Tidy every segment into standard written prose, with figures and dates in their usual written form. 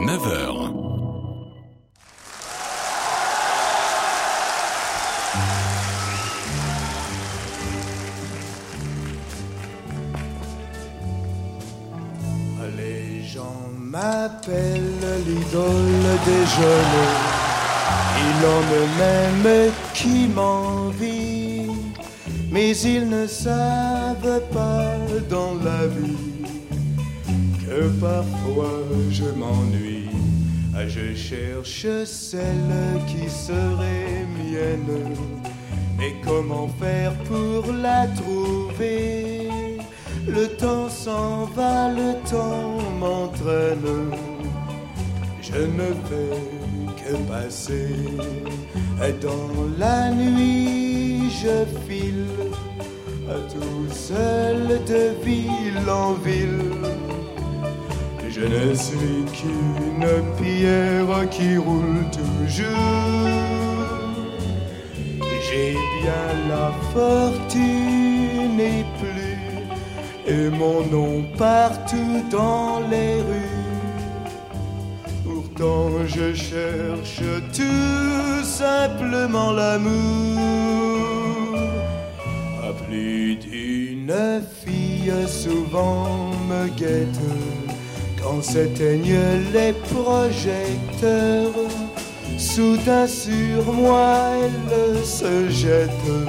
9h. Les gens m'appellent l'idole des jeunes. Il en est même qui m'envie, mais ils ne savent pas dans la vie que parfois je m'ennuie. Je cherche celle qui serait mienne, mais comment faire pour la trouver? Le temps s'en va, le temps m'entraîne. Je ne fais que passer. Dans la nuit, je file tout seul de ville en ville. Je ne suis qu'une pierre qui roule toujours. J'ai bien la fortune et plus, et mon nom partout dans les rues. Pourtant je cherche tout simplement l'amour. Plus d'une fille souvent me guette quand s'éteignent les projecteurs. Soudain sur moi elle se jette,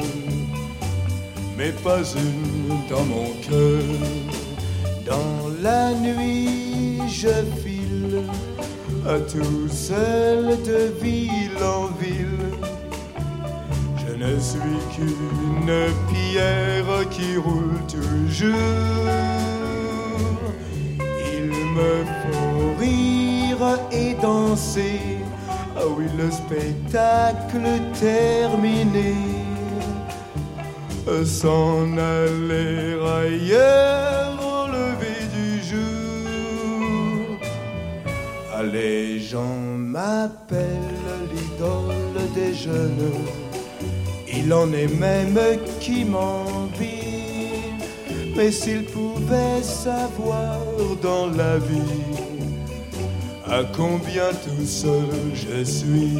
mais pas une dans mon cœur. Dans la nuit je file tout seul de ville en ville. Je ne suis qu'une pierre qui roule toujours. Il me faut rire et danser. Ah oui, le spectacle terminé, s'en aller ailleurs au lever du jour. Les gens m'appellent l'idole des jeunes. Il en est même qui m'envie, mais s'ils pouvaient savoir dans la vie à combien tout seul je suis,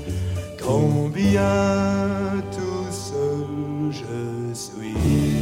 combien tout seul je suis.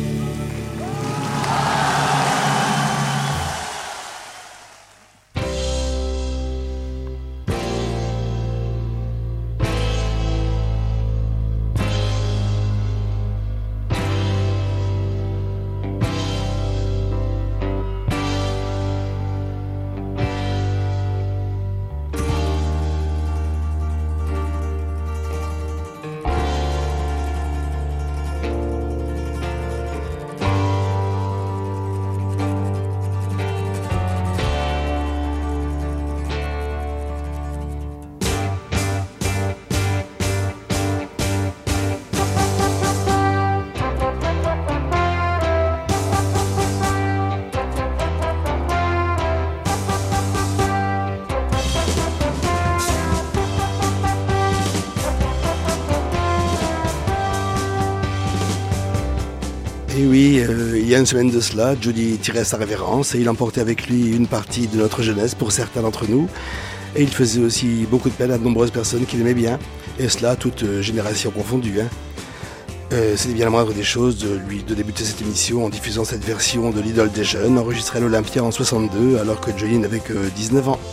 Et oui, il y a une semaine de cela, Johnny tirait sa révérence et il emportait avec lui une partie de notre jeunesse pour certains d'entre nous. Et il faisait aussi beaucoup de peine à de nombreuses personnes qu'il aimait bien, et cela toute génération confondue. C'était bien la moindre des choses de débuter cette émission en diffusant cette version de l'idole des jeunes, enregistrée à l'Olympia en 62, alors que Johnny n'avait que 19 ans.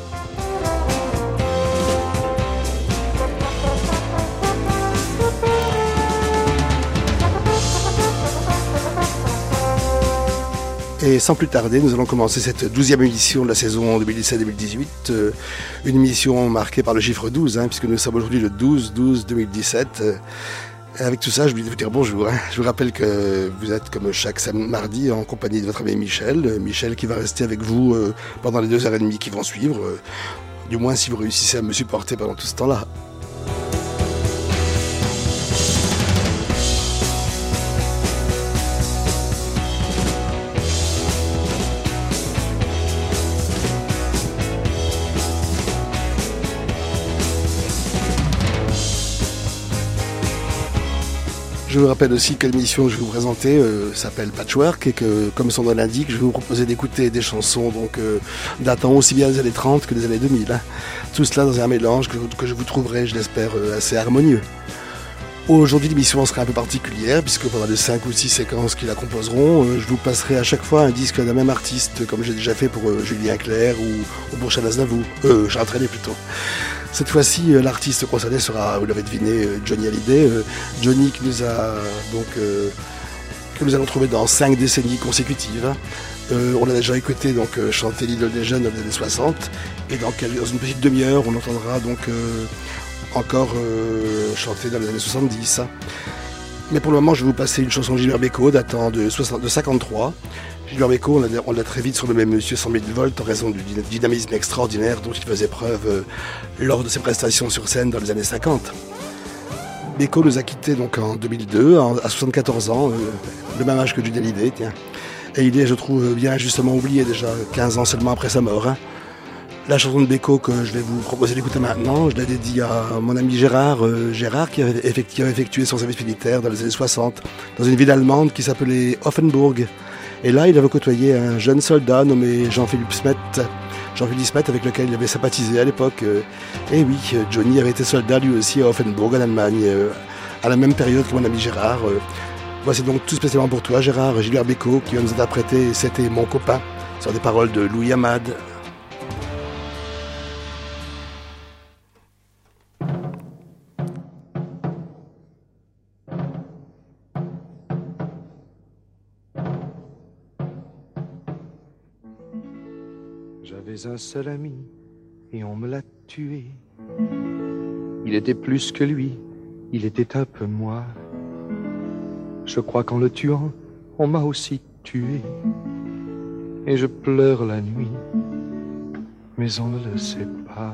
Et sans plus tarder, nous allons commencer cette 12e émission de la saison 2017-2018, une émission marquée par le chiffre 12, puisque nous sommes aujourd'hui le 12-12-2017. Avec tout ça, je voulais vous dire bonjour. Je vous rappelle que vous êtes comme chaque mardi en compagnie de votre ami Michel qui va rester avec vous pendant les 2h30 qui vont suivre, du moins si vous réussissez à me supporter pendant tout ce temps-là. Je vous rappelle aussi que l'émission que je vais vous présenter s'appelle Patchwork et que, comme son nom l'indique, je vais vous proposer d'écouter des chansons datant aussi bien des années 30 que des années 2000. Hein. Tout cela dans un mélange que je vous trouverai, je l'espère, assez harmonieux. Aujourd'hui, l'émission sera un peu particulière puisque pendant les 5 ou 6 séquences qui la composeront, je vous passerai à chaque fois un disque d'un même artiste, comme j'ai déjà fait pour Julien Clerc ou pour Charles Aznavour. Charles Trenet plutôt. Cette fois-ci, l'artiste concerné sera, vous l'avez deviné, Johnny Hallyday. Johnny que nous allons trouver dans 5 décennies consécutives. On l'a déjà écouté chanter l'Idole des jeunes dans les années 60. Et dans une petite demi-heure, on entendra encore chanter dans les années 70. Mais pour le moment, je vais vous passer une chanson de Gilbert Bécaud datant de 53. Gilbert Bécaud, on l'a très vite surnommé Monsieur 100 000 volts en raison du dynamisme extraordinaire dont il faisait preuve lors de ses prestations sur scène dans les années 50. Bécaud nous a quittés en 2002, à 74 ans, le même âge que Johnny Hallyday, tiens. Et il est, je trouve, bien justement oublié déjà 15 ans seulement après sa mort. Hein. La chanson de Bécaud que je vais vous proposer d'écouter maintenant, je la dédie à mon ami Gérard qui avait effectué son service militaire dans les années 60 dans une ville allemande qui s'appelait Offenburg. Et là, il avait côtoyé un jeune soldat nommé Jean-Philippe Smet, avec lequel il avait sympathisé à l'époque. Et oui, Johnny avait été soldat lui aussi à Offenburg en Allemagne, à la même période que mon ami Gérard. Voici donc tout spécialement pour toi, Gérard, Gilbert Bécaud, qui va nous interpréter « C'était mon copain » sur des paroles de Louis Amade. J'avais un seul ami et on me l'a tué. Il était plus que lui, il était un peu moi. Je crois qu'en le tuant, on m'a aussi tué. Et je pleure la nuit, mais on ne le sait pas.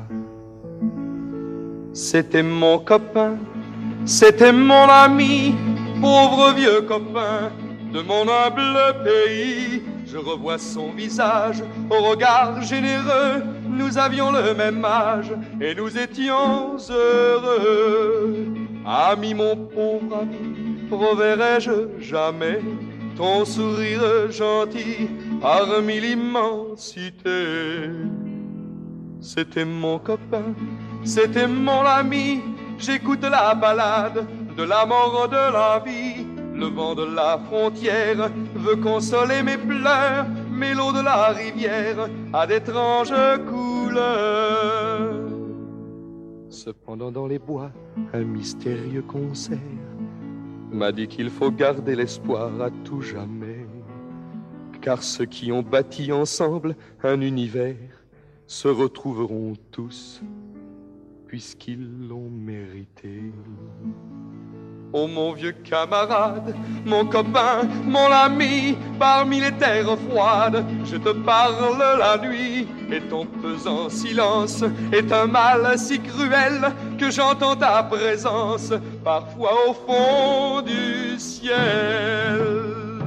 C'était mon copain, c'était mon ami, pauvre vieux copain de mon humble pays. Je revois son visage au regard généreux. Nous avions le même âge et nous étions heureux. Ami, mon pauvre ami, reverrai-je jamais ton sourire gentil parmi l'immensité? C'était mon copain, c'était mon ami. J'écoute la ballade de la mort, de la vie. Le vent de la frontière veut consoler mes pleurs, mais l'eau de la rivière a d'étranges couleurs. Cependant dans les bois, un mystérieux concert m'a dit qu'il faut garder l'espoir à tout jamais, car ceux qui ont bâti ensemble un univers se retrouveront tous, puisqu'ils l'ont mérité. Oh mon vieux camarade, mon copain, mon ami, parmi les terres froides, je te parle la nuit, et ton pesant silence est un mal si cruel que j'entends ta présence parfois au fond du ciel.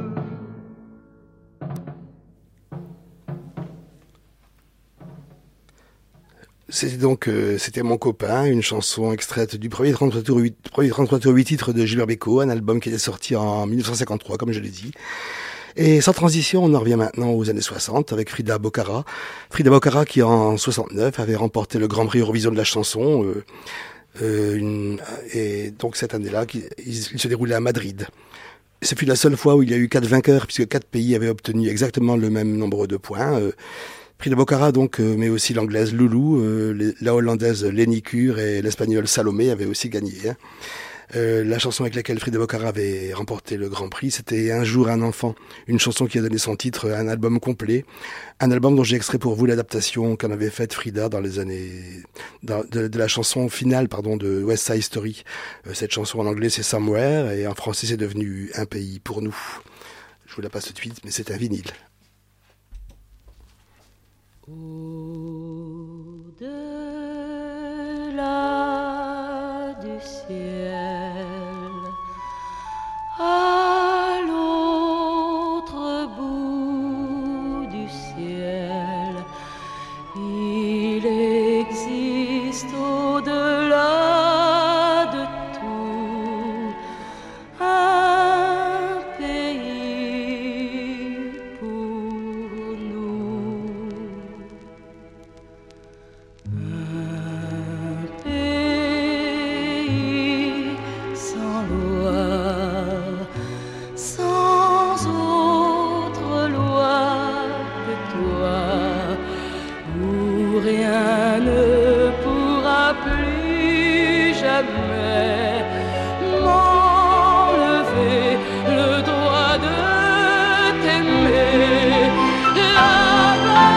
C'était mon copain, une chanson extraite du premier 33 tours 8 titres de Gilbert Bécaud, un album qui est sorti en 1953, comme je l'ai dit. Et sans transition, on en revient maintenant aux années 60 avec Frida Bocara. Frida Bocara qui en 69 avait remporté le Grand Prix Eurovision de la chanson. Et donc cette année-là, il se déroulait à Madrid. Ce fut la seule fois où il y a eu 4 vainqueurs, puisque 4 pays avaient obtenu exactement le même nombre de points. Frida Bocara mais aussi l'anglaise Loulou, la hollandaise Lenny Cure et l'espagnole Salomé avaient aussi gagné. Hein. La chanson avec laquelle Frida Bocara avait remporté le Grand Prix, c'était Un jour un enfant, une chanson qui a donné son titre à un album complet, un album dont j'ai extrait pour vous l'adaptation qu'en avait faite Frida dans les années de la chanson finale de West Side Story. Cette chanson en anglais c'est Somewhere et en français c'est devenu Un pays pour nous. Je vous la passe tout de suite, mais c'est un vinyle. Au-delà du ciel, à l'autre bout du ciel, il existe au-delà de tout un rien ne pourra plus jamais m'enlever le droit de t'aimer. Là-bas,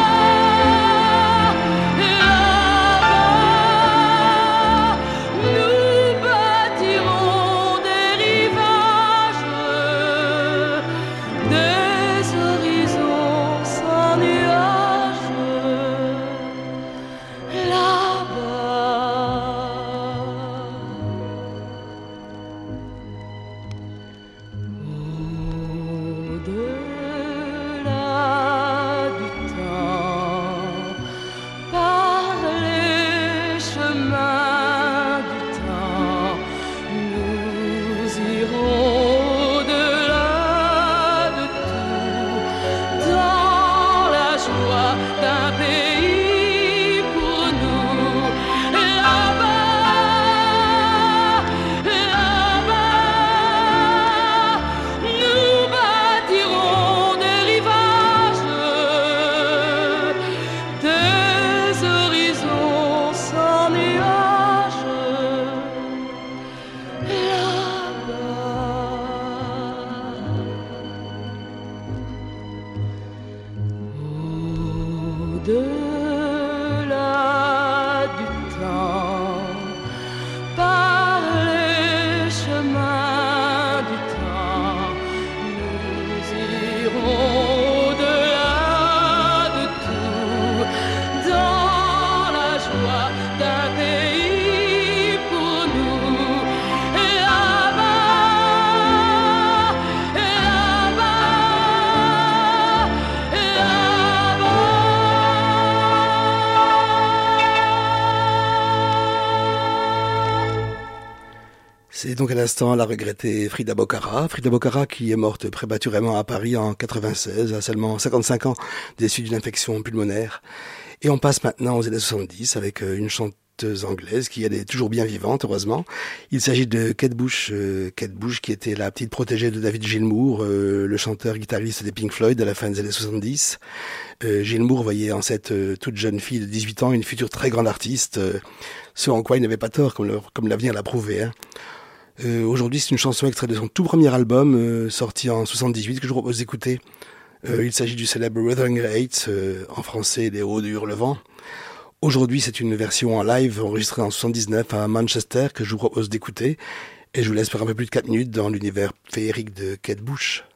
là-bas, nous bâtirons des rivages, des horizons sans nuages. Au-delà du temps, par les chemins du temps, nous irons au-delà de tout, dans la joie d'un pays pour nous. Là-bas, là-bas, nous bâtirons des rivages, des horizons sans nuages. Au-delà du temps, par les chemins du temps, nous irons au-delà de tout, dans la joie d'un pays pour nous. Là-bas, C'est donc à l'instant la regrettée Frida Bocara. Frida Bocara qui est morte prématurément à Paris en 96, à seulement 55 ans, des suites d'une infection pulmonaire. Et on passe maintenant aux années 70 avec une chanteuse anglaise qui elle est toujours bien vivante, heureusement. Il s'agit de Kate Bush. Kate Bush qui était la petite protégée de David Gilmour, le chanteur-guitariste des Pink Floyd à la fin des années 70. Gilmour voyait en cette toute jeune fille de 18 ans une future très grande artiste, ce en quoi il n'avait pas tort, comme l'avenir l'a prouvé. Hein. Aujourd'hui, c'est une chanson extraite de son tout premier album, sorti en 78, que je vous propose d'écouter. Il s'agit du célèbre Wuthering Heights, en français Les Hauts du Hurlevent. Aujourd'hui, c'est une version en live enregistrée en 79 à Manchester que je vous propose d'écouter. Et je vous laisse faire un peu plus de 4 minutes dans l'univers féerique de Kate Bush.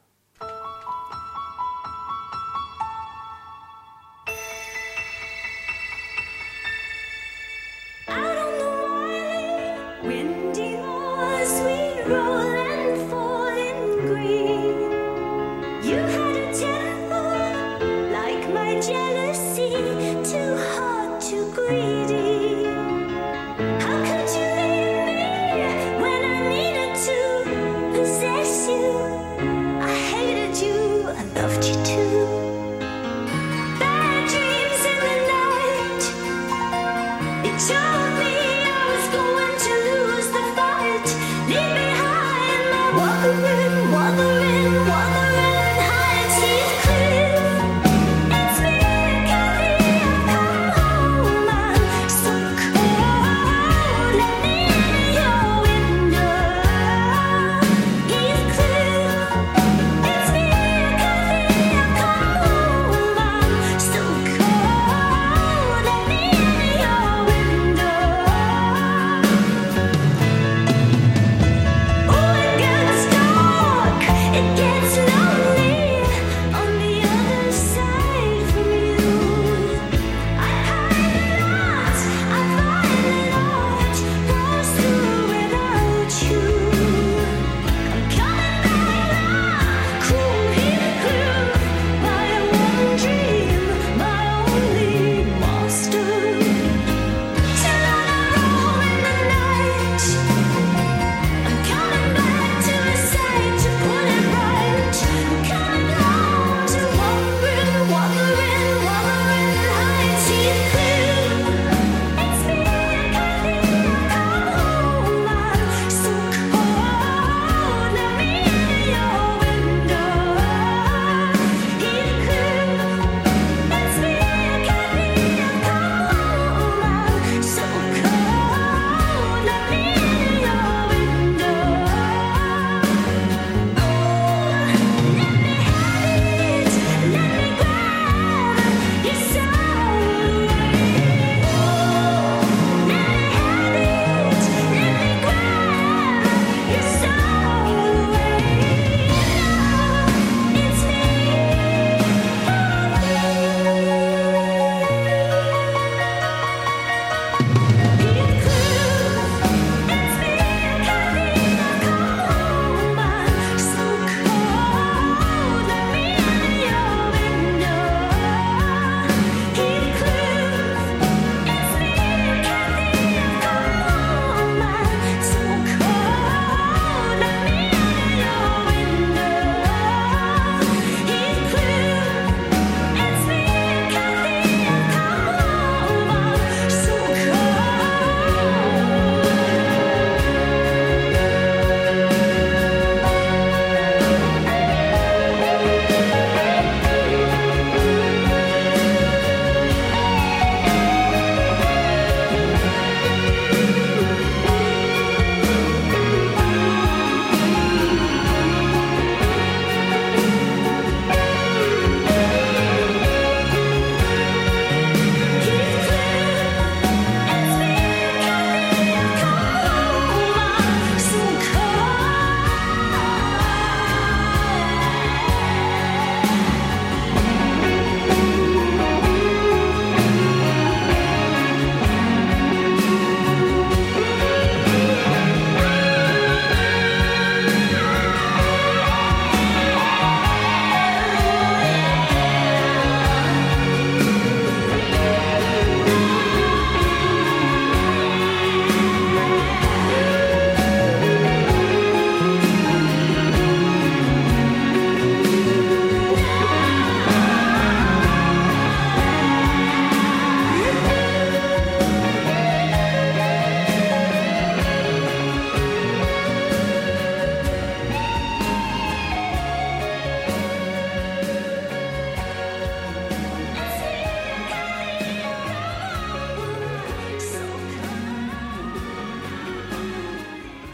Wuthering heights, he's clear. It's me, Kathy.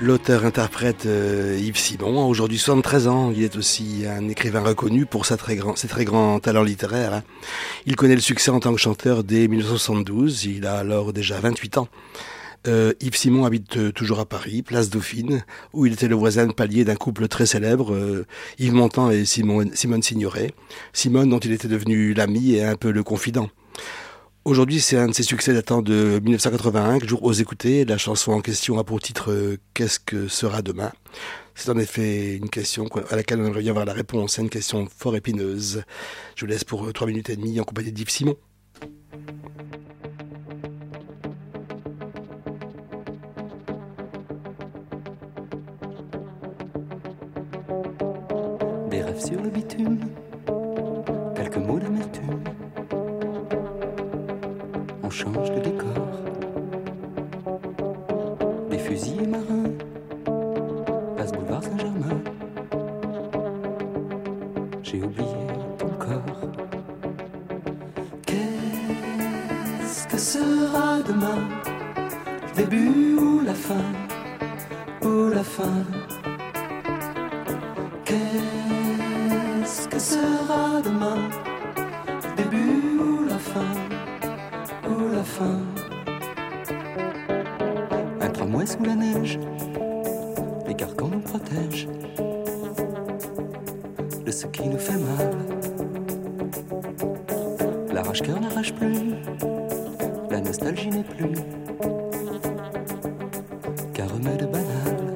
L'auteur-interprète Yves Simon a aujourd'hui 73 ans. Il est aussi un écrivain reconnu pour ses très grands talents littéraires, hein. Il connaît le succès en tant que chanteur dès 1972. Il a alors déjà 28 ans. Yves Simon habite toujours à Paris, place Dauphine, où il était le voisin de palier d'un couple très célèbre, Yves Montand et Simone Signoret. Simone, dont il était devenu l'ami et un peu le confident. Aujourd'hui, c'est un de ses succès datant de 1981 que j'ose écouter. La chanson en question a pour titre « Qu'est-ce que sera demain ?» C'est en effet une question à laquelle on aimerait bien avoir la réponse. C'est une question fort épineuse. Je vous laisse pour 3 minutes et demie en compagnie d'Yves Simon. Des rêves sur le bitume, quelques mots d'amertume. On change de décor. Des fusils marins, passe boulevard Saint-Germain. J'ai oublié ton corps. Qu'est-ce que sera demain? Le début ou la fin? Ou la fin? Qu'est-ce que sera demain? Le début ou la fin? Ou la fin? Un tramway sous la neige, les carcans nous protègent de ce qui nous fait mal. L'arrache-cœur n'arrache plus, la nostalgie n'est plus qu'un remède banal.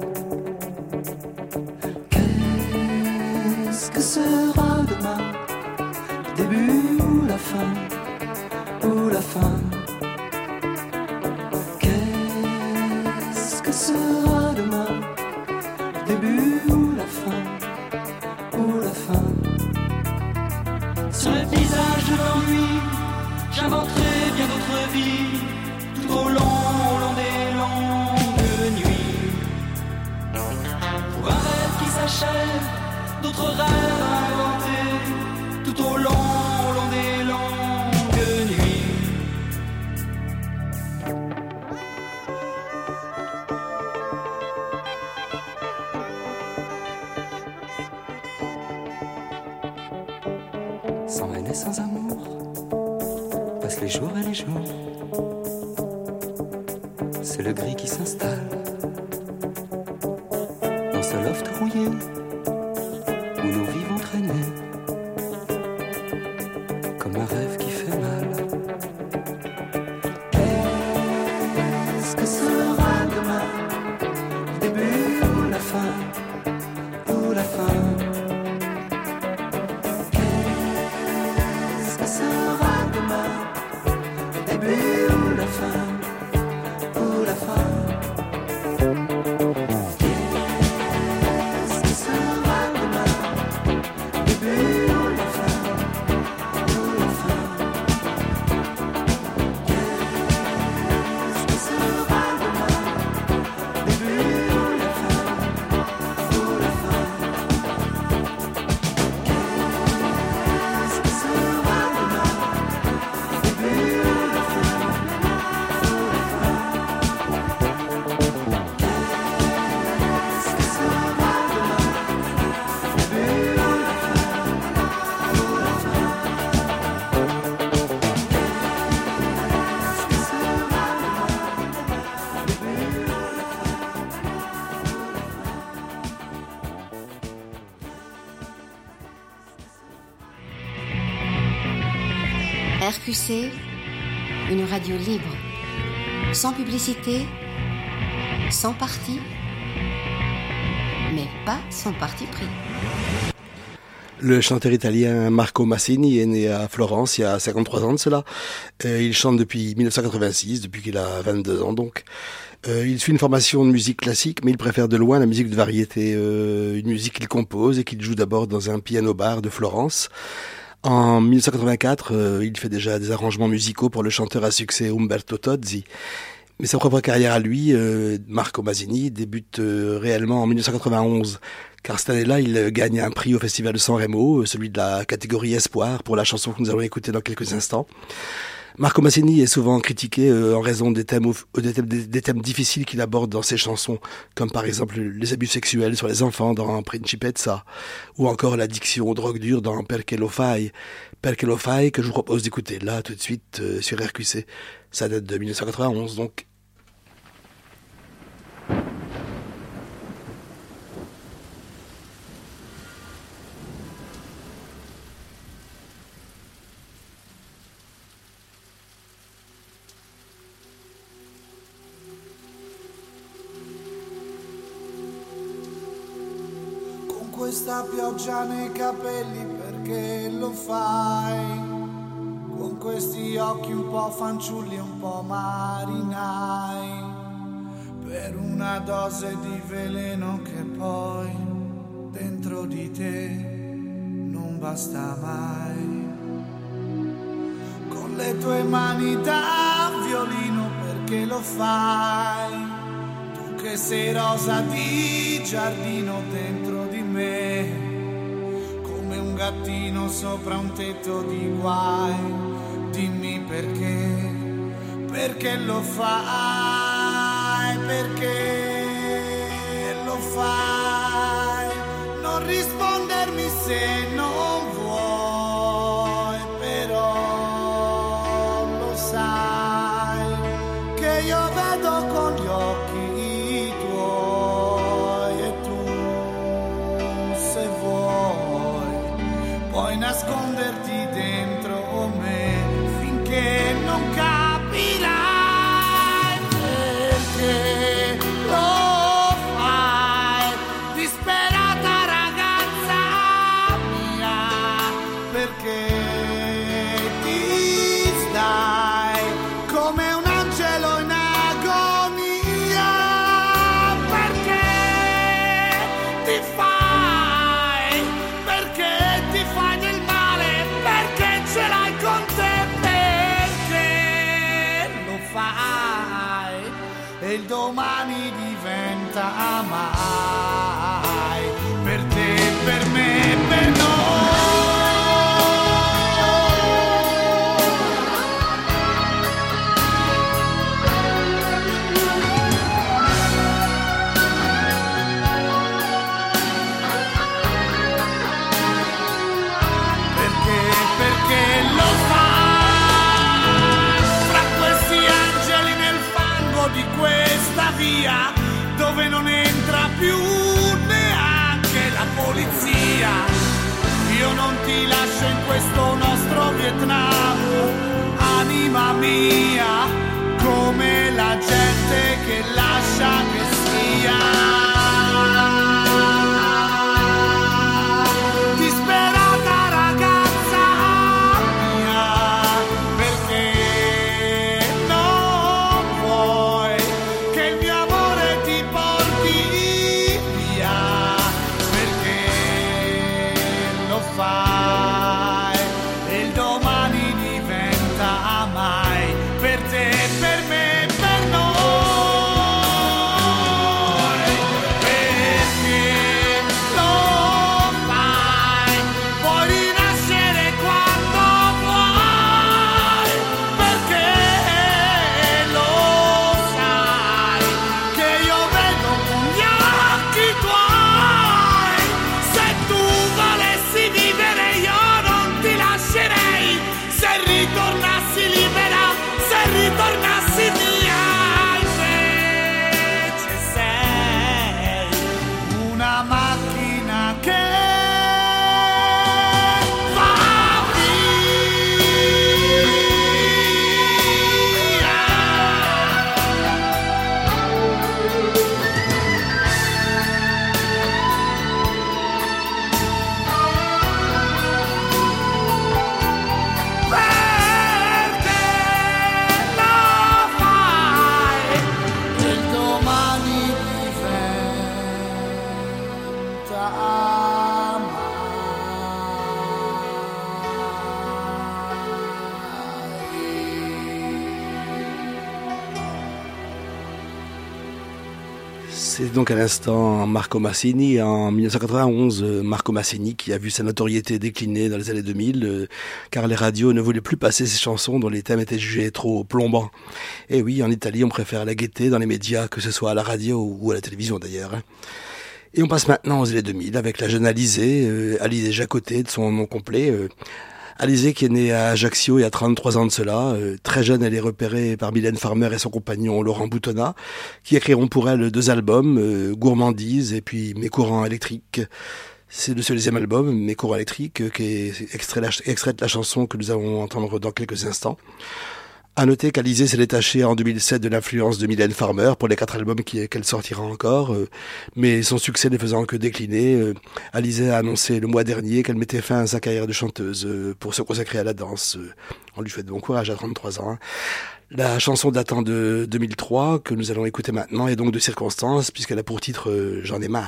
Qu'est-ce que sera demain? Le début ou la fin? Ou la fin? Qu'est-ce que sera demain? Le début ou la fin? Ou la fin? Sur le visage de l'ennui, j'inventerai bien d'autres vies, tout au long des longues nuits. Pour un rêve qui s'achève, d'autres rêves à inventer, tout au long des longues nuits. Sans haine et sans amour, passent les jours et les jours. C'est le gris qui s'installe dans ce loft rouillé où nous vivons traînés comme un rêve qui fait mal. Qu'est-ce que sera demain? Le début ou la fin? Ou la fin? Qu'est-ce que sera demain? Le début ou la fin? Ou la fin? Qu'est-ce que sera demain? Le début ou la fin? Ou la fin? Qu'est-ce que sera demain? Le début ou la fin? Ou la fin? Qu'est-ce que sera demain? Le début ou la fin? Ou la fin? Qu'est-ce que sera demain? Le début ou la fin? Ou la fin? Qu'est-ce que sera demain? Le début ou la RQC, une radio libre, sans publicité, sans parti, mais pas sans parti pris. Le chanteur italien Marco Massini est né à Florence il y a 53 ans de cela. Il chante depuis 1986, depuis qu'il a 22 ans donc. Il suit une formation de musique classique, mais il préfère de loin la musique de variété, une musique qu'il compose et qu'il joue d'abord dans un piano-bar de Florence. En 1984, il fait déjà des arrangements musicaux pour le chanteur à succès Umberto Tozzi. Mais sa propre carrière à lui, Marco Massini, débute réellement en 1991. Car cette année-là, il gagne un prix au Festival de San Remo, celui de la catégorie Espoir, pour la chanson que nous allons écouter dans quelques instants. Marco Massini est souvent critiqué en raison des thèmes difficiles qu'il aborde dans ses chansons, comme par exemple les abus sexuels sur les enfants dans Principessa, ou encore l'addiction aux drogues dures dans Perché lo fai, que je vous propose d'écouter là tout de suite sur RQC. Ça date de 1991 donc. Questa pioggia nei capelli perché lo fai, con questi occhi un po' fanciulli e un po' marinai, per una dose di veleno che poi dentro di te non basta mai, con le tue mani da violino perché lo fai, tu che sei rosa di giardino dentro di me, come un gattino sopra un tetto di guai, dimmi perché lo fai, perché lo fai, non rispondermi se non vuoi, però lo sai, che io vedo con gli occhi nasconderti dentro me finché non capirai perché lo fai, disperata ragazza mia, perché ti stai come un angelo in agonia, perché ti fai, perché ti fai del male, perché ce l'hai con te, perché lo fai e il domani diventa mai, per te, per me, per noi. Dove non entra più neanche la polizia, io non ti lascio in questo nostro Vietnam, anima mia, come la gente che lascia che sia. Fai, e il domani diventa mai per te. C'est donc à l'instant Marco Massini, en 1991, Marco Massini qui a vu sa notoriété décliner dans les années 2000, car les radios ne voulaient plus passer ses chansons dont les thèmes étaient jugés trop plombants. Et oui, en Italie, on préfère la gaieté dans les médias, que ce soit à la radio ou à la télévision d'ailleurs. Et on passe maintenant aux années 2000 avec la jeune Alizée, Alizée Jacotet de son nom complet. Alizée qui est née à Ajaccio il y a 33 ans de cela. Très jeune, elle est repérée par Mylène Farmer et son compagnon Laurent Boutonnat, qui écriront pour elle 2 albums, Gourmandise et puis Mes courants électriques. C'est le deuxième album, Mes courants électriques, qui est extrait de la chanson que nous allons entendre dans quelques instants. À noter qu'Alizée s'est détachée en 2007 de l'influence de Mylène Farmer pour les 4 albums qu'elle sortira encore, mais son succès ne faisant que décliner, Alizée a annoncé le mois dernier qu'elle mettait fin à sa carrière de chanteuse pour se consacrer à la danse. On lui souhaite bon courage à 33 ans. La chanson datant de 2003 que nous allons écouter maintenant est donc de circonstance puisqu'elle a pour titre « J'en ai marre ».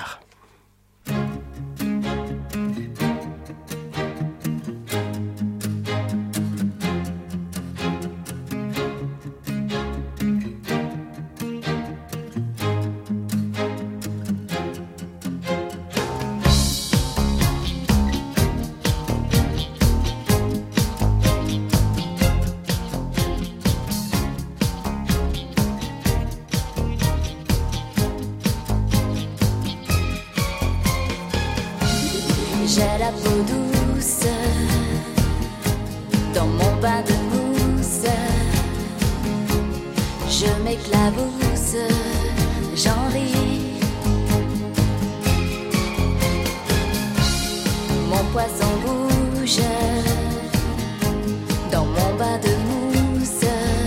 J'ai la peau douce dans mon bain de mousse. Je m'éclabousse, j'en ris. Mon poisson bouge dans mon bain de mousse.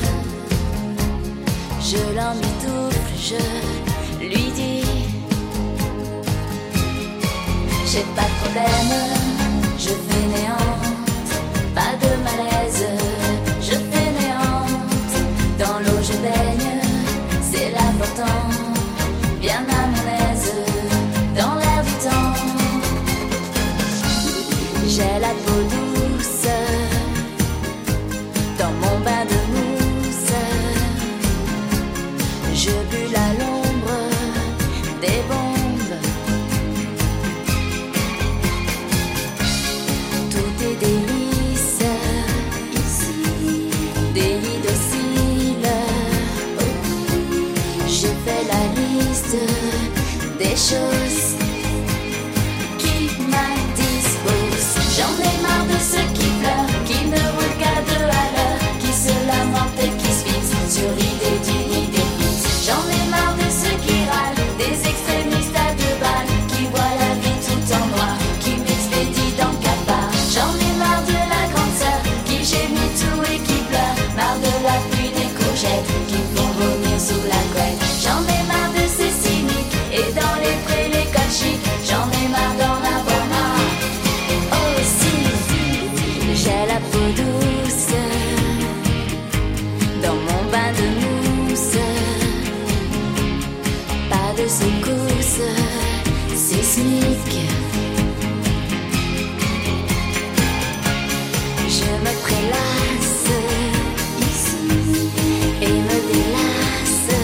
Je l'emmitoufle, je lui dis: j'ai pas de problème, je fainéante, pas de malaise, je fainéante. Dans l'eau je baigne, c'est l'important, bien à mon aise, dans l'air du temps. J'ai la peau douce, dans mon bain de mousse. Je bulle à l'ombre des bombes. Délices, délit docile. Je fais la liste des choses qui m'indisposent. J'en ai marre de ceux qui pleurent, qui ne roulent qu'à 2 à l'heure, qui se lamentent et qui se fixent sur l'idée d'une idée fixe. J'en ai marre de ceux qui râlent, des extrémistes à 2 balles, qui voient la vie tout en noir, qui m'expédient dans cafard. J'en ai marre de la grande sœur qui gémit tout et qui pleure. Marre de la pluie des courgettes qui font vomir sous la couette. J'en ai marre de ces cyniques et dans les prés les cols chics. J'en ai marre d'en avoir marre. Oh si, j'ai la peau douce dans mon bain de mousse. Pas de secousse sismique. Je me prélasse ici et me délasse.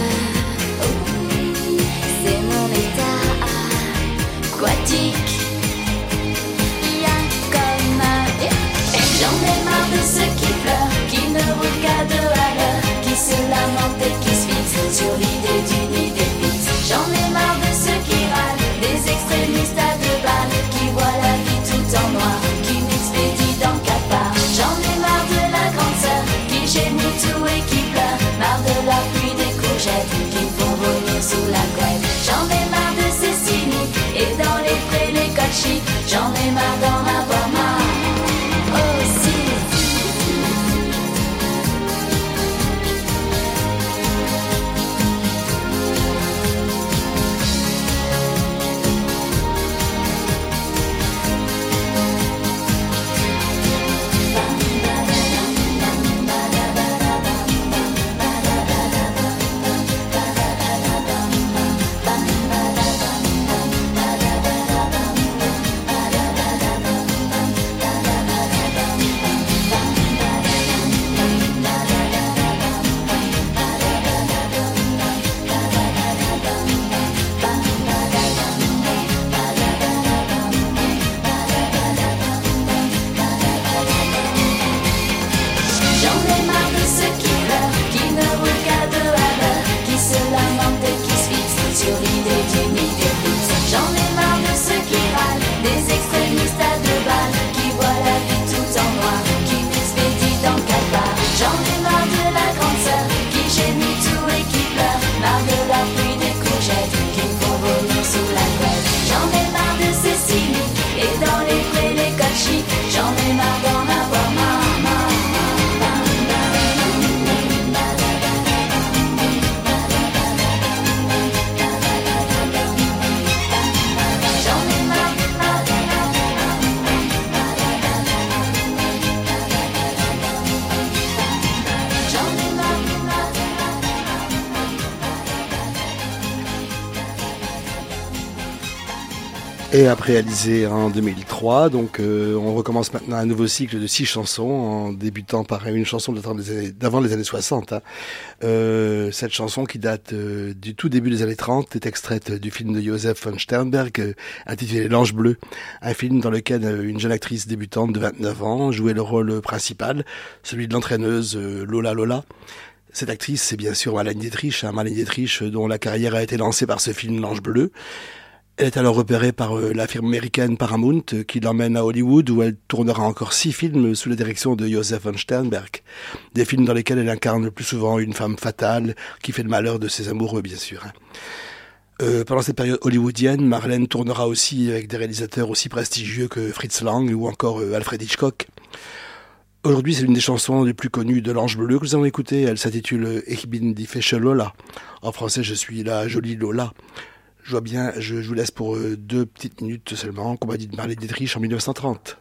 C'est mon état aquatique. Bien comme un... J'en ai marre de ceux qui pleurent, qui ne roulent qu'à 2 à l'heure, qui se lamentent et qui se fixent sur l'idée d'une idée fixe. J'en ai marre de ceux qui râlent, des extrémistes à 2 balles, qui voient la vie tout en noir, qui m'expédient dans cafard. J'en ai marre de la grande sœur qui gémit tout et qui pleure. Marre de la pluie des courgettes qui me font vomir sous la couette. J'en ai marre de ces cyniques et dans les prés les cols chics. J'en ai marre d'en avoir marre. Oh si. Et après réalisé en 2003, donc on recommence maintenant un nouveau cycle de 6 chansons en débutant par une chanson d'avant les années 60. Hein. Cette chanson qui date du tout début des années 30 est extraite du film de Joseph von Sternberg intitulé L'Ange Bleu, un film dans lequel une jeune actrice débutante de 29 ans jouait le rôle principal, celui de l'entraîneuse Lola Lola. Cette actrice, c'est bien sûr Marlène Dietrich, Marlène Dietrich dont la carrière a été lancée par ce film L'Ange Bleu. Elle est alors repérée par la firme américaine Paramount qui l'emmène à Hollywood où elle tournera encore 6 films sous la direction de Joseph von Sternberg. Des films dans lesquels elle incarne le plus souvent une femme fatale qui fait le malheur de ses amoureux, bien sûr. Pendant cette période hollywoodienne, Marlène tournera aussi avec des réalisateurs aussi prestigieux que Fritz Lang ou encore Alfred Hitchcock. Aujourd'hui, c'est l'une des chansons les plus connues de l'Ange Bleu que nous avons écoutée. Elle s'intitule Ich bin die fesche Lola. En français, je suis la jolie Lola. Je vous laisse pour 2 petites minutes seulement, qu'on m'a dit de Marlène Dietrich en 1930.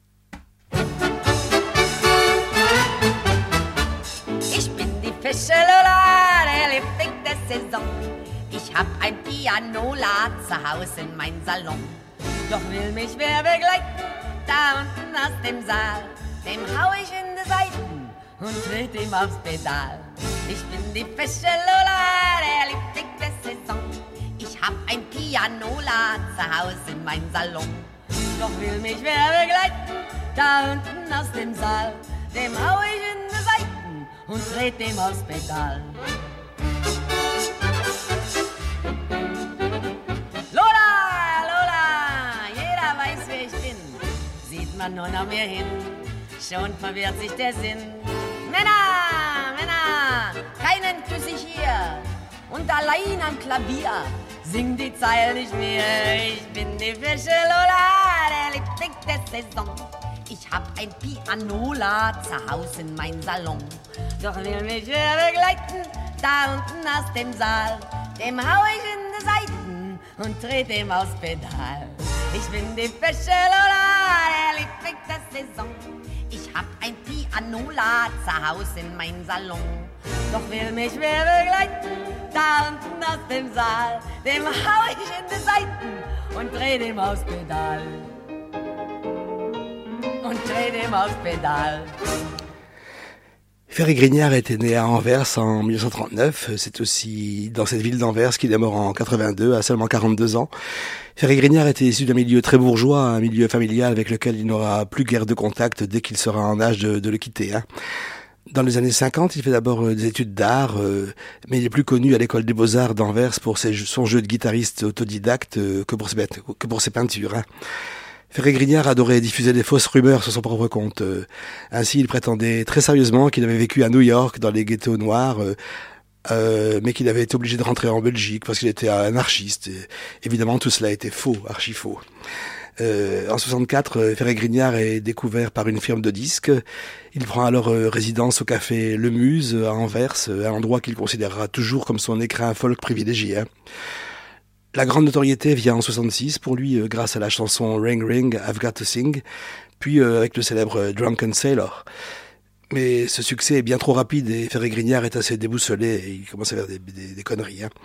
Ich bin die fesche Lola, der Liebling der Saison. Ich hab ein Pianola zu Haus in mein Salon. Doch will mich wer begleiten, da unten aus dem Saal. Dem hau ich in die Seiten und tritt ihm aufs Pedal. Ich bin die fesche Lola, der Liebling der Saison. Ich hab ein Pianola zu Haus in mein Salon. Doch will mich wer begleiten, da unten aus dem Saal. Dem hau ich in die Seiten und dreht dem aufs Pedal. Lola, Lola, jeder weiß, wer ich bin. Sieht man nur noch mehr hin, schon verwirrt sich der Sinn. Männer, Männer, keinen küss ich hier. Und allein am Klavier sing die Zeile nicht mehr. Ich bin die fesche Lola, der Liebling der Saison. Ich hab ein Pianola zu Haus in mein Salon. Doch will mich wer begleiten, da unten aus dem Saal. Dem hau ich in die Seiten und dreht dem aufs Pedal. Ich bin die fesche Lola, der Liebling der Saison. Ich hab ein Pianola zu Haus in mein Salon. Doch will mich wer begleiten, da unten aus dem Saal. Dem hau ich in die Seiten und dreh dem aufs Pedal. Und dreh dem aufs Pedal. Ferry Grignard était né à Anvers en 1939. C'est aussi dans cette ville d'Anvers qu'il est mort en 82, à seulement 42 ans. Ferry Grignard était issu d'un milieu très bourgeois, un milieu familial avec lequel il n'aura plus guère de contact dès qu'il sera en âge de le quitter. Hein. Dans les années 50, il fait d'abord des études d'art, mais il est plus connu à l'école des Beaux-Arts d'Anvers pour son jeu de guitariste autodidacte que pour ses peintures. Hein. Ferry Grignard adorait diffuser des fausses rumeurs sur son propre compte. Ainsi, il prétendait très sérieusement qu'il avait vécu à New York dans les ghettos noirs, mais qu'il avait été obligé de rentrer en Belgique parce qu'il était anarchiste. Et, évidemment, tout cela était faux, archi faux. En 64, Ferry Grignard est découvert par une firme de disques. Il prend alors résidence au café Le Muse à Anvers, un endroit qu'il considérera toujours comme son écrin folk privilégié. Hein. La grande notoriété vient en 66 pour lui grâce à la chanson Ring Ring, I've Got to Sing, puis avec le célèbre Drunken Sailor. Mais ce succès est bien trop rapide et Ferry Grignard est assez déboussolé et il commence à faire des conneries. Hein.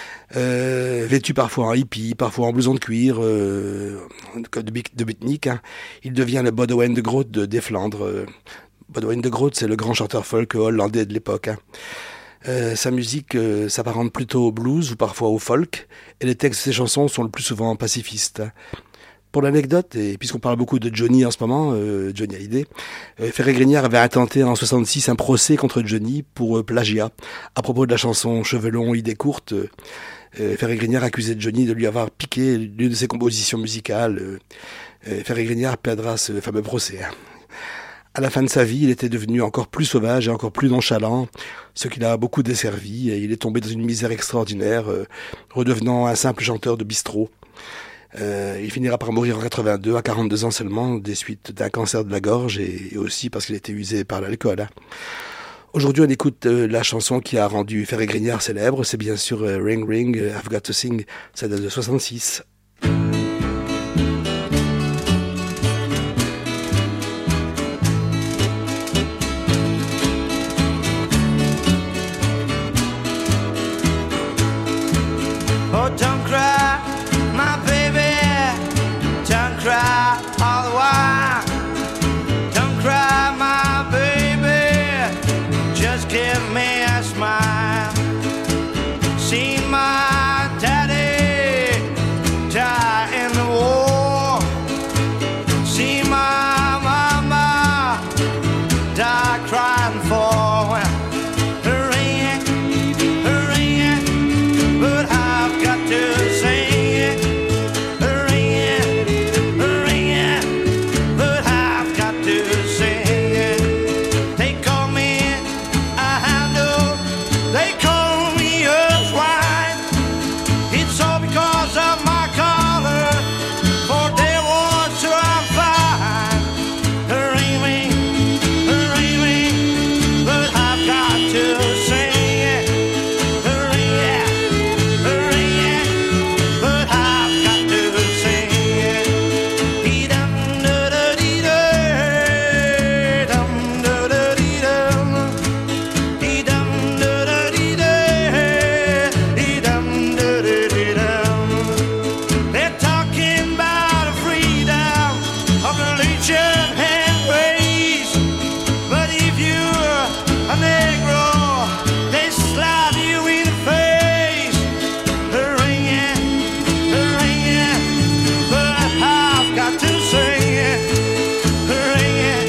Vêtu parfois en hippie, parfois en blouson de cuir, de beatnik, hein. Il devient le Boudewijn de Groot des Flandres. Boudewijn de Groot, c'est le grand chanteur folk hollandais de l'époque. Hein. Sa musique s'apparente plutôt au blues ou parfois au folk, et les textes de ses chansons sont le plus souvent pacifistes. Hein. Pour l'anecdote, et puisqu'on parle beaucoup de Johnny en ce moment, Johnny Hallyday, Ferry Grignard avait intenté en 66 un procès contre Johnny pour plagiat. À propos de la chanson Cheveux longs, idées courtes, Ferry Grignard accusait Johnny de lui avoir piqué l'une de ses compositions musicales. Ferry Grignard perdra ce fameux procès. Hein. À la fin de sa vie, il était devenu encore plus sauvage et encore plus nonchalant, ce qui l'a beaucoup desservi, et il est tombé dans une misère extraordinaire, redevenant un simple chanteur de bistrot. Il finira par mourir en 82, à 42 ans seulement, des suites d'un cancer de la gorge, et aussi parce qu'il était usé par l'alcool. Hein. Aujourd'hui, on écoute la chanson qui a rendu Ferry Grignard célèbre, c'est bien sûr Ring Ring, I've Got to Sing, ça date de 66. Oh, don't cry, my baby, give me a smile. See my daddy die in the war. See my mama die crying for her ring, but I've got to sing it. Her ring, but I've got to sing it. They call me a handle, they call me a swine. It's all because of my collar, for they want to I'm fine. Her ring, but I've got to sing it. Her ring, but I've got to sing it. Dee-dum, da-da-dee-day, dum, da-da-dee-dum. Dee-dum, da-da-dee-day, dee-dum, da-da-dee-dum. They're talking about freedom of religion and race, but if you're a Negro, they slap you in the face. Her ring, but I've got to sing it. Her ring,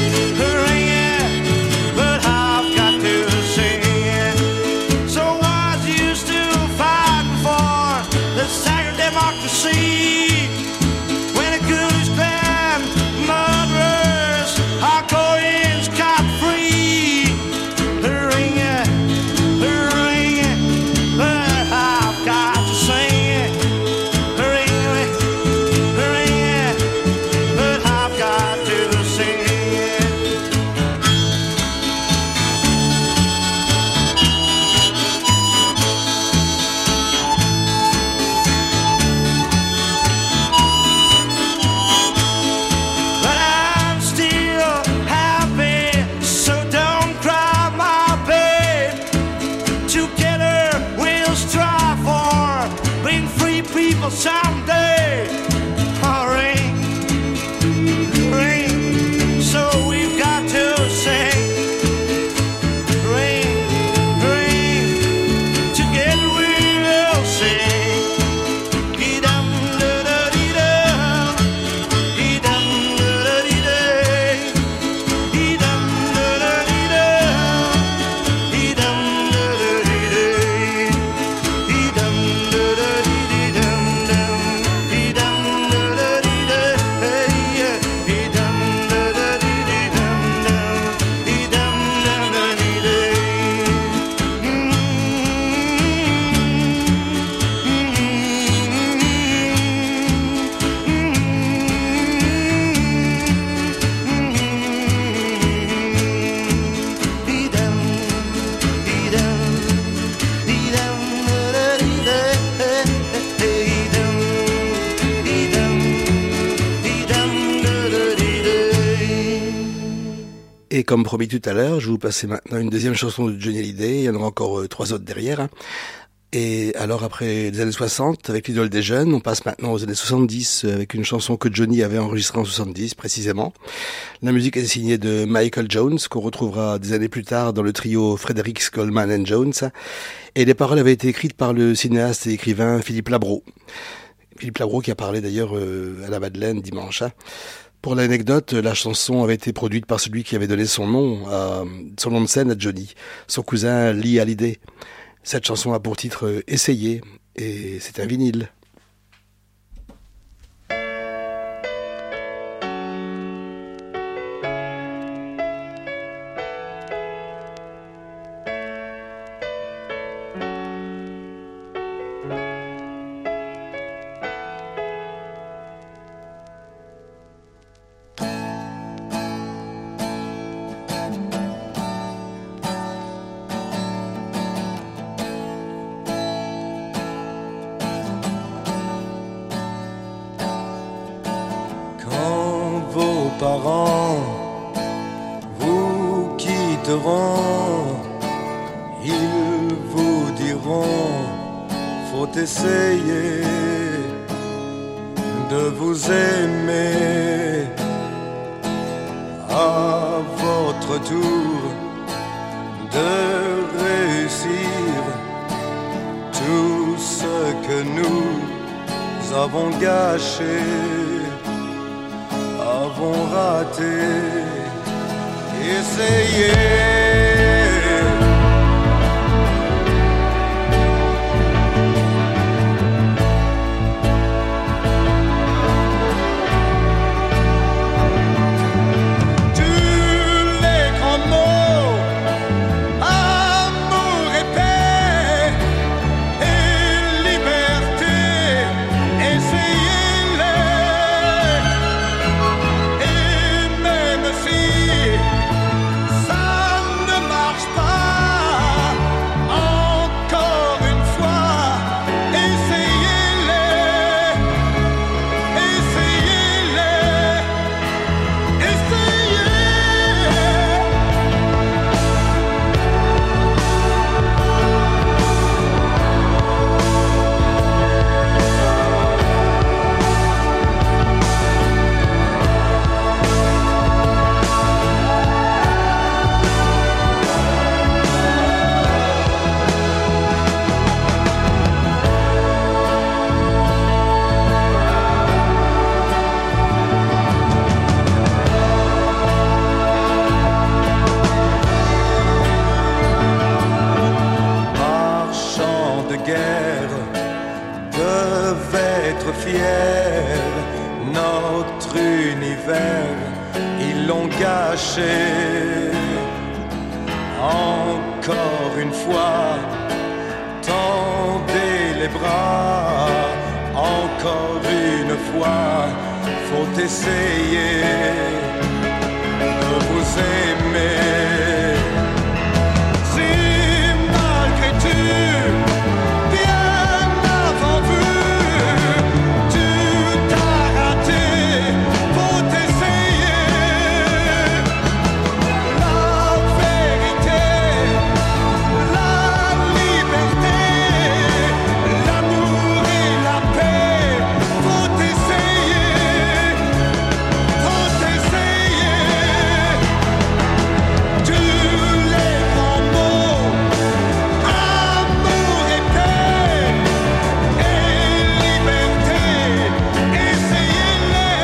but I've got to sing it. So why's you still fighting for the sacred democracy when a Goonies Clan murderers are going scot-free? Her ring, but I've got to sing it. Her ring, but I've got to sing it. But I'm still happy, so don't cry, my babe. Together we'll strive for being free people someday. Ring, so we've got to sing. Ring, together we'll sing. Dee-dum, da-da-dee-dum. Dee-dum, da-da-dee-day. Dee-dum, da-da-dee-dum. Dee-dum, da-da-dee-day. Dee-dum, da-da-dee-dee-dum-dum. Dee-dum, da-da-dee-day. Dee-dum, da-da-dee-dee-dum-dum. Dee-dum, da-da-dee-day. Et comme promis tout à l'heure, je vais vous passer maintenant une deuxième chanson de Johnny Hallyday. Il y en aura encore 3 autres derrière, hein. Et alors après les années 60, avec l'idole des jeunes, on passe maintenant aux années 70 avec une chanson que Johnny avait enregistrée en 70 précisément. La musique est signée de Michael Jones, qu'on retrouvera des années plus tard dans le trio Fredericks, Coleman and Jones. Et les paroles avaient été écrites par le cinéaste et écrivain Philippe Labro. Philippe Labro qui a parlé d'ailleurs à la Madeleine dimanche, hein. Pour l'anecdote, la chanson avait été produite par celui qui avait donné son nom de scène à Johnny, son cousin Lee Hallyday. Cette chanson a pour titre « Essayer » et c'est un vinyle. Parents vous quitteront, ils vous diront, faut essayer de vous aimer à votre tour, de avons gâché, avons raté, essayé. Notre univers, ils l'ont gâché. Encore une fois, tendez les bras. Encore une fois, faut essayer de vous aimer. Si malgré tout, bien avant vous, tout a raté, faut essayer. La vérité, la liberté, l'amour et la paix, faut essayer, faut essayer. Tous les grands mots, amour et paix, et liberté, essayez-les.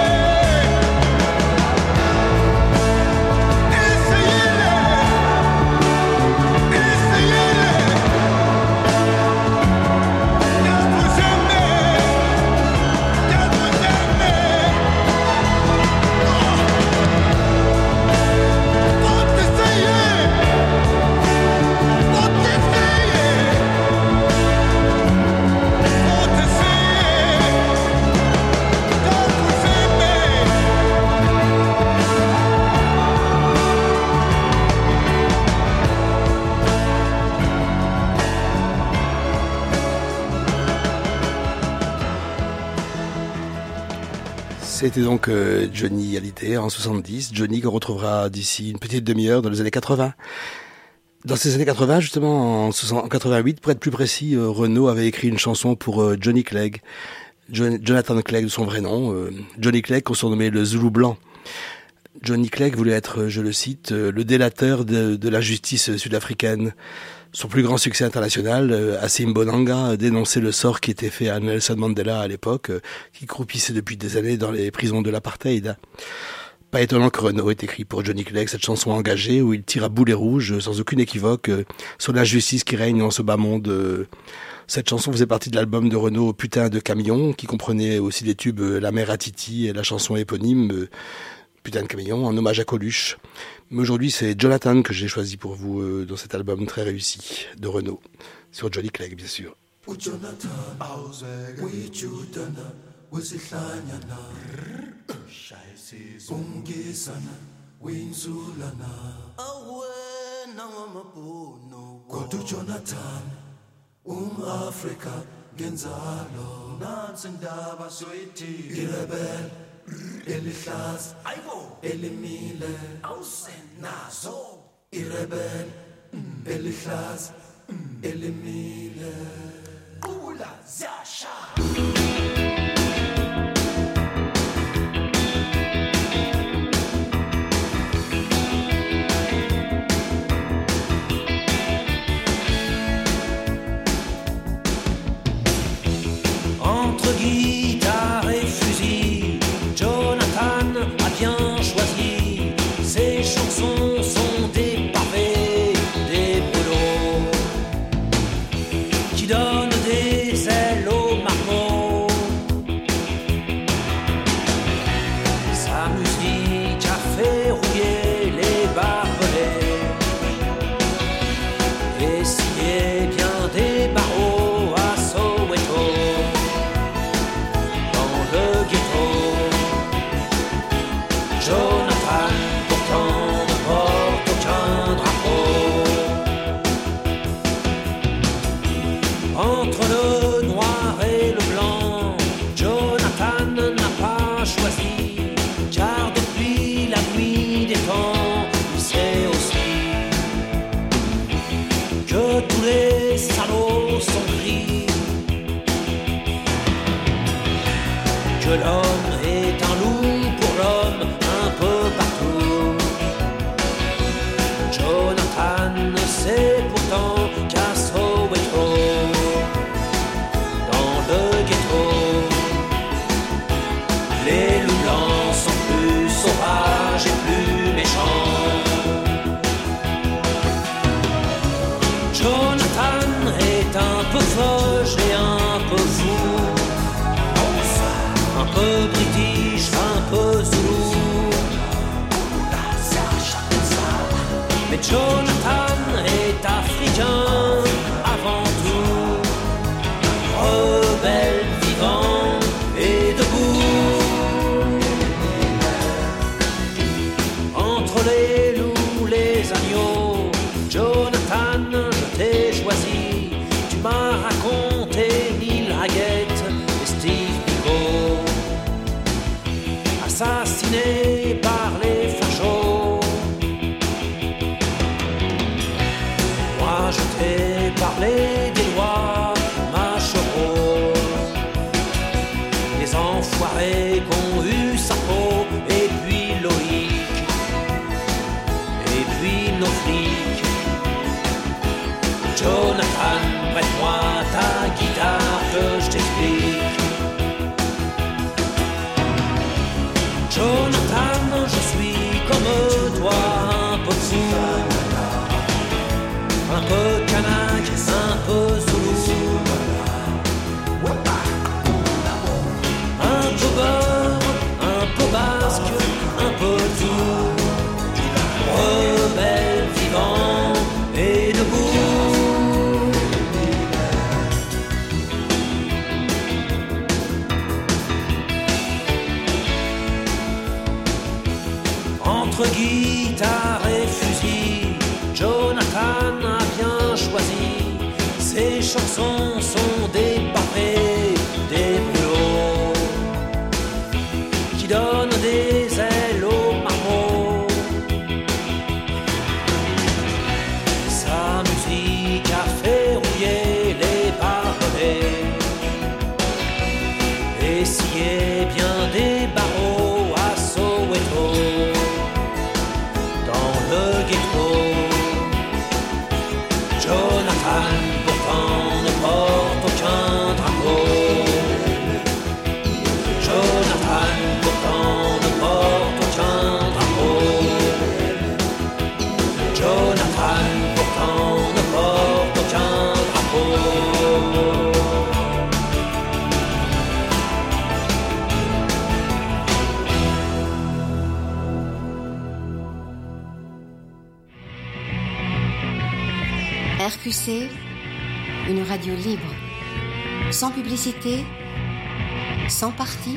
C'était donc Johnny Hallyday en 70. Johnny qu'on retrouvera d'ici une petite demi-heure dans les années 80. Dans ces années 80, justement, en 88, pour être plus précis, Renaud avait écrit une chanson pour Johnny Clegg. Jonathan Clegg de son vrai nom. Johnny Clegg qu'on surnommait le Zoulou blanc. Johnny Clegg voulait être, je le cite, le délateur de la justice sud-africaine. Son plus grand succès international, Assim Bonanga, dénonçait le sort qui était fait à Nelson Mandela à l'époque, qui croupissait depuis des années dans les prisons de l'apartheid. Pas étonnant que Renaud ait écrit pour Johnny Clegg cette chanson engagée où il tire à boulet rouge, sans aucune équivoque, sur l'injustice qui règne dans ce bas monde. Cette chanson faisait partie de l'album de Renaud Putain de camion, qui comprenait aussi les tubes La mère à Titi et la chanson éponyme Putain de camion, en hommage à Coluche. Mais aujourd'hui, c'est Jonathan que j'ai choisi pour vous dans cet album très réussi de Renaud, sur Johnny Clegg, bien sûr. Africa genzalo nansi indaba soyithi irebel elihlaza ayibo elimile awusenazo irebel elihlaza elimile qula ziyasha. Entre guillemets Essayez bien des barreaux à Soweto, dans le ghetto. Jonathan pourtant ne porte aucun drapeau. Entre le noir et le blanc, Jonathan n'a pas choisi, car depuis la nuit des temps, il sait aussi que tous les salauds sont gris, que l'homme est un loup pour l'homme un peu partout. Jonathan ne sait pourtant qu'à Soweto, dans le ghetto, les loups blancs sont plus sauvages et plus méchants. Jonathan est un peu fauche et un peu fou, un peu british, un peu zoulou. Mais Jonathan est africain avant tout, rebelle, vivant et debout. Entre les loups, les agneaux, Jonathan, je t'ai choisi. Tu m'as raconté Neil Haggett et Steve Biko, assassinés par les fachos. Moi je t'ai parlé des lois Machereau, les enfoirés qu'ont eu Sarko et puis Loïc, et puis nos flics. Jonathan, prête-moi ta guitare que je t'explique. Jonathan, je suis comme toi, un peu fou, un peu kanak, un peu zoulou, un peu beurre, un peu basque, un peu tout, rebelle, vivant et debout. Entre guitare et fusil, Jonathan a bien choisi. Ses chansons sont des pavés, des brûlots qui donnent des ailes aux marmots. Sa musique a fait rouiller les barbelés. Essayez bien des barreaux à Soweto, dans le ghetto. Jonathan pourtant ne porte aucun drapeau. Jonathan pourtant ne porte aucun drapeau. Jonathan pourtant ne porte aucun drapeau. RQC, une radio libre, sans publicité, sans parti,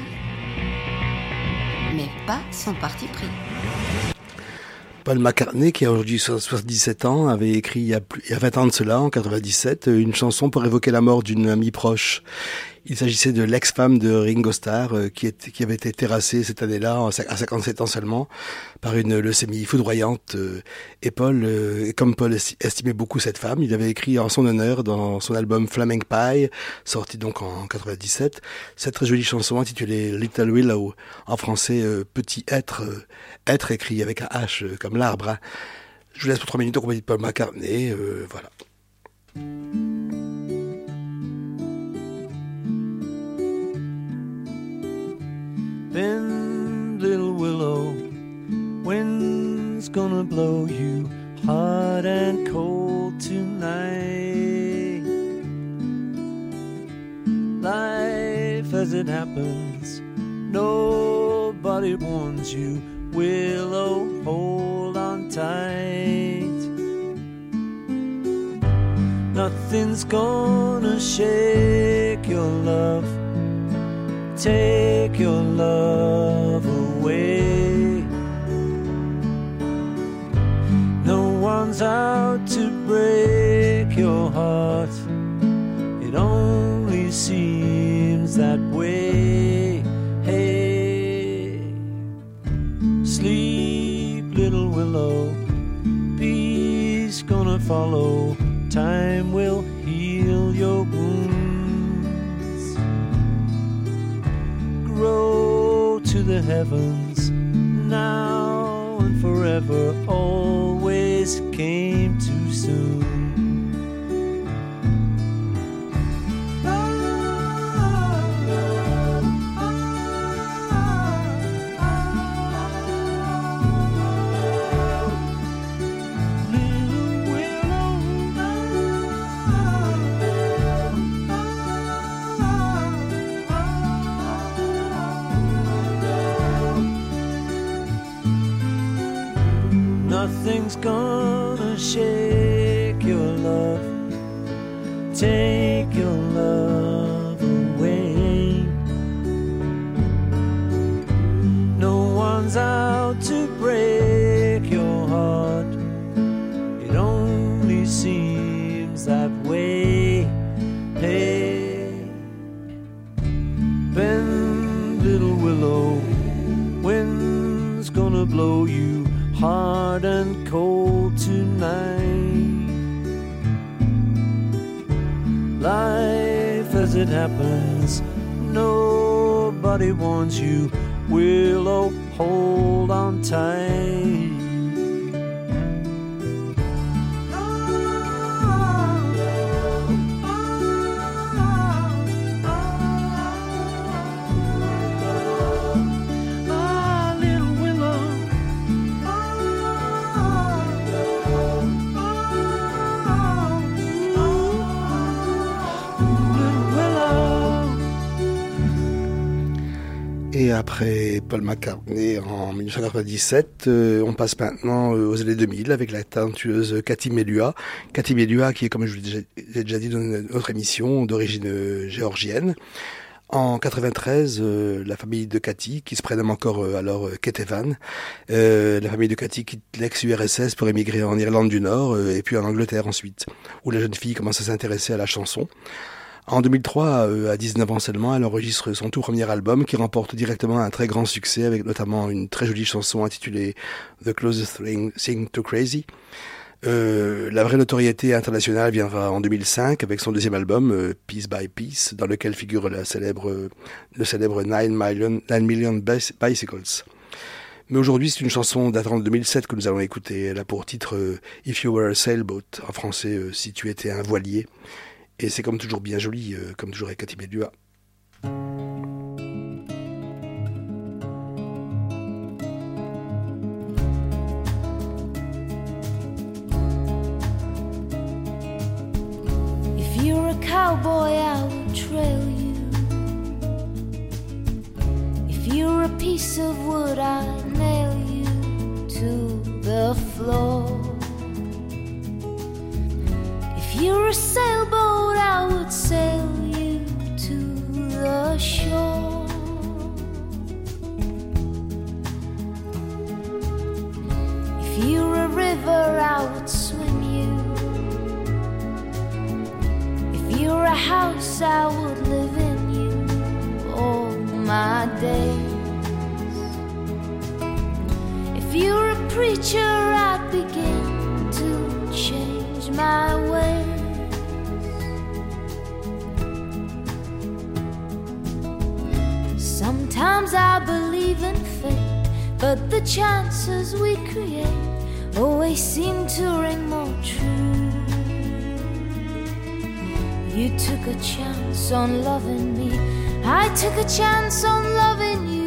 mais pas sans parti pris. Paul McCartney, qui a aujourd'hui 77 ans, avait écrit il y a 20 ans de cela, en 97, une chanson pour évoquer la mort d'une amie proche. Il s'agissait de l'ex-femme de Ringo Starr, qui avait été terrassée cette année-là, à 57 ans seulement, par une leucémie foudroyante. Et comme Paul estimait beaucoup cette femme, il avait écrit en son honneur dans son album Flaming Pie, sorti donc en 97, cette très jolie chanson intitulée Little Willow, en français Petit être, être écrit avec un H comme l'arbre. Hein. Je vous laisse pour 3 minutes en compagnie de Paul McCartney, voilà. Bend, little willow, wind's gonna blow you hot and cold tonight. Life as it happens, nobody warns you. Willow, hold on tight. Nothing's gonna shake your love, take your love away. No one's out to break your heart, it only seems that way. Hey, sleep, little willow, peace gonna follow. Time will heal your wounds. Grow to the heavens now and forever. Always came too soon. Nothing's gonna shake your love, take your love away. No one's out to break your heart, it only seems that way. Hey, bend, little willow, wind's gonna blow you hard and cold tonight. Life as it happens, nobody warns you. Willow, hold on tight. Et après Paul McCartney en 1997, on passe maintenant aux années 2000 avec la talentueuse Cathy Melua. Cathy Melua qui est, comme je l'ai déjà dit dans notre émission, d'origine géorgienne. En 93, la famille de Cathy, qui se prénomme encore alors Ketevan, la famille de Cathy quitte l'ex-URSS pour émigrer en Irlande du Nord et puis en Angleterre ensuite, où la jeune fille commence à s'intéresser à la chanson. En 2003, à 19 ans seulement, elle enregistre son tout premier album qui remporte directement un très grand succès avec notamment une très jolie chanson intitulée The Closest Thing to Crazy. La vraie notoriété internationale viendra en 2005 avec son deuxième album, Piece by Piece, dans lequel figure le célèbre 9 Million Bicycles. Mais aujourd'hui, c'est une chanson datant de 2007 que nous allons écouter. Elle a pour titre If You Were a Sailboat, en français Si tu étais un voilier. Et c'est comme toujours bien joli, comme toujours avec Cathy Melua. If you're a cowboy, I will trail you. If you're a piece of wood, I'll nail you to the floor. If you're a sailboat, I would sail you to the shore. If you're a river, I would swim you. If you're a house, I would live in you all my days. If you're a preacher, I'd begin to change my ways. Sometimes I believe in fate, but the chances we create always seem to ring more true. You took a chance on loving me, I took a chance on loving you.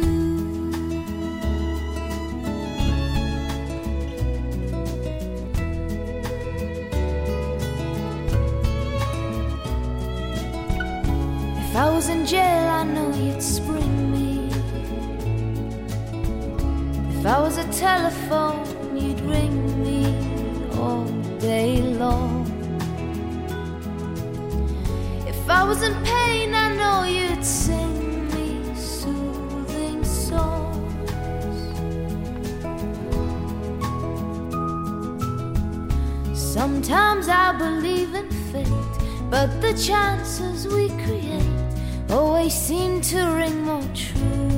If I was in jail, I know you'd spring me. If I was a telephone, you'd ring me all day long. was in pain, I know you'd sing me soothing songs. Sometimes I believe in fate, but the chances we create always seem to ring more true.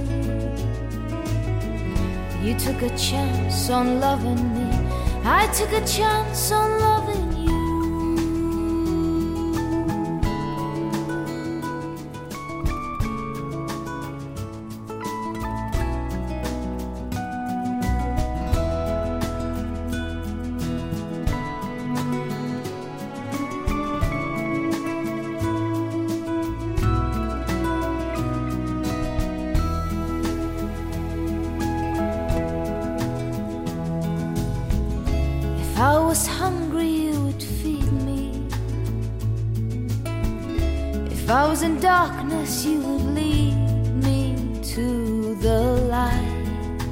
You took a chance on loving me, I took a chance on loving you. If I was hungry, you would feed me. If I was in darkness, you would lead me to the light.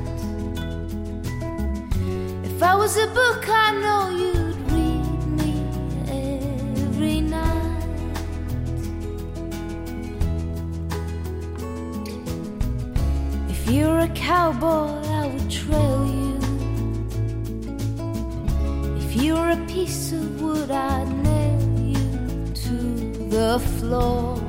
If I was a book, I know you'd read me every night. If you're a cowboy, I would trail you. If you're a piece of wood, I'd nail you to the floor.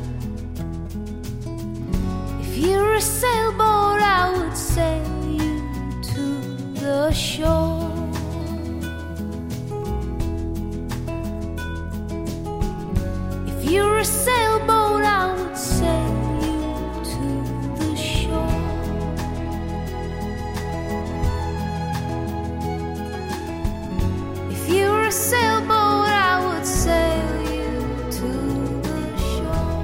If you're a sailboat, I would sail you to the shore. If you're a sailboat, I would sail you to the shore. If you were a sailboat, I would sail you to the shore.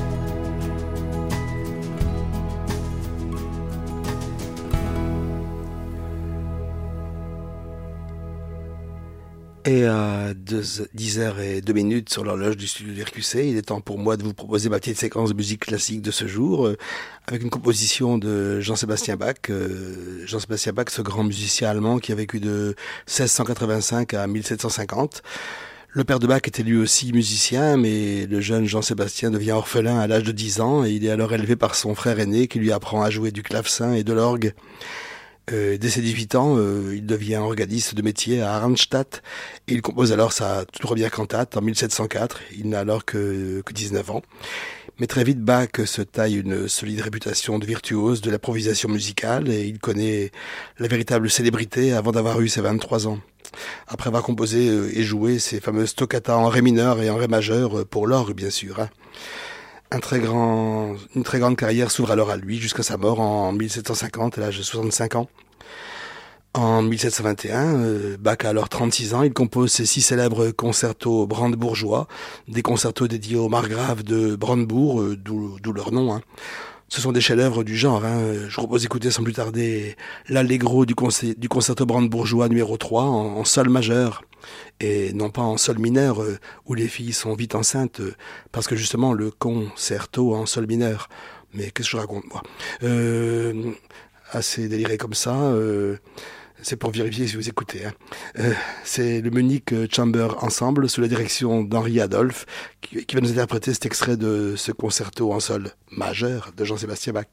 Et à 10h02 sur l'horloge du studio de RQC, il est temps pour moi de vous proposer ma petite séquence de musique classique de ce jour, avec une composition de Jean-Sébastien Bach. Jean-Sébastien Bach, ce grand musicien allemand qui a vécu de 1685 à 1750. Le père de Bach était lui aussi musicien, mais le jeune Jean-Sébastien devient orphelin à l'âge de 10 ans et il est alors élevé par son frère aîné qui lui apprend à jouer du clavecin et de l'orgue. Dès ses 18 ans, il devient organiste de métier à Arnstadt et il compose alors sa toute première cantate en 1704. Il n'a alors que 19 ans. Mais très vite, Bach se taille une solide réputation de virtuose de l'improvisation musicale et il connaît la véritable célébrité avant d'avoir eu ses 23 ans. Après avoir composé et joué ses fameuses toccatas en ré mineur et en ré majeur pour l'orgue, bien sûr. Une très grande carrière s'ouvre alors à lui jusqu'à sa mort en 1750 à l'âge de 65 ans. En 1721, Bach a alors 36 ans, il compose ses 6 célèbres concertos brandebourgeois, des concertos dédiés au margrave de Brandebourg, d'où leur nom. Ce sont des chefs-d'œuvre du genre. Je vous propose d'écouter sans plus tarder l'allegro du concerto brandebourgeois numéro 3 en sol majeur. Et non pas en sol mineur, où les filles sont vite enceintes, parce que justement le concerto en sol mineur. Mais qu'est-ce que je raconte, moi assez déliré comme ça, c'est pour vérifier si vous écoutez. C'est le Munich Chamber Ensemble, sous la direction d'Henri Adolphe, qui va nous interpréter cet extrait de ce concerto en sol majeur de Jean-Sébastien Bach.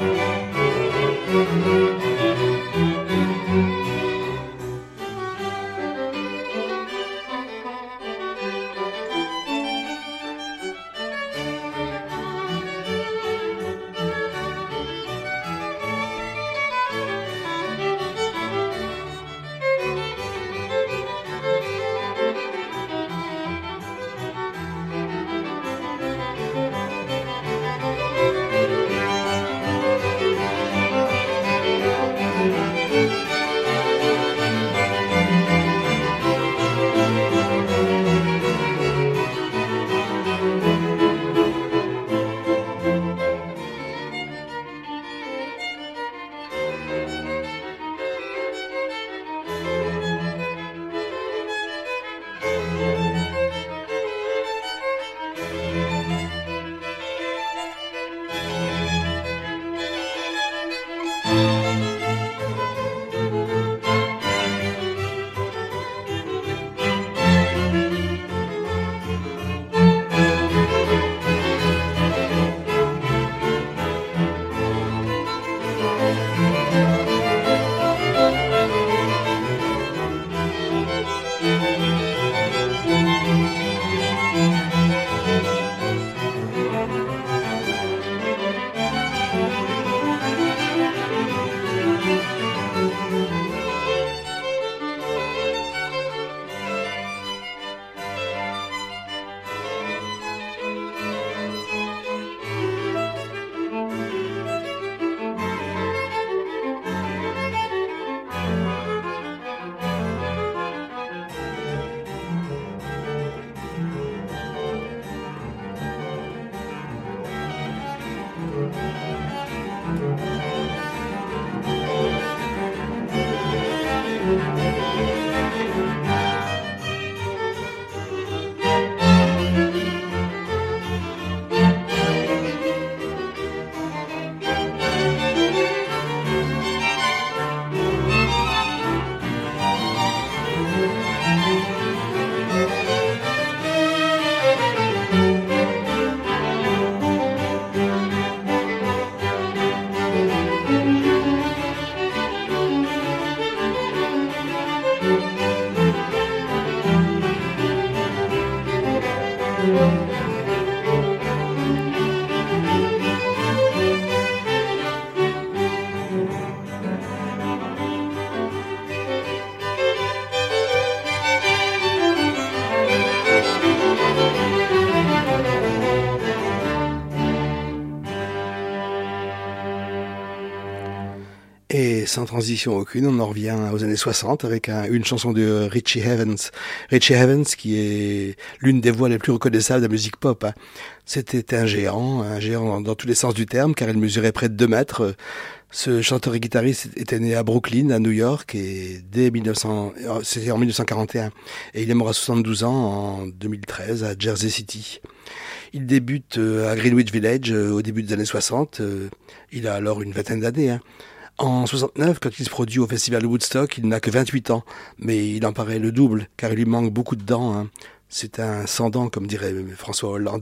Et sans transition aucune, on en revient aux années 60 avec une chanson de Richie Havens. Richie Havens qui est l'une des voix les plus reconnaissables de la musique pop. Hein. C'était un géant dans tous les sens du terme, car il mesurait près de 2 mètres. Ce chanteur et guitariste était né à Brooklyn, à New York, et c'était en 1941. Et il est mort à 72 ans en 2013 à Jersey City. Il débute à Greenwich Village au début des années 60. Il a alors une vingtaine d'années. Hein. En 69, quand il se produit au festival de Woodstock, il n'a que 28 ans, mais il en paraît le double, car il lui manque beaucoup de dents. Hein. C'est un sans dents, comme dirait François Hollande.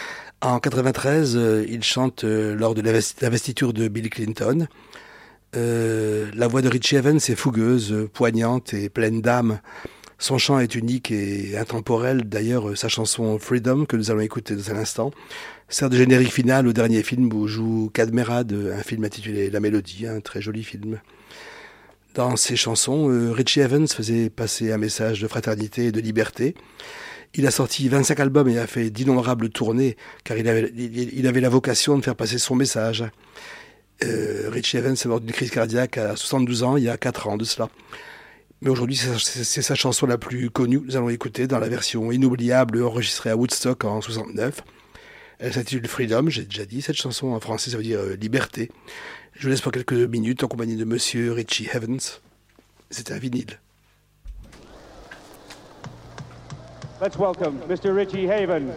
En 93, il chante lors de l'investiture de Bill Clinton. La voix de Richie Havens est fougueuse, poignante et pleine d'âme. Son chant est unique et intemporel. D'ailleurs, sa chanson Freedom, que nous allons écouter dans un instant, sert de générique final au dernier film où joue Cadmerade, un film intitulé La Mélodie, un très joli film. Dans ses chansons, Richie Havens faisait passer un message de fraternité et de liberté. Il a sorti 25 albums et a fait d'innombrables tournées, car il avait la vocation de faire passer son message. Richie Havens est mort d'une crise cardiaque à 72 ans, il y a 4 ans de cela. Mais aujourd'hui, c'est sa chanson la plus connue. Nous allons écouter dans la version inoubliable enregistrée à Woodstock en 69. Elle s'intitule Freedom, j'ai déjà dit. Cette chanson en français, ça veut dire liberté. Je vous laisse pour quelques minutes en compagnie de Monsieur Richie Havens. C'est un vinyle. Let's welcome Mr. Richie Havens.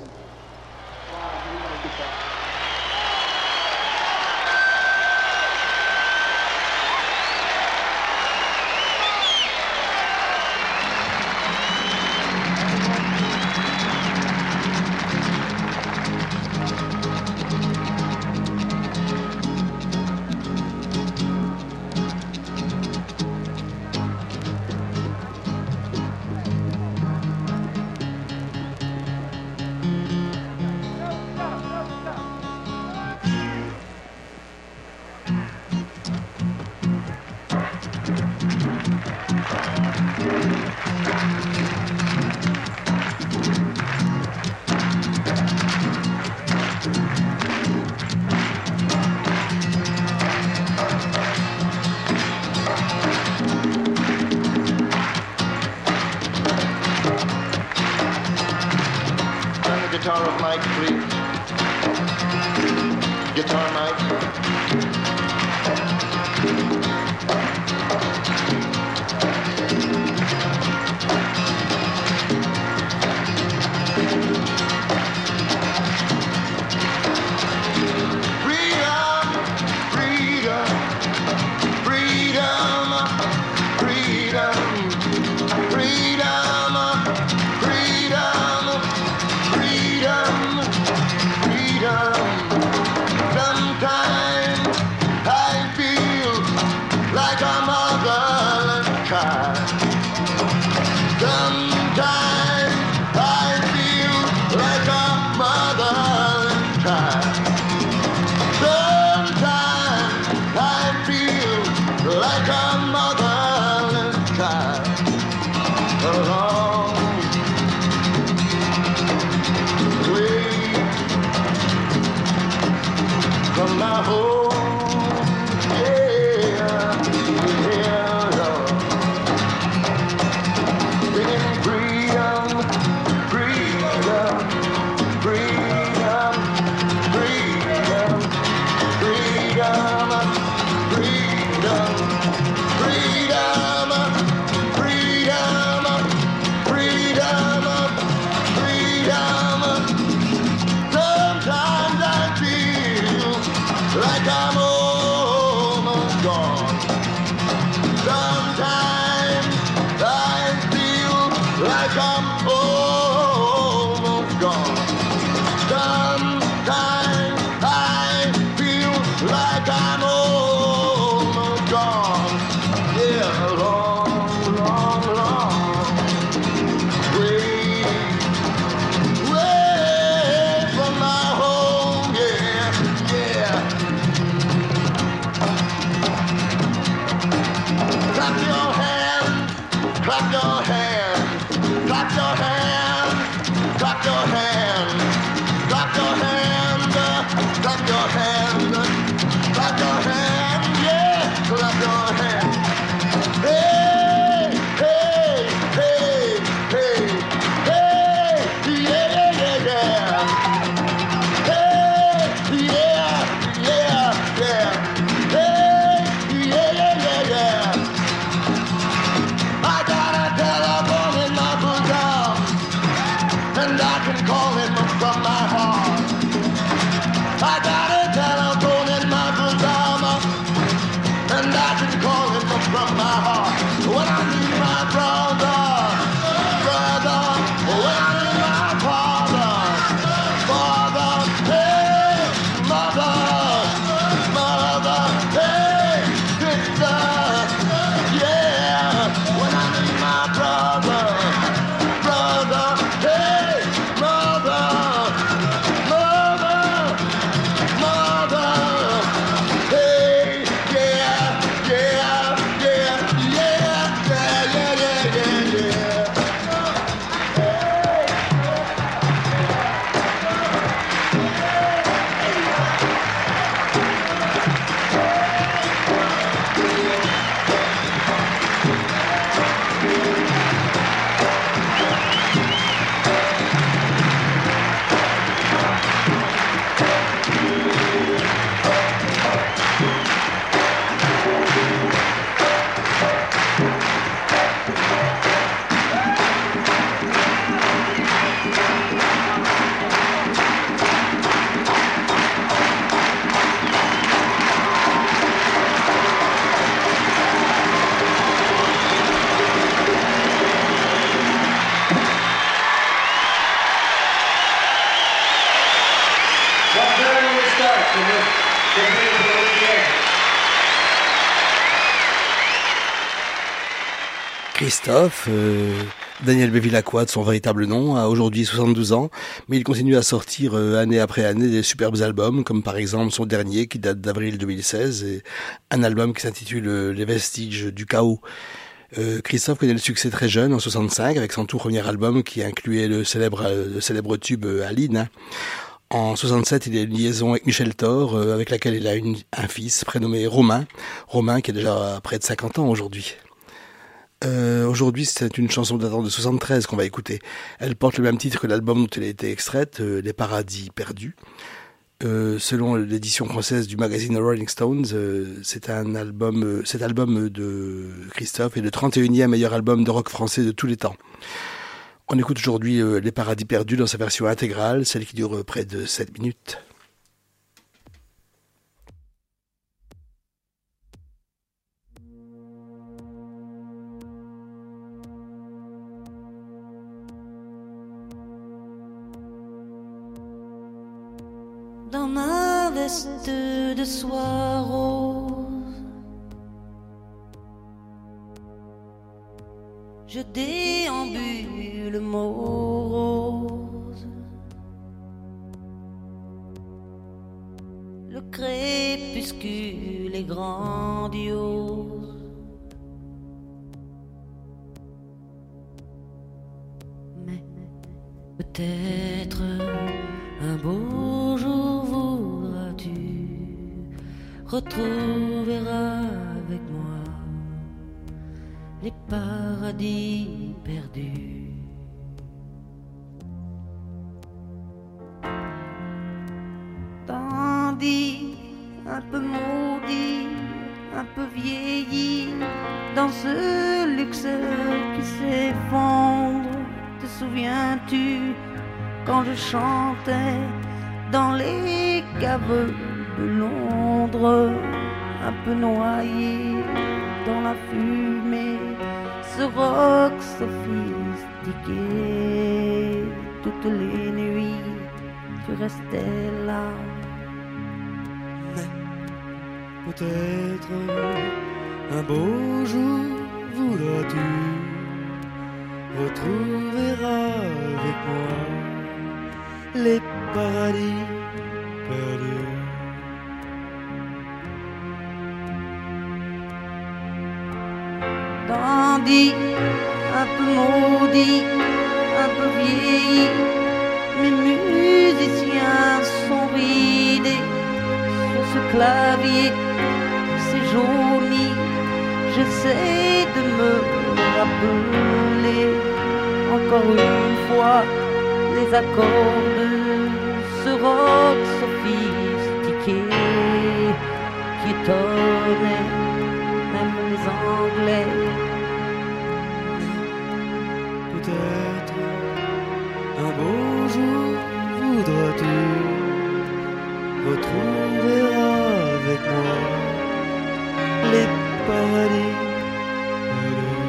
Christophe, Daniel Bevilacqua de son véritable nom, a aujourd'hui 72 ans, mais il continue à sortir année après année des superbes albums, comme par exemple son dernier qui date d'avril 2016, et un album qui s'intitule Les Vestiges du Chaos. Christophe connaît le succès très jeune, en 65, avec son tout premier album qui incluait le célèbre tube Aline. Hein. En 67, il a une liaison avec Michel Thor, avec laquelle il a un fils prénommé Romain. Romain qui a déjà près de 50 ans aujourd'hui. Aujourd'hui, c'est une chanson datant de 73 qu'on va écouter. Elle porte le même titre que l'album dont elle a été extraite, Les Paradis Perdus. Selon l'édition française du magazine Rolling Stones, cet album de Christophe est le 31e meilleur album de rock français de tous les temps. On écoute aujourd'hui Les Paradis Perdus dans sa version intégrale, celle qui dure près de 7 minutes. Dans ma veste de soie rose, je déambule morose. Le crépuscule est grandiose. Mais peut-être un beau jour voudras-tu retrouver avec moi les paradis perdus. Tandis un peu maudit, un peu vieilli, dans ce luxe qui s'effondre, te souviens-tu quand je chantais dans les caves de Londres, un peu noyé dans la fumée, ce rock sophistiqué. Toutes les nuits, tu restais là. Mais peut-être un beau jour voudras-tu retrouver avec moi les paradis perdus. Tandis un peu maudit, un peu vieilli, mes musiciens sont ridés sur ce clavier, c'est jauni. J'essaie de me rappeler encore une fois les accords de ce rock sophistiqué qui étonnait même les Anglais. Peut-être un beau jour voudras-tu retrouver avec moi les paradis perdus.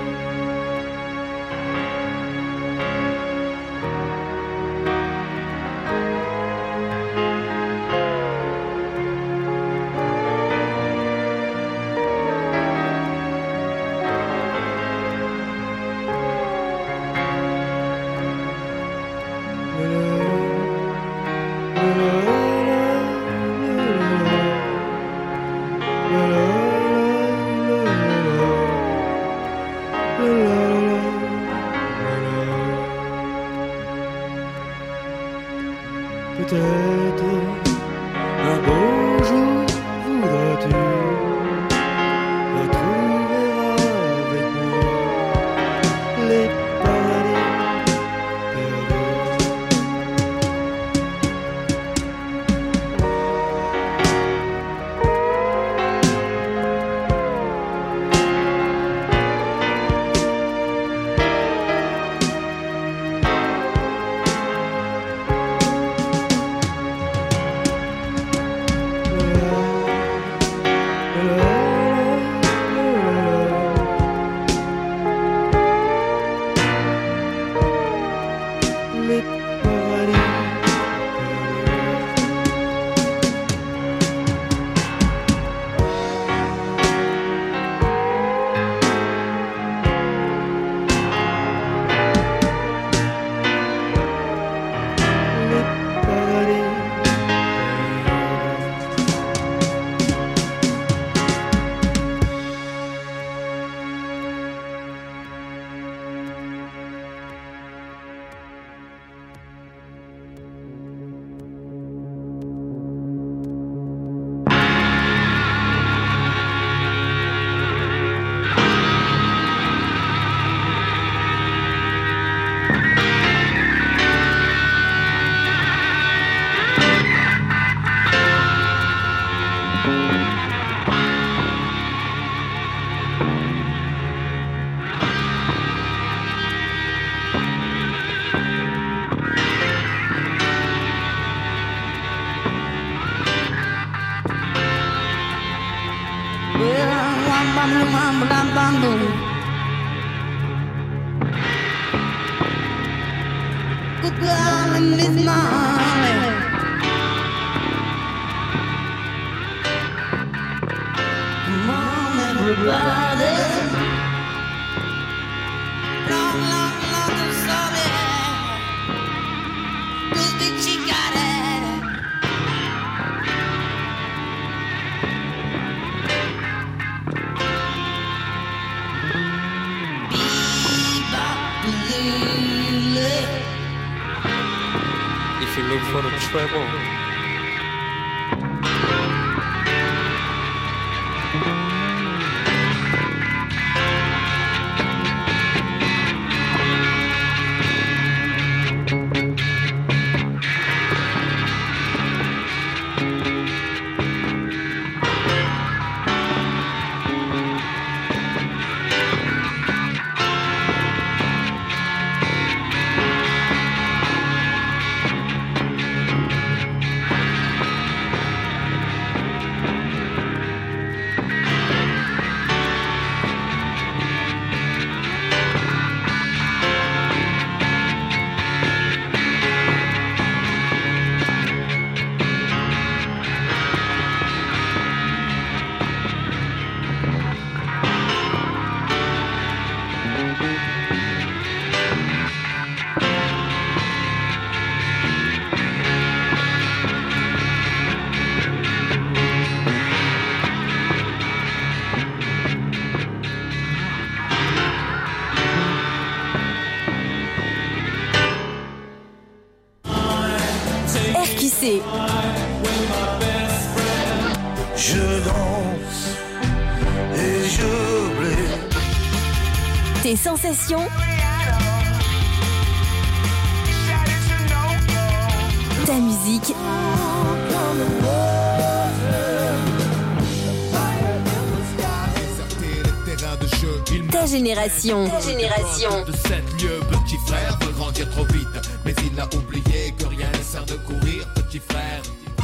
Peut-être un beau jour voudras-tu retrouver avec moi les paradis Good girl in this morning. Come on, everybody. Long, long, long and sunny. Good that she got it. If you look for the treble, RQC. Je danse et j'oublie. Tes sensations, ta musique, ta génération. De 7 lieux, petit frère veut grandir trop vite, mais il a oublié que rien ne sert de courir, petit frère.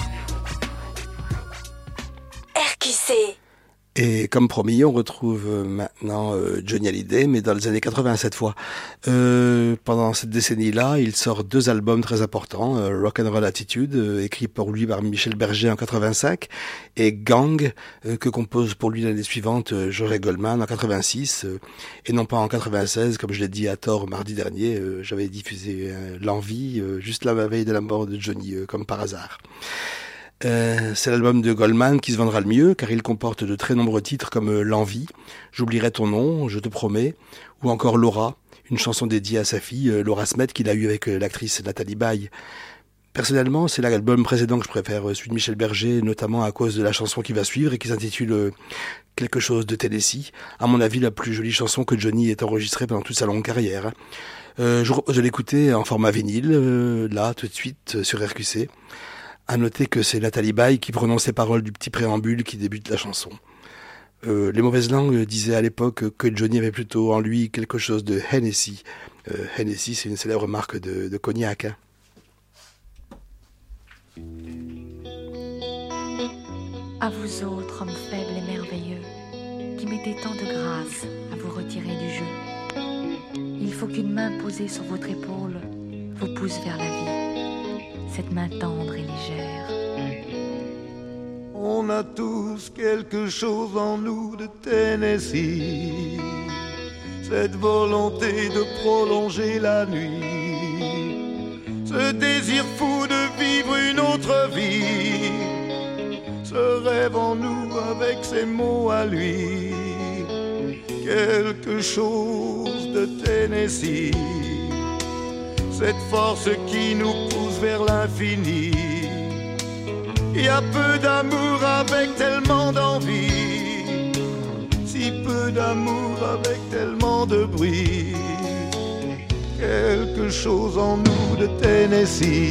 RQC. Et comme promis, on retrouve maintenant Johnny Hallyday, mais dans les années 80 cette fois. Pendant cette décennie-là, il sort 2 albums très importants, Rock'n'Roll Attitude, écrit pour lui par Michel Berger en 85, et Gang, que compose pour lui l'année suivante George Goldman en 86, et non pas en 96, comme je l'ai dit à tort mardi dernier, j'avais diffusé L'Envie, juste la veille de la mort de Johnny, comme par hasard. C'est l'album de Goldman qui se vendra le mieux car il comporte de très nombreux titres comme L'Envie, J'oublierai ton nom, Je te promets, ou encore Laura, une chanson dédiée à sa fille Laura Smet qu'il a eue avec l'actrice Nathalie Baye. Personnellement, c'est l'album précédent que je préfère, celui de Michel Berger, notamment à cause de la chanson qui va suivre et qui s'intitule Quelque chose de Tennessee. À mon avis, la plus jolie chanson que Johnny ait enregistrée pendant toute sa longue carrière. Je vous propose de l'écouter en format vinyle, là, tout de suite, sur RQC. À noter que c'est Nathalie Baye qui prononce les paroles du petit préambule qui débute la chanson. Les mauvaises langues disaient à l'époque que Johnny avait plutôt en lui quelque chose de Hennessy. Hennessy, c'est une célèbre marque de cognac. Hein. À vous autres, hommes faibles et merveilleux, qui mettez tant de grâce à vous retirer du jeu, il faut qu'une main posée sur votre épaule vous pousse vers la vie, cette main tendre et légère. On a tous quelque chose en nous de Tennessee, cette volonté de prolonger la nuit, ce désir fou de vivre une autre vie, ce rêve en nous avec ses mots à lui, quelque chose de Tennessee, cette force qui nous pousse vers l'infini. Il y a peu d'amour avec tellement d'envie, si peu d'amour avec tellement de bruit, quelque chose en nous de Tennessee.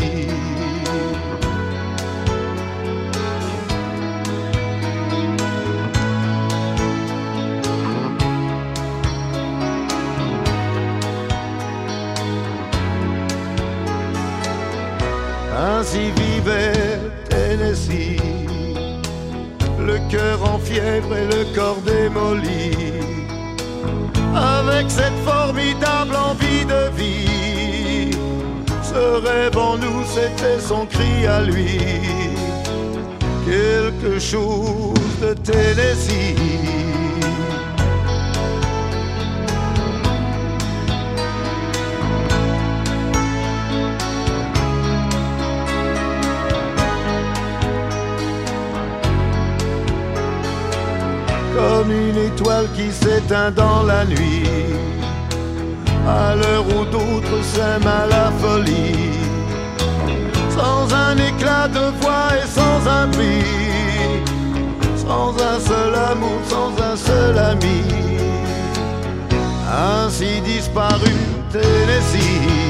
Ainsi vivait Tennessee, le cœur en fièvre et le corps démoli. Avec cette formidable envie de vie, ce rêve en nous, c'était son cri à lui. Quelque chose de Tennessee. Comme une étoile qui s'éteint dans la nuit, à l'heure où d'autres s'aiment à la folie, sans un éclat de voix et sans un bruit, sans un seul amour, sans un seul ami, ainsi disparu Tennessee.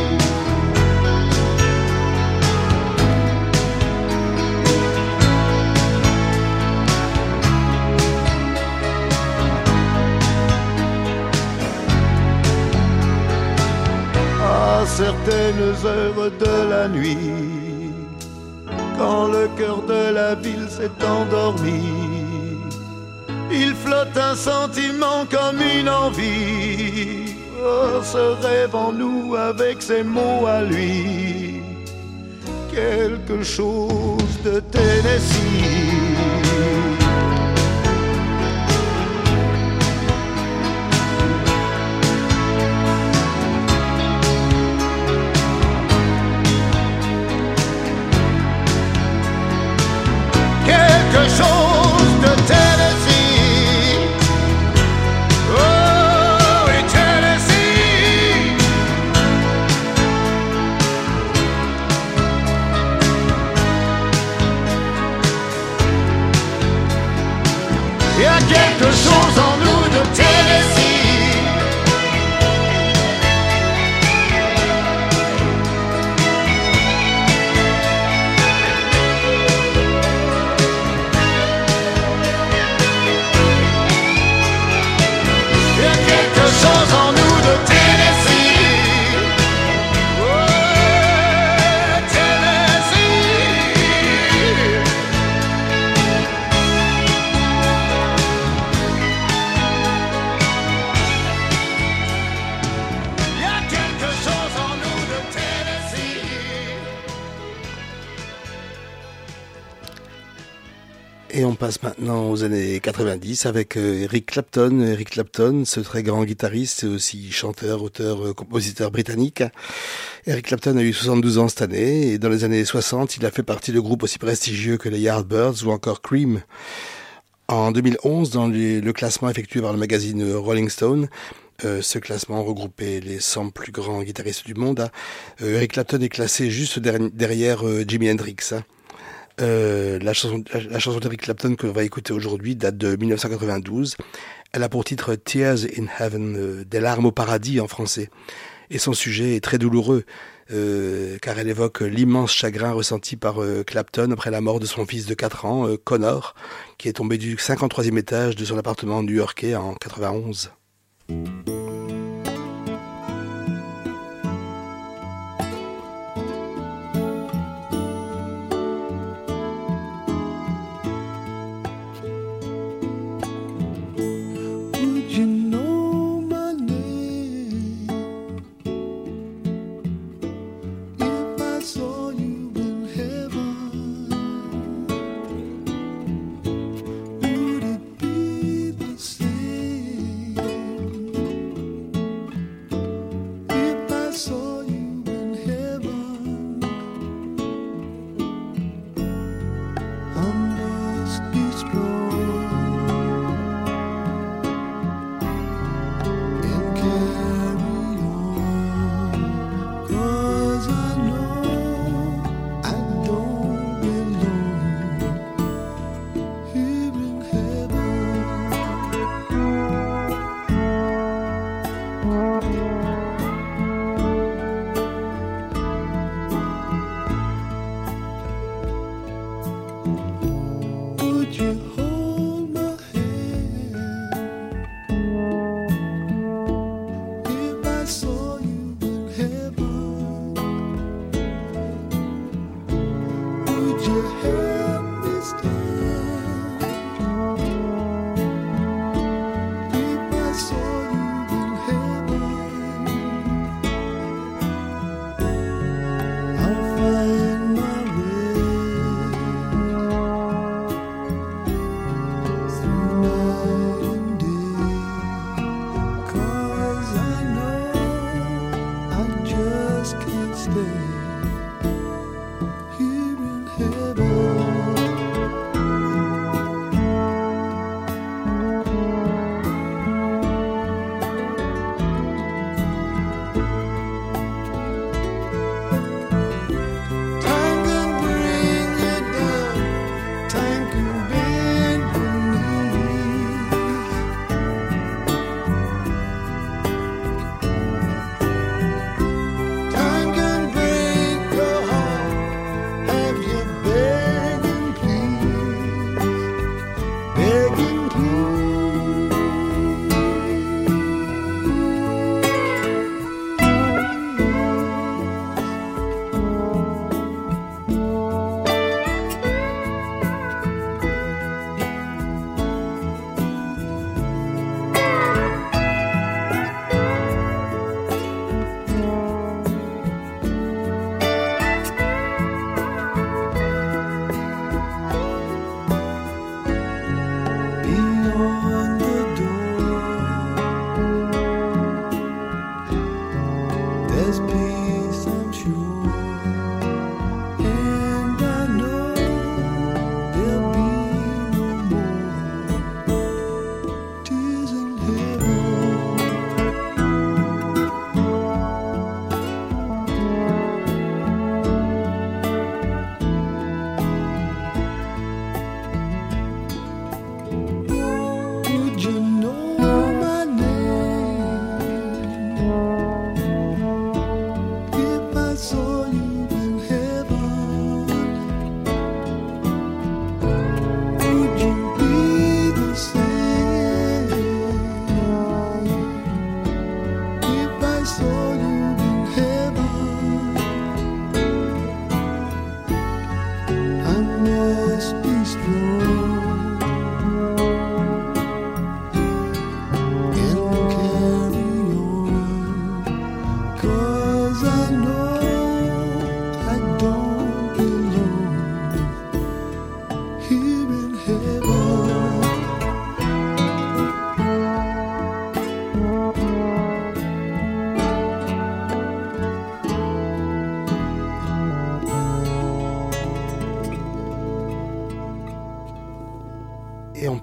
À certaines heures de la nuit, quand le cœur de la ville s'est endormi, il flotte un sentiment comme une envie. Oh, ce rêve en nous avec ses mots à lui, quelque chose de Tennessee. Quelque chose de Tennessee. Oh, et Tennessee. Il y a quelque chose en nous de Tennessee. Chose en nous de Tennessee. Oh, Tennessee. Il y a quelque chose en nous de Tennessee. Et on passe maintenant aux années 90 avec Eric Clapton. Eric Clapton, ce très grand guitariste et aussi chanteur, auteur, compositeur britannique. Eric Clapton a eu 72 ans cette année et dans les années 60, il a fait partie de groupes aussi prestigieux que les Yardbirds ou encore Cream. En 2011, dans le classement effectué par le magazine Rolling Stone, ce classement regroupait les 100 plus grands guitaristes du monde. Eric Clapton est classé juste derrière Jimi Hendrix. La chanson d'Eric Clapton que l'on va écouter aujourd'hui date de 1992. Elle a pour titre Tears in Heaven, des larmes au paradis en français. Et son sujet est très douloureux, car elle évoque l'immense chagrin ressenti par Clapton après la mort de son fils de 4 ans, Connor, qui est tombé du 53e étage de son appartement new-yorkais en 91.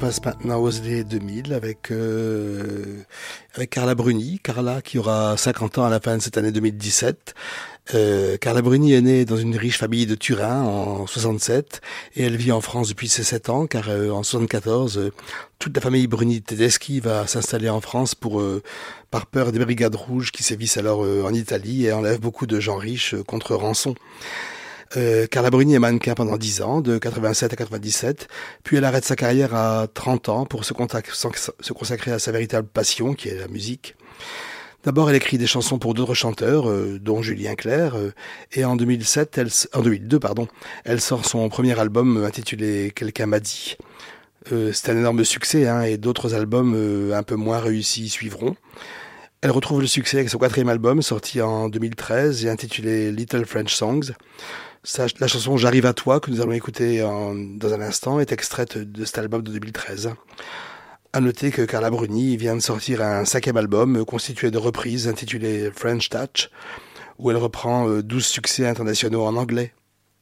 passe maintenant aux années 2000 avec Carla Bruni. Carla qui aura 50 ans à la fin de cette année 2017. Carla Bruni est née dans une riche famille de Turin en 67 et elle vit en France depuis ses 7 ans car en 74 toute la famille Bruni Tedeschi va s'installer en France par peur des brigades rouges qui sévissent alors en Italie et enlèvent beaucoup de gens riches contre rançon. Carla Bruni est mannequin pendant 10 ans, de 87 à 97, puis elle arrête sa carrière à 30 ans pour se consacrer à sa véritable passion, qui est la musique. D'abord, elle écrit des chansons pour d'autres chanteurs, dont Julien Clerc, et en 2002, elle sort son premier album intitulé « Quelqu'un m'a dit ». C'est un énorme succès, et d'autres albums un peu moins réussis suivront. Elle retrouve le succès avec son 4e album, sorti en 2013 et intitulé « Little French Songs ». La chanson « J'arrive à toi » que nous allons écouter dans un instant est extraite de cet album de 2013. À noter que Carla Bruni vient de sortir un 5e album constitué de reprises intitulé « French Touch » où elle reprend 12 succès internationaux en anglais.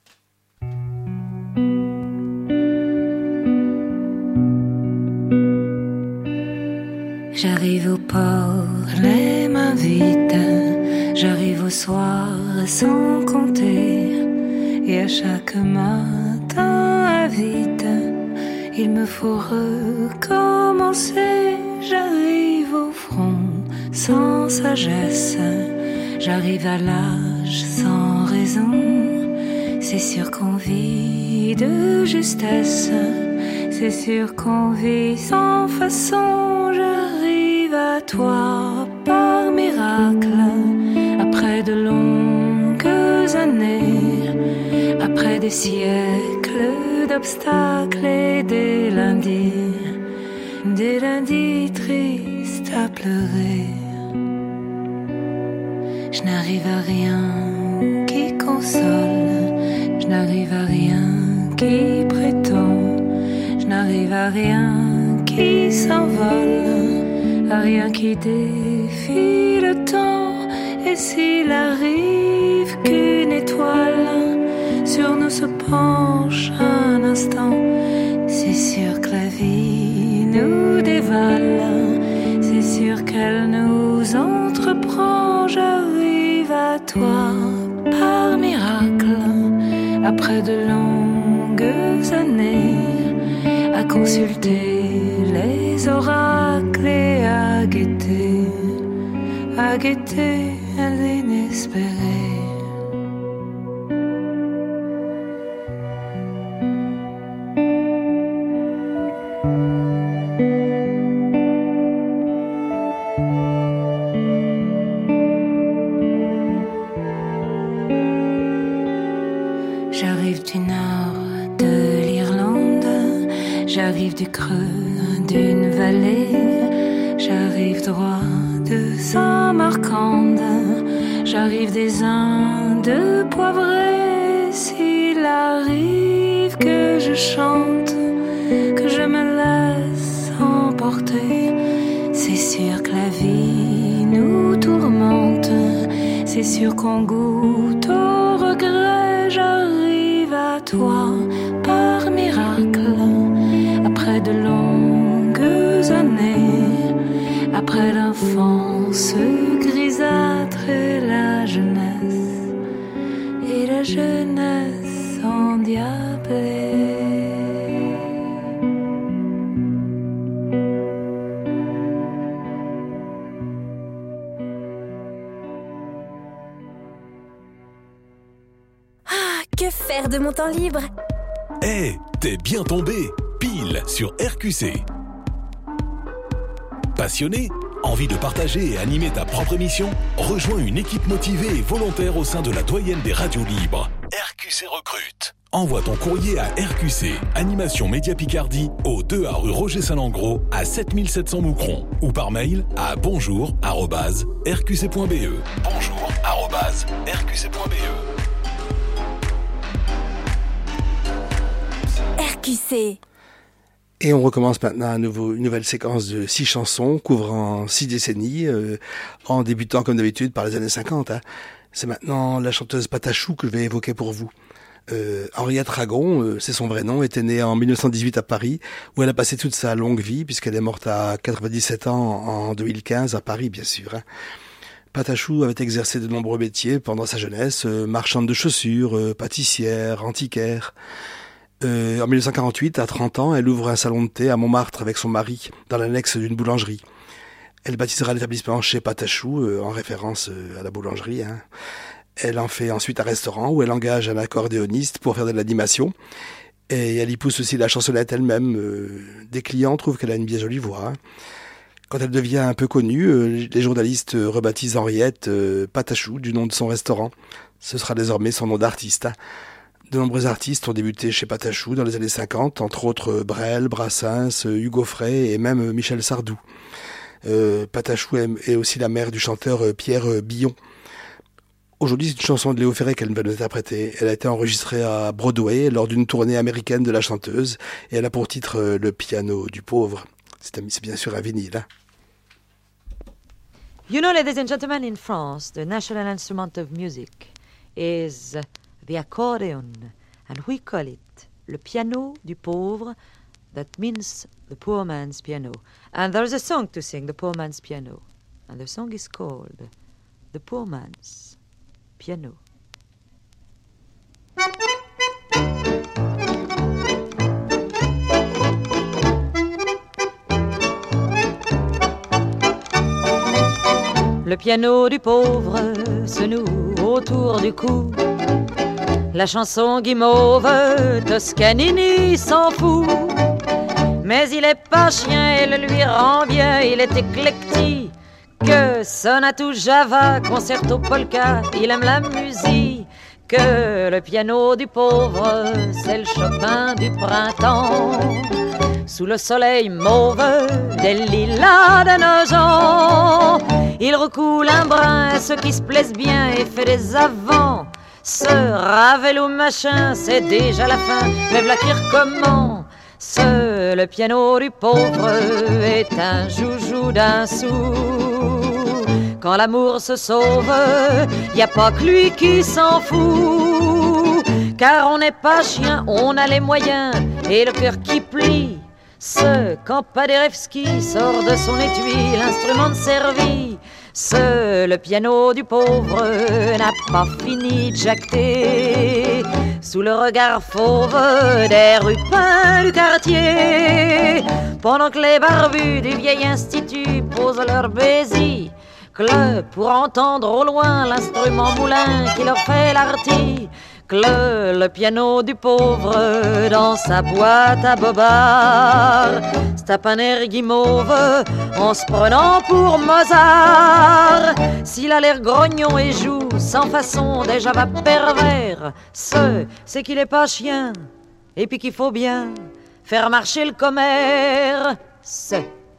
J'arrive au port, les mains vides, j'arrive au soir sans compter, et à chaque matin vite, il me faut recommencer. J'arrive au front sans sagesse, j'arrive à l'âge sans raison, c'est sûr qu'on vit de justesse, c'est sûr qu'on vit sans façon. J'arrive à toi par miracle, après de longues années, après des siècles d'obstacles et des lundis tristes à pleurer. Je n'arrive à rien qui console, je n'arrive à rien qui prétend, je n'arrive à rien qui s'envole, à rien qui défie le temps. Et s'il arrive qu'une étoile sur nous se penche un instant, c'est sûr que la vie nous dévale, c'est sûr qu'elle nous entreprend. J'arrive à toi par miracle, après de longues années, à consulter les oracles et à guetter l'inespéré. J'arrive du nord de l'Irlande, j'arrive du creux d'une vallée, j'arrive droit de Samarcande, j'arrive des Indes poivrées. S'il arrive que je chante, que je me laisse emporter, c'est sûr que la vie nous tourmente, c'est sûr qu'on goûte au regret. J'arrive à toi par miracle, après de longues années, après l'enfance grisâtre et la jeunesse endiablée. Que faire de mon temps libre? T'es bien tombé, pile sur RQC. Passionné? Envie de partager et animer ta propre émission? Rejoins une équipe motivée et volontaire au sein de la doyenne des radios libres. RQC recrute. Envoie ton courrier à RQC, Animation Média Picardie, au 2A rue Roger Saint-Langros, à 7700 Moucron, ou par mail à bonjour@rqc.be. bonjour@rqc.be. RQC. Et on recommence maintenant une nouvelle séquence de 6 chansons couvrant 6 décennies, en débutant comme d'habitude par les années 50. C'est maintenant la chanteuse Patachou que je vais évoquer pour vous. Henriette Ragon, c'est son vrai nom, était née en 1918 à Paris, où elle a passé toute sa longue vie, puisqu'elle est morte à 97 ans en 2015, à Paris bien sûr. Patachou avait exercé de nombreux métiers pendant sa jeunesse, marchande de chaussures, pâtissière, antiquaire. En 1948, à 30 ans, elle ouvre un salon de thé à Montmartre avec son mari, dans l'annexe d'une boulangerie. Elle baptisera l'établissement chez Patachou, en référence à la boulangerie. Elle en fait ensuite un restaurant où elle engage un accordéoniste pour faire de l'animation. Et elle y pousse aussi la chansonnette elle-même. Des clients trouvent qu'elle a une bien jolie voix. Quand elle devient un peu connue, les journalistes rebaptisent Henriette Patachou du nom de son restaurant. Ce sera désormais son nom d'artiste. De nombreux artistes ont débuté chez Patachou dans les années 50, entre autres Brel, Brassens, Hugo Frey et même Michel Sardou. Patachou est aussi la mère du chanteur Pierre Billon. Aujourd'hui, c'est une chanson de Léo Ferré qu'elle va nous interpréter. Elle a été enregistrée à Broadway lors d'une tournée américaine de la chanteuse et elle a pour titre Le piano du pauvre. C'est bien sûr un vinyle. You know, ladies and gentlemen, in France, the national instrument of music is the accordion, and we call it le piano du pauvre. That means the poor man's piano. And there's a song to sing, the poor man's piano. And the song is called The Poor Man's Piano. Le piano du pauvre se noue autour du cou. La chanson guimauve, Toscanini s'en fout. Mais il est pas chien et le lui rend bien, il est éclectique. Sonate ou Java, concerto polka, il aime la musique. Que le piano du pauvre, c'est le Chopin du printemps. Sous le soleil mauve des lilas de nos gens, il recoule un brin à ceux qui se plaisent bien et fait des avants. Ce Ravel ou machin, c'est déjà la fin, mais v'là qui recommence. Le piano du pauvre est un joujou d'un sou. Quand l'amour se sauve, y a pas que lui qui s'en fout. Car on n'est pas chien, on a les moyens et le cœur qui plie. Quand Paderewski sort de son étui l'instrument de servie. Le piano du pauvre n'a pas fini de jacter sous le regard fauve des rupins du quartier. Pendant que les barbus du vieil institut posent leur baisie, pour entendre au loin l'instrument moulin qui leur fait l'artie. Le piano du pauvre dans sa boîte à bobards se tape un air guimauve en se prenant pour Mozart. S'il a l'air grognon et joue sans façon déjà va pervers, c'est qu'il est pas chien et puis qu'il faut bien faire marcher le commerce.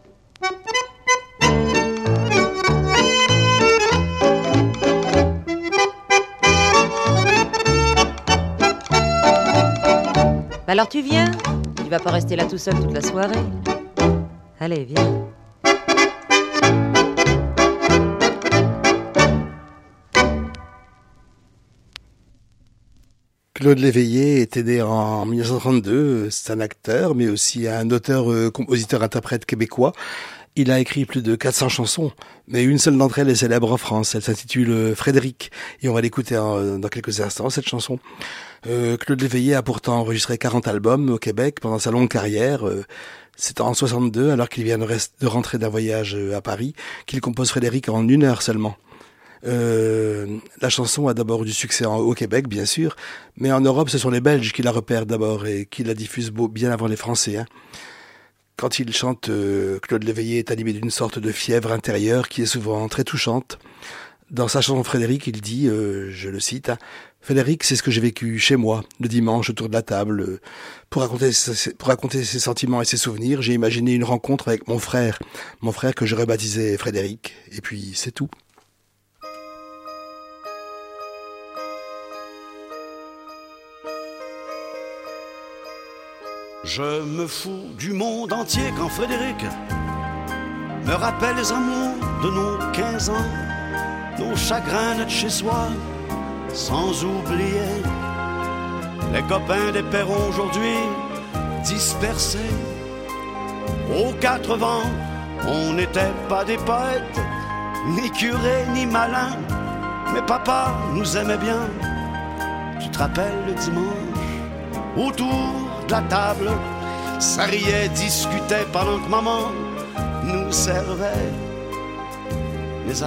Alors tu viens, tu vas pas rester là tout seul toute la soirée. Allez, viens. Claude Léveillé était né en 1932, c'est un acteur, mais aussi un auteur, compositeur, interprète québécois. Il a écrit plus de 400 chansons, mais une seule d'entre elles est célèbre en France. Elle s'intitule Frédéric, et on va l'écouter dans quelques instants, cette chanson. Claude Léveillé a pourtant enregistré 40 albums au Québec pendant sa longue carrière. C'est en 62, alors qu'il vient de rentrer d'un voyage à Paris, qu'il compose Frédéric en 1 heure seulement. La chanson a d'abord eu du succès au Québec, bien sûr, mais en Europe, ce sont les Belges qui la repèrent d'abord et qui la diffusent bien avant les Français. Quand il chante, Claude Léveillé est animé d'une sorte de fièvre intérieure qui est souvent très touchante. Dans sa chanson Frédéric, il dit, je le cite, « Frédéric, c'est ce que j'ai vécu chez moi, le dimanche autour de la table. Pour raconter ses sentiments et ses souvenirs, j'ai imaginé une rencontre avec mon frère que je rebaptisais Frédéric, et puis c'est tout. » Je me fous du monde entier quand Frédéric me rappelle les amours de nos 15 ans, nos chagrins de chez soi, sans oublier Les copains des perrons aujourd'hui dispersés. Aux quatre vents, on n'était pas des poètes, ni curés, ni malins, mais papa nous aimait bien. Tu te rappelles le dimanche, autour de la table, ça riait, discutait pendant que maman nous servait. Mais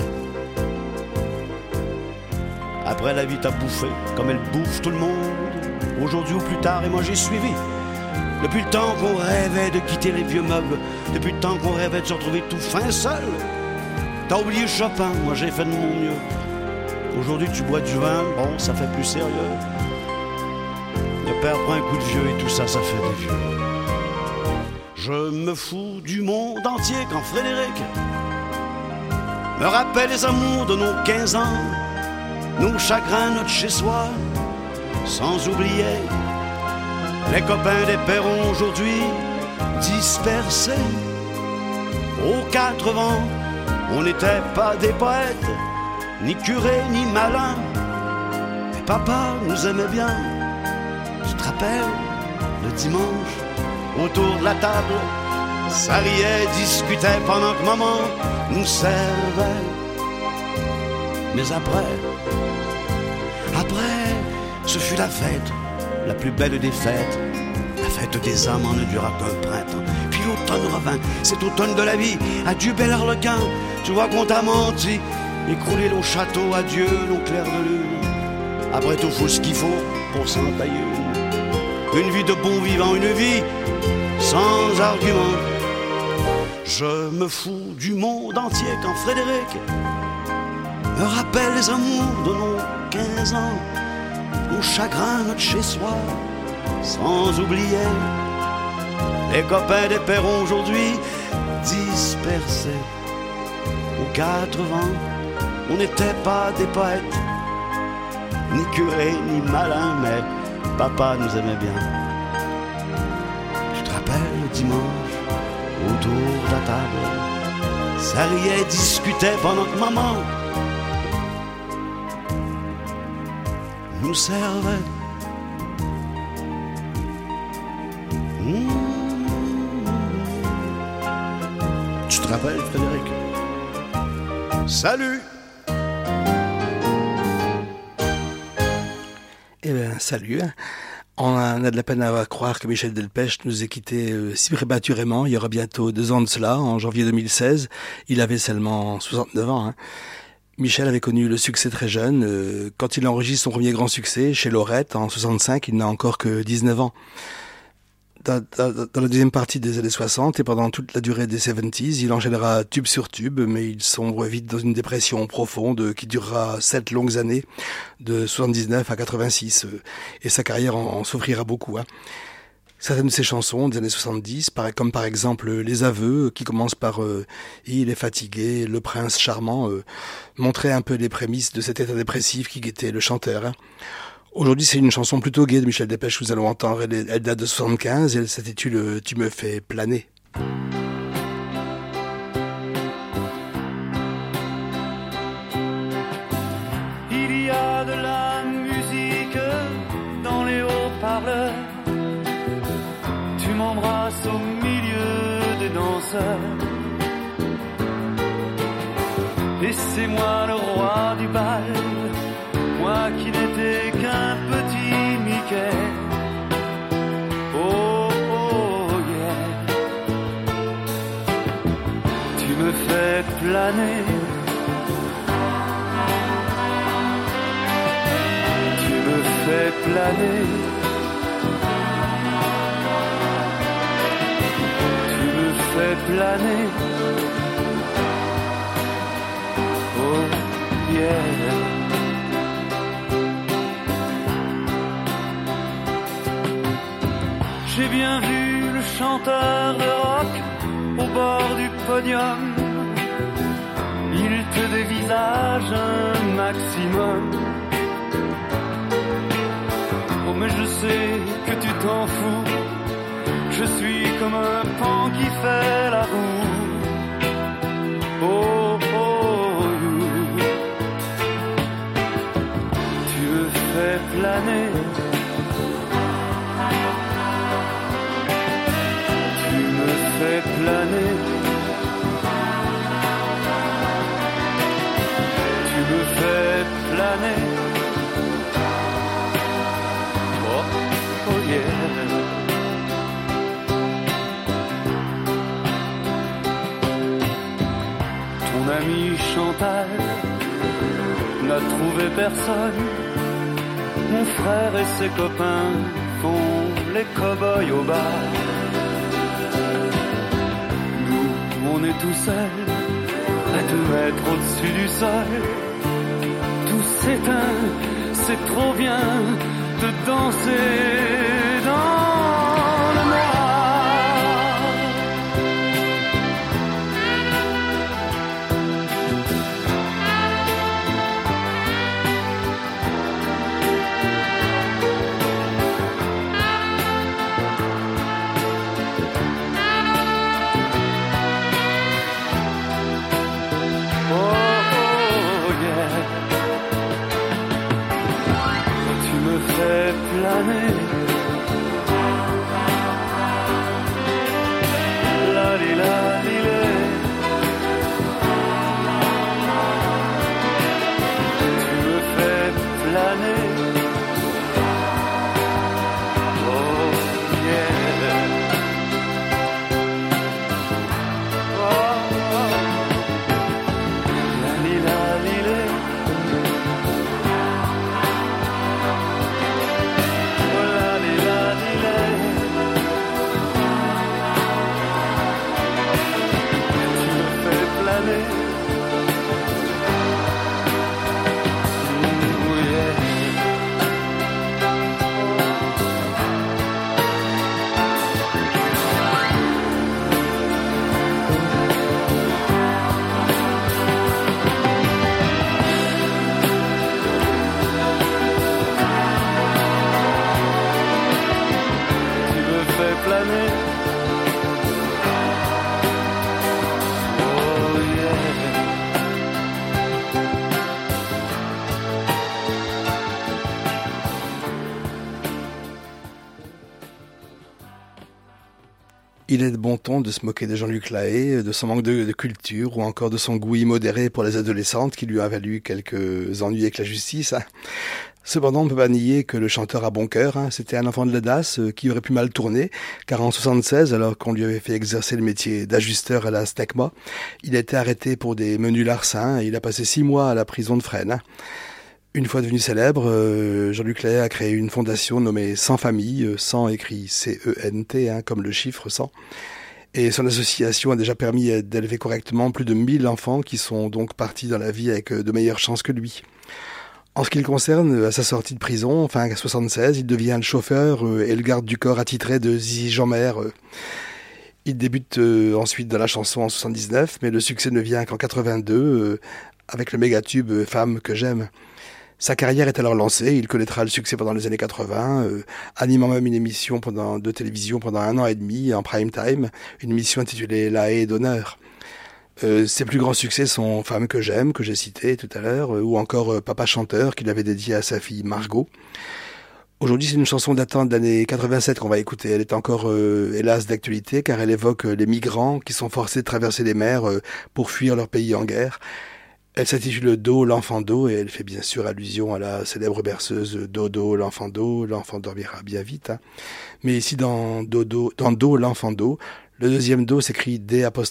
après la vie t'a bouffé, comme elle bouffe tout le monde, aujourd'hui ou plus tard, et moi j'ai suivi. Depuis le temps qu'on rêvait de quitter les vieux meubles, depuis le temps qu'on rêvait de se retrouver tout fin seul. T'as oublié Chopin, moi j'ai fait de mon mieux. Aujourd'hui tu bois du vin, bon ça fait plus sérieux. Le père prend un coup de vieux et tout ça, ça fait des vieux. Je me fous du monde entier quand Frédéric me rappelle les amours de nos 15 ans, nos chagrins, notre chez-soi, sans oublier les copains des perrons aujourd'hui dispersés. Aux quatre vents, on n'était pas des poètes, ni curés, ni malins, mais papa nous aimait bien. Tu te rappelles, le dimanche, autour de la table, ça riait, discutait pendant que maman nous servait. Mais après, ce fut la fête, la plus belle des fêtes, la fête des âmes en ne dura qu'un printemps. Puis l'automne revint, cet automne de la vie, adieu bel harlequin, tu vois qu'on t'a menti, écroulé au château, adieu nos clairs de lune. Après tout, faut ce qu'il faut pour s'en tailler une vie de bon vivant, une vie sans argument. Je me fous du monde entier quand Frédéric me rappelle les amours de nos 15 ans, nos chagrins, notre chez-soi, sans oublier les copains des perrons aujourd'hui dispersés. Aux quatre vents, on n'était pas des poètes, ni curés, ni malins, mais papa nous aimait bien. Tu te rappelles le dimanche, autour de la table, ça riait, discutait pendant que maman nous servait. Tu te rappelles, Frédéric? Salut! Eh bien, salut. On a de la peine à croire que Michel Delpech nous ait quittés si prématurément. Il y aura bientôt 2 ans de cela, en janvier 2016. Il avait seulement 69 ans. Michel avait connu le succès très jeune. Quand il enregistre son premier grand succès, chez Lorette, en 65, il n'a encore que 19 ans. Dans la deuxième partie des années 60 et pendant toute la durée des 70s, il enchaînera tube sur tube, mais il sombre vite dans une dépression profonde qui durera 7 longues années, de 79 à 86, et sa carrière en souffrira beaucoup. Certaines de ses chansons des années 70, comme par exemple Les Aveux, qui commence par Il est fatigué, le prince charmant, montraient un peu les prémices de cet état dépressif qui guettait le chanteur. Aujourd'hui, c'est une chanson plutôt gaie de Michel Delpech que vous allez entendre. Elle date de 75 et elle s'intitule « Tu me fais planer ». Il y a de la musique dans les haut-parleurs. Tu m'embrasses au milieu des danseurs. Et c'est moi le roi du bal, moi qui n'étais qu'un petit Mickey. Oh, oh, yeah. Tu me fais planer. Tu me fais planer. Tu me fais planer. Oh, yeah. J'ai bien vu le chanteur de rock au bord du podium. Il te dévisage un maximum. Oh mais je sais que tu t'en fous. Je suis comme un pan qui fait la roue. Oh, oh, you. Tu me fais planer. planer. Tu me fais planer. Oh, oh yeah. Ton ami Chantal n'a trouvé personne. Mon frère et ses copains font les cow-boys au bar. Nous, on est tout seuls, à 2 mètres au-dessus du sol. Tout s'éteint, c'est trop bien de danser dans le noir. Planer. La li la li le. Tu me fais planer. Oh yeah. Oh, oh. La li la li le. Il est de bon ton de se moquer de Jean-Luc Lahaye, de son manque de culture ou encore de son goût immodéré pour les adolescentes qui lui a valu quelques ennuis avec la justice. Cependant, on ne peut pas nier que le chanteur a bon cœur. C'était un enfant de l'audace qui aurait pu mal tourner, car en 76, alors qu'on lui avait fait exercer le métier d'ajusteur à la SNECMA, il a été arrêté pour des menus larcins et il a passé 6 mois à la prison de Fresnes. Une fois devenu célèbre, Jean-Luc Lahaye a créé une fondation nommée 100 familles, 100 écrit C-E-N-T, comme le chiffre 100. Et son association a déjà permis d'élever correctement plus de 1000 enfants qui sont donc partis dans la vie avec de meilleures chances que lui. En ce qui le concerne, à sa sortie de prison, fin 1976, il devient le chauffeur et le garde du corps attitré de Zizi Jeanmaire. Il débute ensuite dans la chanson en 79, mais le succès ne vient qu'en 82 avec le mégatube « Femme que j'aime ». Sa carrière est alors lancée, il connaîtra le succès pendant les années 80, animant même une émission de télévision pendant 1 an et demi en prime time, une émission intitulée La haie d'honneur. Ses plus grands succès sont Femme que j'aime, que j'ai cité tout à l'heure, ou encore Papa chanteur, qu'il avait dédié à sa fille Margot. Aujourd'hui, c'est une chanson datant de l'année 87 qu'on va écouter. Elle est encore, hélas, d'actualité, car elle évoque les migrants qui sont forcés de traverser les mers pour fuir leur pays en guerre. Elle s'intitule Do, l'enfant d'eau, et elle fait bien sûr allusion à la célèbre berceuse Dodo, l'enfant dormira bien vite. Mais ici, dans Do, l'enfant d'eau, le deuxième Do s'écrit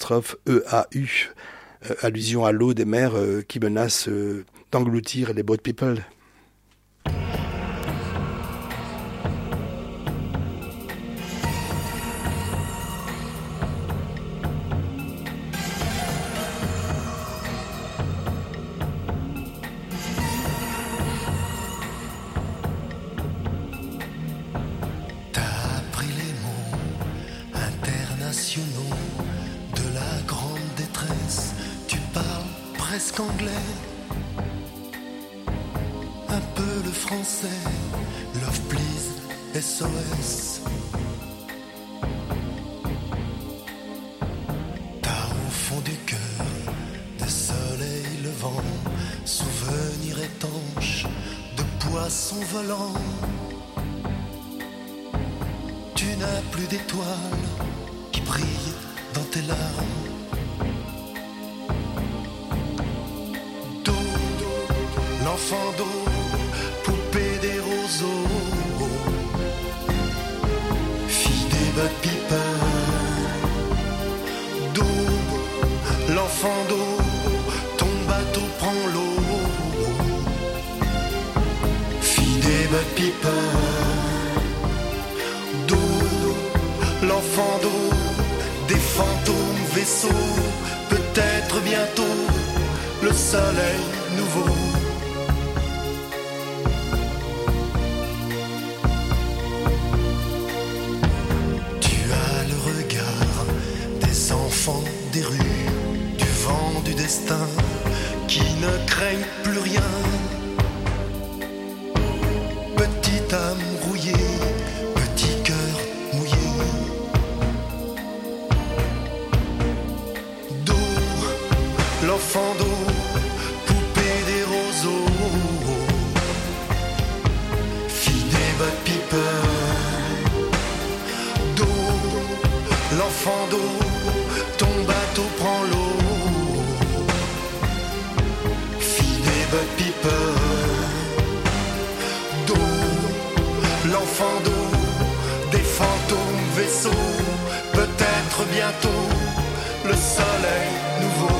D''E-A-U, allusion à l'eau des mers qui menace d'engloutir les boat people. De la grande détresse, tu parles presque anglais, un peu le français, love please, SOS. T'as au fond du cœur des soleils levants, souvenirs étanches de poissons volants. Tu n'as plus d'étoiles qui brillent dans tes larmes. Do, l'enfant d'eau, poupée des roseaux, fille des bud peepers. Do, l'enfant d'eau, ton bateau prend l'eau, fille des bud peepers. Do, l'enfant d'eau, des fantômes vaisseaux, peut-être bientôt le soleil nouveau. Tu as le regard des enfants des rues, du vent du destin qui ne craignent plus rien. Petite âme rouillée, petit cœur mouillé. L'enfant d'eau, poupée des roseaux, fille des bud peepers. Do, l'enfant d'eau, ton bateau prend l'eau, fille des bud peepers. Do, l'enfant d'eau, des fantômes vaisseaux, peut-être bientôt le soleil nouveau.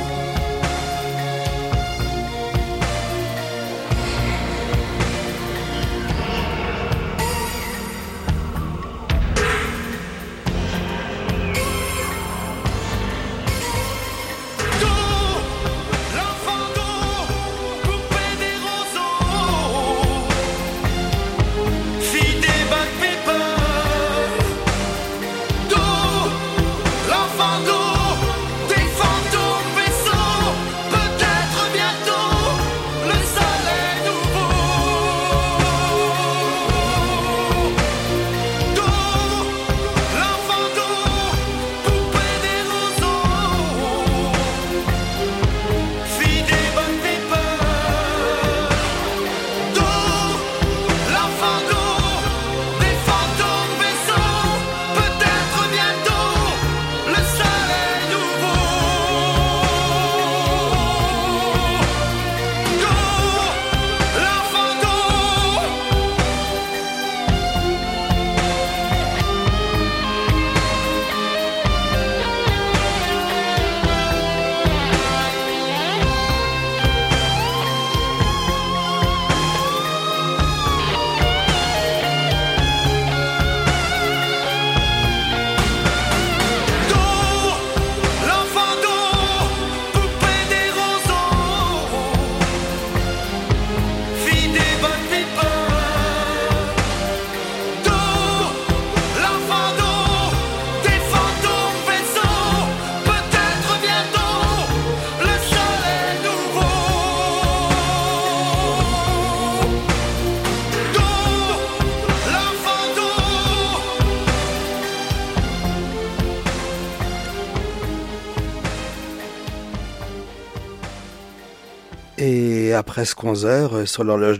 Et à presque 11 heures, sur l'horloge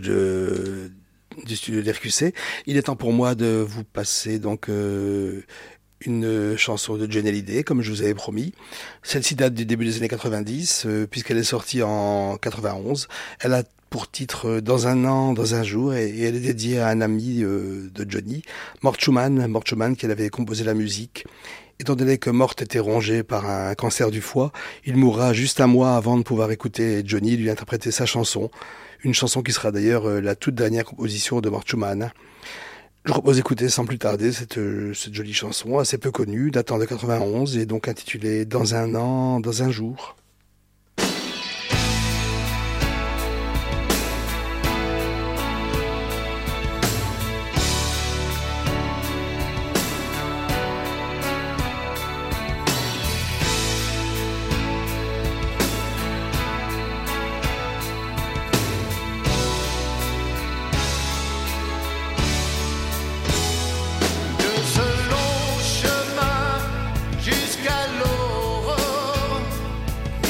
du studio d'RQC, il est temps pour moi de vous passer donc une chanson de Johnny Hallyday, comme je vous avais promis. Celle-ci date du début des années 90, puisqu'elle est sortie en 91. Elle a pour titre Dans un an, dans un jour, et elle est dédiée à un ami de Johnny, Mort Schumann, qui avait composé la musique. Étant donné que Mort était rongé par un cancer du foie, il mourra juste un mois avant de pouvoir écouter Johnny lui interpréter sa chanson. Une chanson qui sera d'ailleurs la toute dernière composition de Mort Schumann. Je vous propose d'écouter sans plus tarder cette jolie chanson, assez peu connue, datant de 91, et donc intitulée Dans un an, dans un jour. Jusqu'à l'aurore,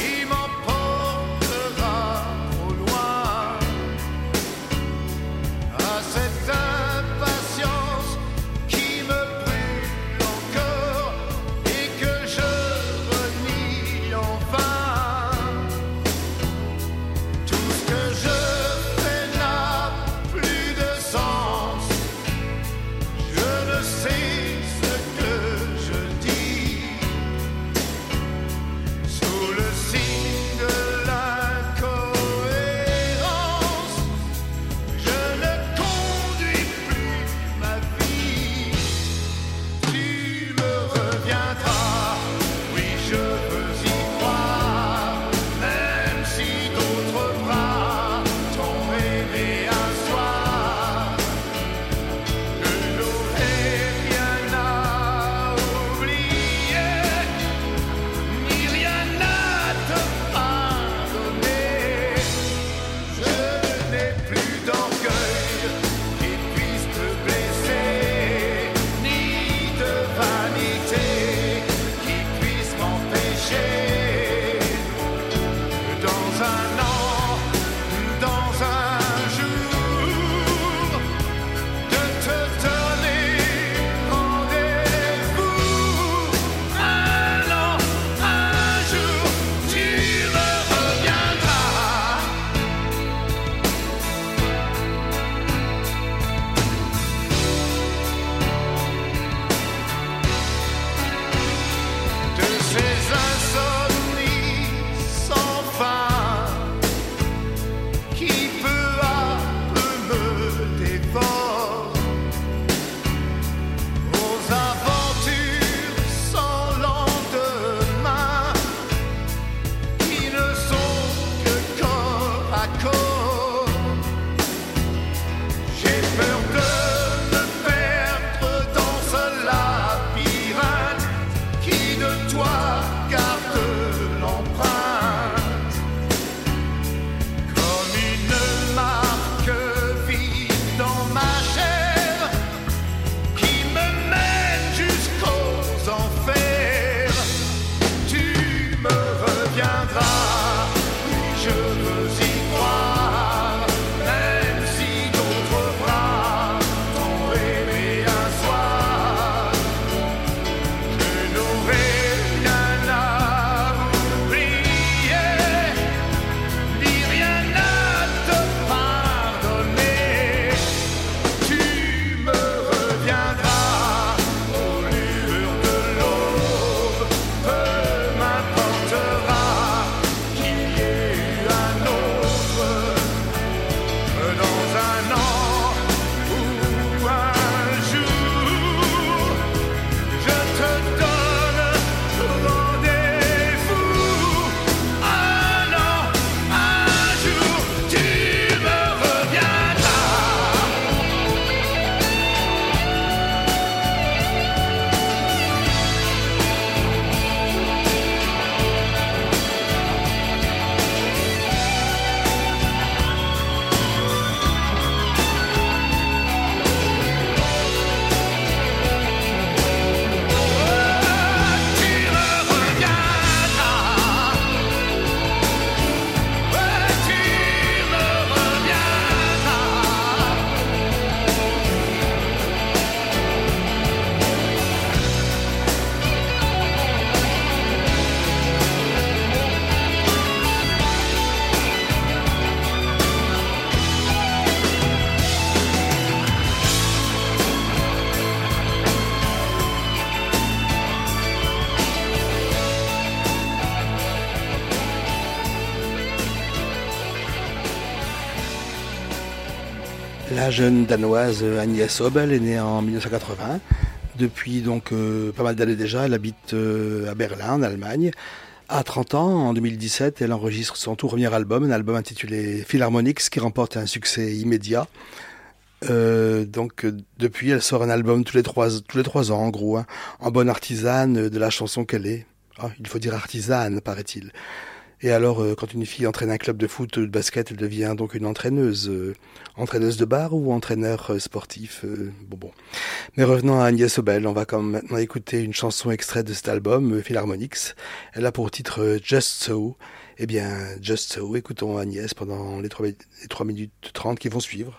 La jeune danoise Agnès Obel est née en 1980. Depuis donc pas mal d'années déjà, elle habite à Berlin, en Allemagne. À 30 ans, en 2017, elle enregistre son tout premier album, un album intitulé Philharmonics, qui remporte un succès immédiat. Donc depuis, elle sort un album tous les trois ans, en gros, hein, en bonne artisane de la chanson qu'elle est. Ah, il faut dire artisane, paraît-il. Et alors, quand une fille entraîne un club de foot ou de basket, elle devient donc une entraîneuse. Entraîneuse de bar ou entraîneur sportif bon. Mais revenons à Agnès Obel, on va quand même maintenant écouter une chanson extraite de cet album, Philharmonics. Elle a pour titre Just So. Eh bien, Just So, écoutons Agnès pendant les 3 minutes 30 qui vont suivre.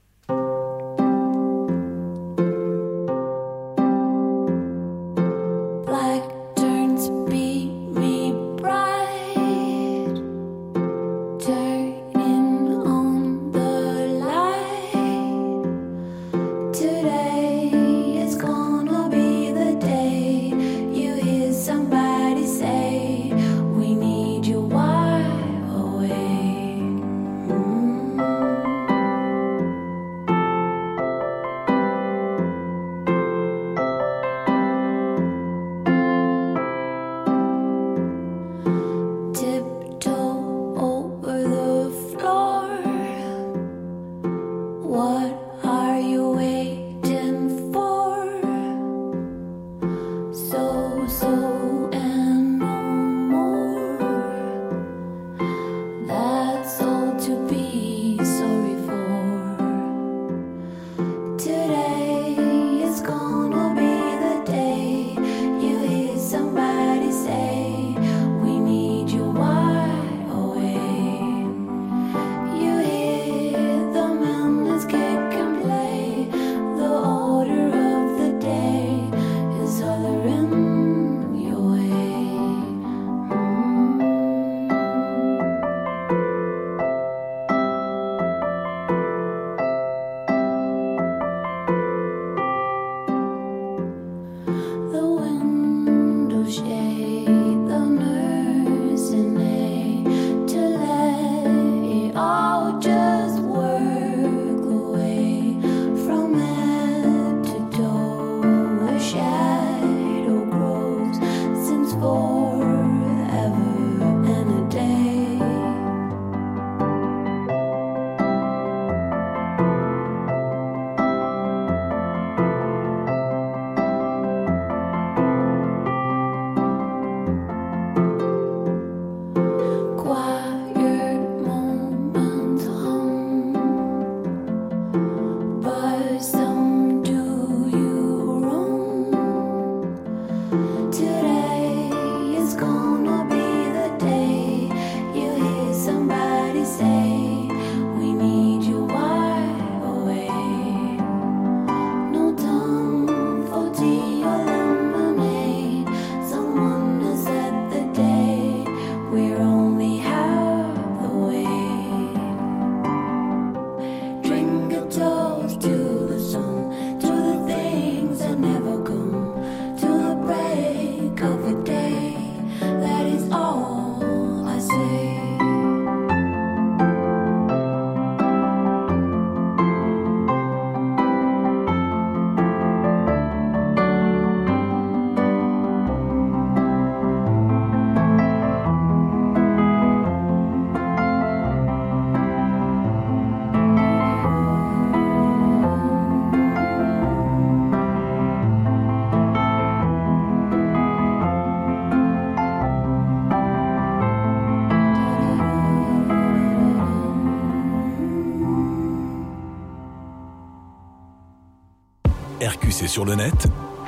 RQC sur le net,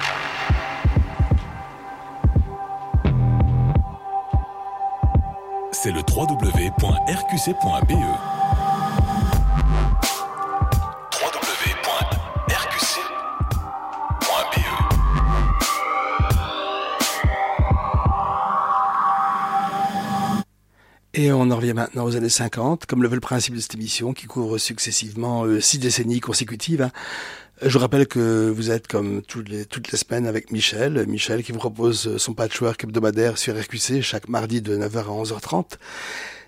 c'est le www.rqc.be. Et on en revient maintenant aux années 50, comme le veut le principe de cette émission, qui couvre successivement 6 décennies consécutives. Hein. Je vous rappelle que vous êtes comme toutes les semaines avec Michel qui vous propose son patchwork hebdomadaire sur RQC chaque mardi de 9h à 11h30.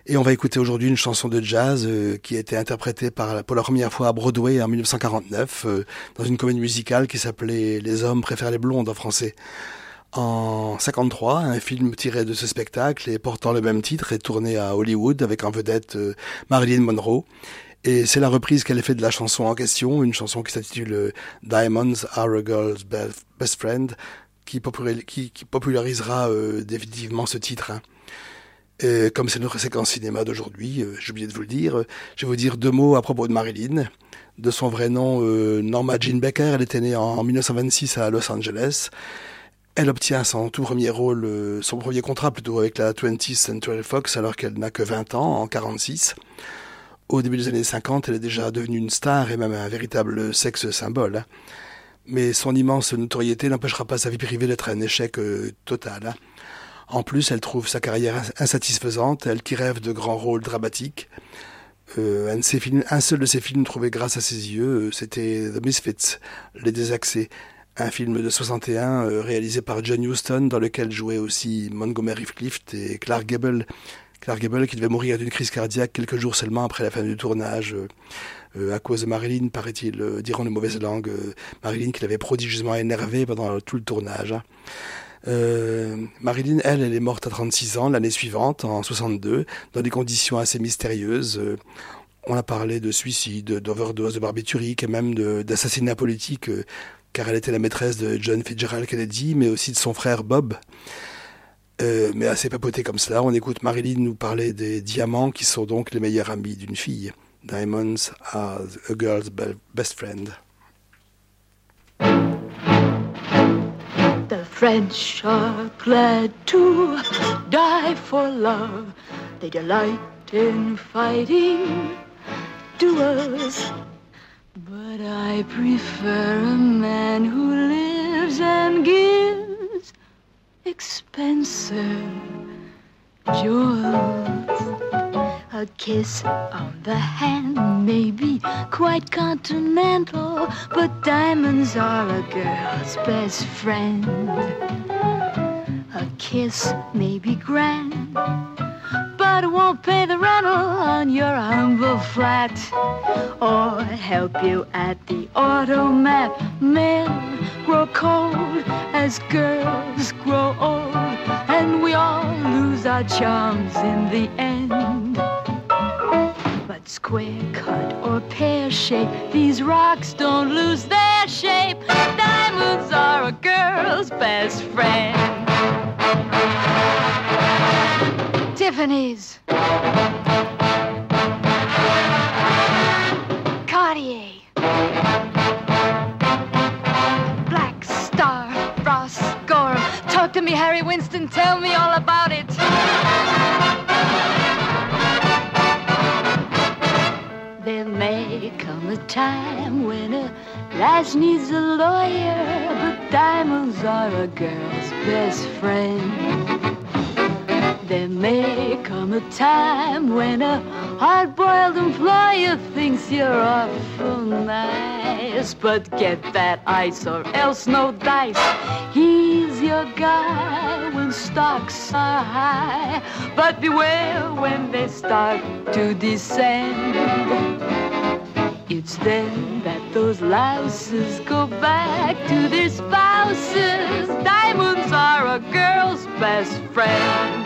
Et on va écouter aujourd'hui une chanson de jazz qui a été interprétée pour la première fois à Broadway en 1949 dans une comédie musicale qui s'appelait Les hommes préfèrent les blondes en français. En 53, un film tiré de ce spectacle et portant le même titre est tourné à Hollywood avec en vedette Marilyn Monroe. Et c'est la reprise qu'elle a fait de la chanson en question, une chanson qui s'intitule Diamonds Are a Girl's Best Friend, qui popularisera définitivement ce titre. Comme c'est notre séquence cinéma d'aujourd'hui, j'ai oublié de vous le dire, je vais vous dire 2 mots à propos de Marilyn. De son vrai nom, Norma Jean Baker, elle était née en 1926 à Los Angeles. Elle obtient son tout premier rôle, son premier contrat plutôt avec la 20th Century Fox alors qu'elle n'a que 20 ans, en 46. Au début des années 50, elle est déjà devenue une star et même un véritable sexe symbole. Mais son immense notoriété n'empêchera pas sa vie privée d'être un échec total. En plus, elle trouve sa carrière insatisfaisante, elle qui rêve de grands rôles dramatiques. Un seul de ses films trouvé grâce à ses yeux, c'était The Misfits, Les Désaxés, un film de 61 réalisé par John Huston dans lequel jouaient aussi Montgomery Clift et Clark Gable. Clark Gable qui devait mourir d'une crise cardiaque quelques jours seulement après la fin du tournage à cause de Marilyn, paraît-il, diront les mauvaises langues. Marilyn qui l'avait prodigieusement énervé pendant tout le tournage. Marilyn, elle est morte à 36 ans l'année suivante, en 62, dans des conditions assez mystérieuses. On a parlé de suicide, d'overdose, de barbiturique et même d'assassinat politique, car elle était la maîtresse de John Fitzgerald Kennedy, mais aussi de son frère Bob. Mais assez papotée comme cela, on écoute Marilyn nous parler des diamants qui sont donc les meilleurs amis d'une fille. Diamonds are a girl's best friend. The French are glad to die for love. They delight in fighting duels. But I prefer a man who lives and gives expensive jewels. A kiss on the hand may be quite continental, but diamonds are a girl's best friend. A kiss may be grand, but it won't pay the rental on your humble flat, or help you at the automat. Men grow cold as girls grow old, and we all lose our charms in the end. But square cut or pear shape, these rocks don't lose their shape. Diamonds are a girl's best friend. Tiffany's, Cartier, Black Star, Ross Gorham. Talk to me, Harry Winston, tell me all about it. There may come a time when a lass needs a lawyer, but diamonds are a girl's best friend. There may come a time when a hard-boiled employer thinks you're awful nice, but get that ice or else no dice. He's your guy when stocks are high, but beware when they start to descend. It's then that those louses go back to their spouses. Diamonds are a girl's best friend.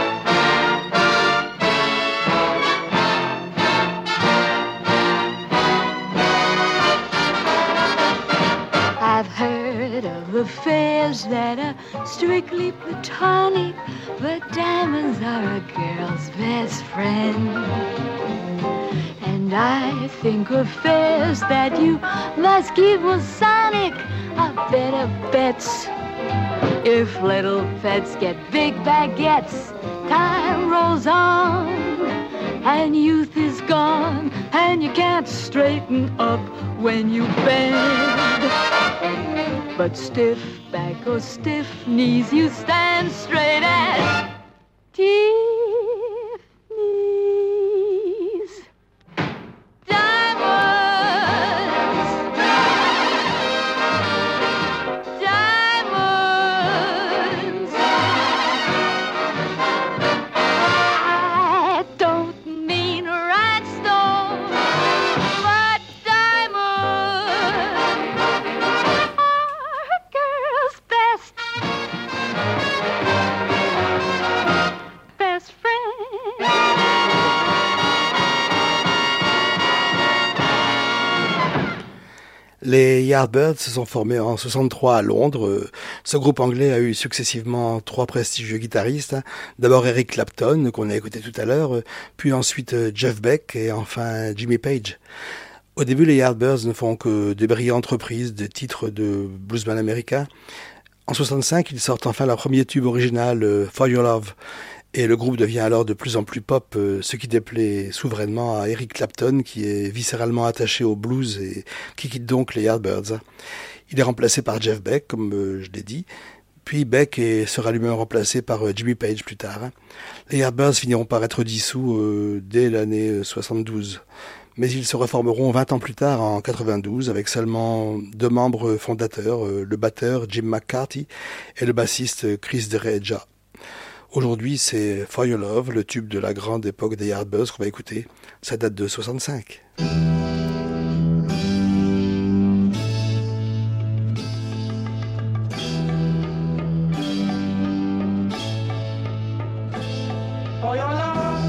I've heard of affairs that are strictly platonic, but diamonds are a girl's best friend. And I think affairs that you must keep Masonic are better bets. If little pets get big baguettes, time rolls on, and youth is gone, and you can't straighten up when you bend. But stiff back or stiff knees, you stand straight as Tiffany's. Diamonds, diamonds. I don't Les Yardbirds se sont formés en 63 à Londres. Ce groupe anglais a eu successivement 3 prestigieux guitaristes. D'abord Eric Clapton, qu'on a écouté tout à l'heure, puis ensuite Jeff Beck et enfin Jimmy Page. Au début, les Yardbirds ne font que de brillantes reprises de titres de bluesman américains. En 65, ils sortent enfin leur premier tube original, For Your Love. Et le groupe devient alors de plus en plus pop, ce qui déplaît souverainement à Eric Clapton, qui est viscéralement attaché au blues et qui quitte donc les Yardbirds. Il est remplacé par Jeff Beck, comme je l'ai dit, puis Beck sera lui-même remplacé par Jimmy Page plus tard. Les Yardbirds finiront par être dissous dès l'année 72. Mais ils se reformeront 20 ans plus tard, en 92, avec seulement 2 membres fondateurs, le batteur Jim McCarthy et le bassiste Chris Dereja. Aujourd'hui, c'est For Your Love, le tube de la grande époque des Yardbirds qu'on va écouter. Ça date de 65. For your love,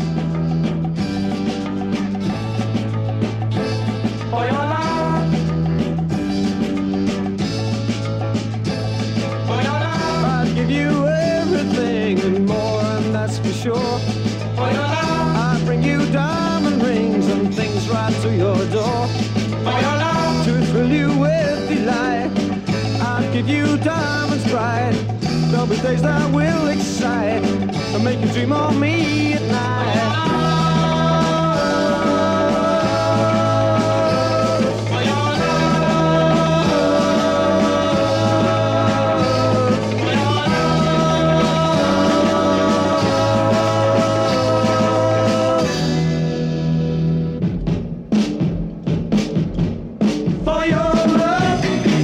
for your love, for your love, I'd give you everything and more, and that's for sure. for your love, I'd bring you diamond rings and things right to your door. for your love, To thrill you with delight, I'd give you diamonds bright. There'll be days that will excite and make you dream of me at night. for your love, for your For your love,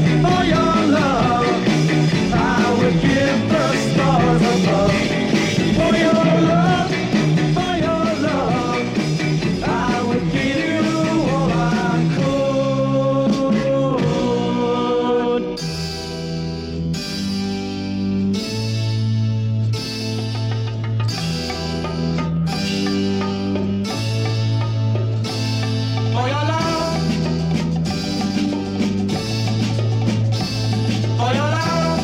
I would give the stars above. For your love, I would give you all I could. For your love, for your love,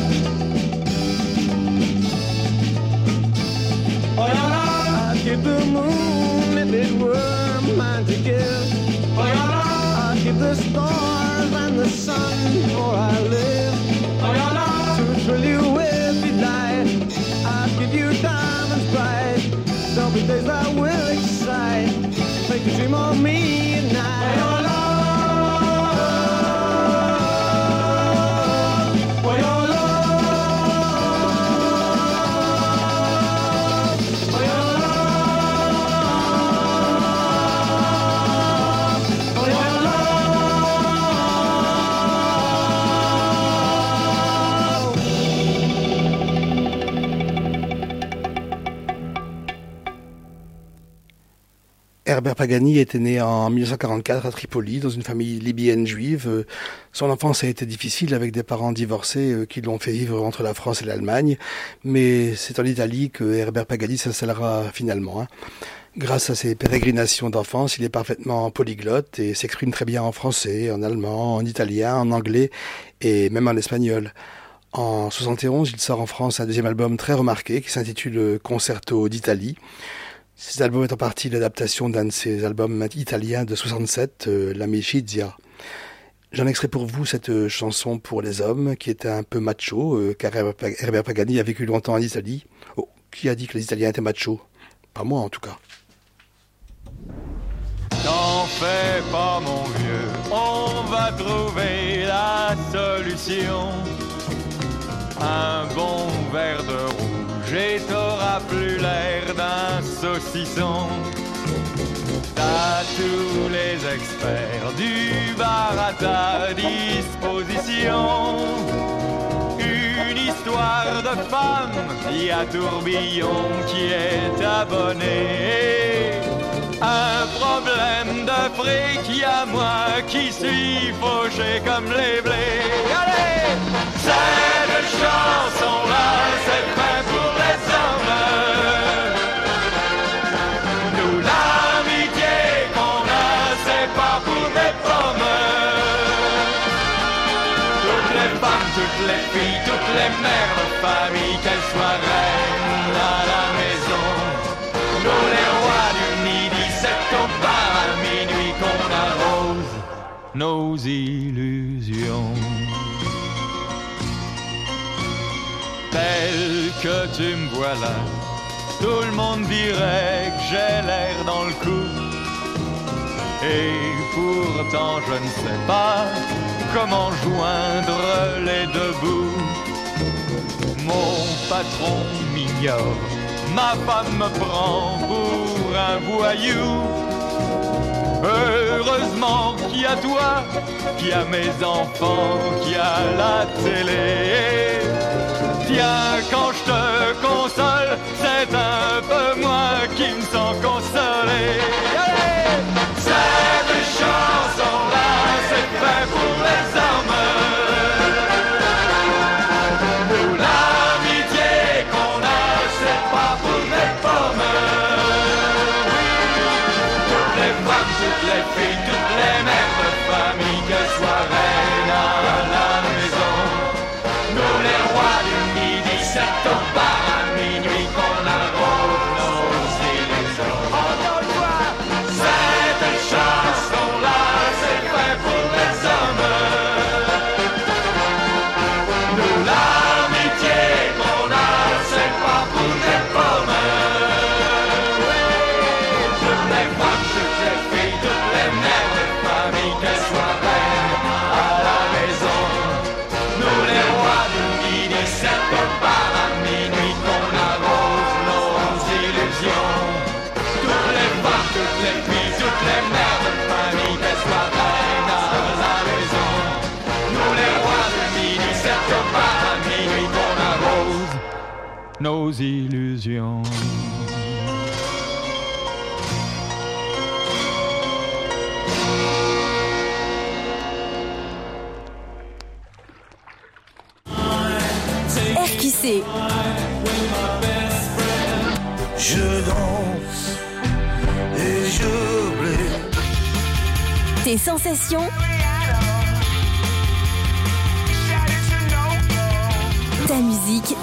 for your love, I'd give the moon if it were mine to give. for your love, I'd give the stars and the sun before I live. for your love, To thrill you with delight, I'd give you diamonds bright. There'll be days that will excite, make you dream of me at night. for your love, for your love, for your Herbert Pagani était né en 1944 à Tripoli, dans une famille libyenne juive. Son enfance a été difficile avec des parents divorcés qui l'ont fait vivre entre la France et l'Allemagne. Mais c'est en Italie que Herbert Pagani s'installera finalement. Grâce à ses pérégrinations d'enfance, il est parfaitement polyglotte et s'exprime très bien en français, en allemand, en italien, en anglais et même en espagnol. En 71, il sort en France un deuxième album très remarqué qui s'intitule Concerto d'Italie. Cet album est en partie l'adaptation d'un de ses albums italiens de 67, L'Amicizia. J'en extrais pour vous cette chanson pour les hommes, qui était un peu macho, car Herbert Pagani a vécu longtemps en Italie. Oh, qui a dit que les Italiens étaient machos? Pas moi en tout cas. N'en fais pas mon vieux, on va trouver la solution. Un bon verre de rouge et t'auras plus l'air d'un saucisson. T'as tous les experts du bar à ta disposition. Une histoire de femme, y a Tourbillon qui est abonné. Un problème de fric, y a moi qui suis fauché comme les blés. Allez, cette chanson-là, c'est fait pour les hommes. Nous, l'amitié qu'on a, c'est pas pour des pommes. toutes les filles, toutes les mères de famille, qu'elles soient reines à la maison. Nous les rois du midi, c'est au bar à minuit qu'on arrose nos illusions. Tel que tu me vois là, tout le monde dirait que j'ai l'air dans le coup. Et pourtant je ne sais pas comment joindre les deux bouts. Mon patron m'ignore, ma femme me prend pour un voyou. Heureusement qu'il y a toi, qu'il y a mes enfants, qu'il y a la télé. Tiens, quand je te console, c'est un peu moi qui me sens consolé. Allez, cette chanson-là, c'est fait pour les hommes. Nous, l'amitié qu'on a, c'est pas pour les pommes. Toutes les femmes, toutes les filles, toutes les mères de famille, qu'elles soient reines à la maison. Nous, les rois du midi, c'est au bar à minuit qu'on arrose nos illusions. Encore une fois, cette chanson-là, c'est fait pour les hommes. Nous, l'amitié qu'on a, c'est pas pour les pommes. Toutes les femmes, toutes les filles, toutes les mères de famille, qu'elles soient reines à la maison. Nous, les rois du midi, c'est au bar à minuit qu'on arrose nos illusions. Toutes les femmes, toutes les filles, toutes les mères de famille, qu'elles soient reines à la maison. Nous, les rois du midi, c'est au bar à minuit qu'on arrose nos illusions. RQC. Je danse et je blé. Tes sensations. Ta musique.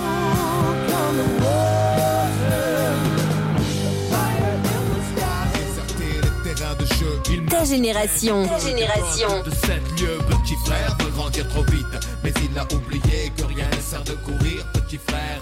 Ta génération. Ta génération. De 7 lieux, petit frère veut grandir trop vite, mais il a oublié que rien ne sert de courir, petit frère.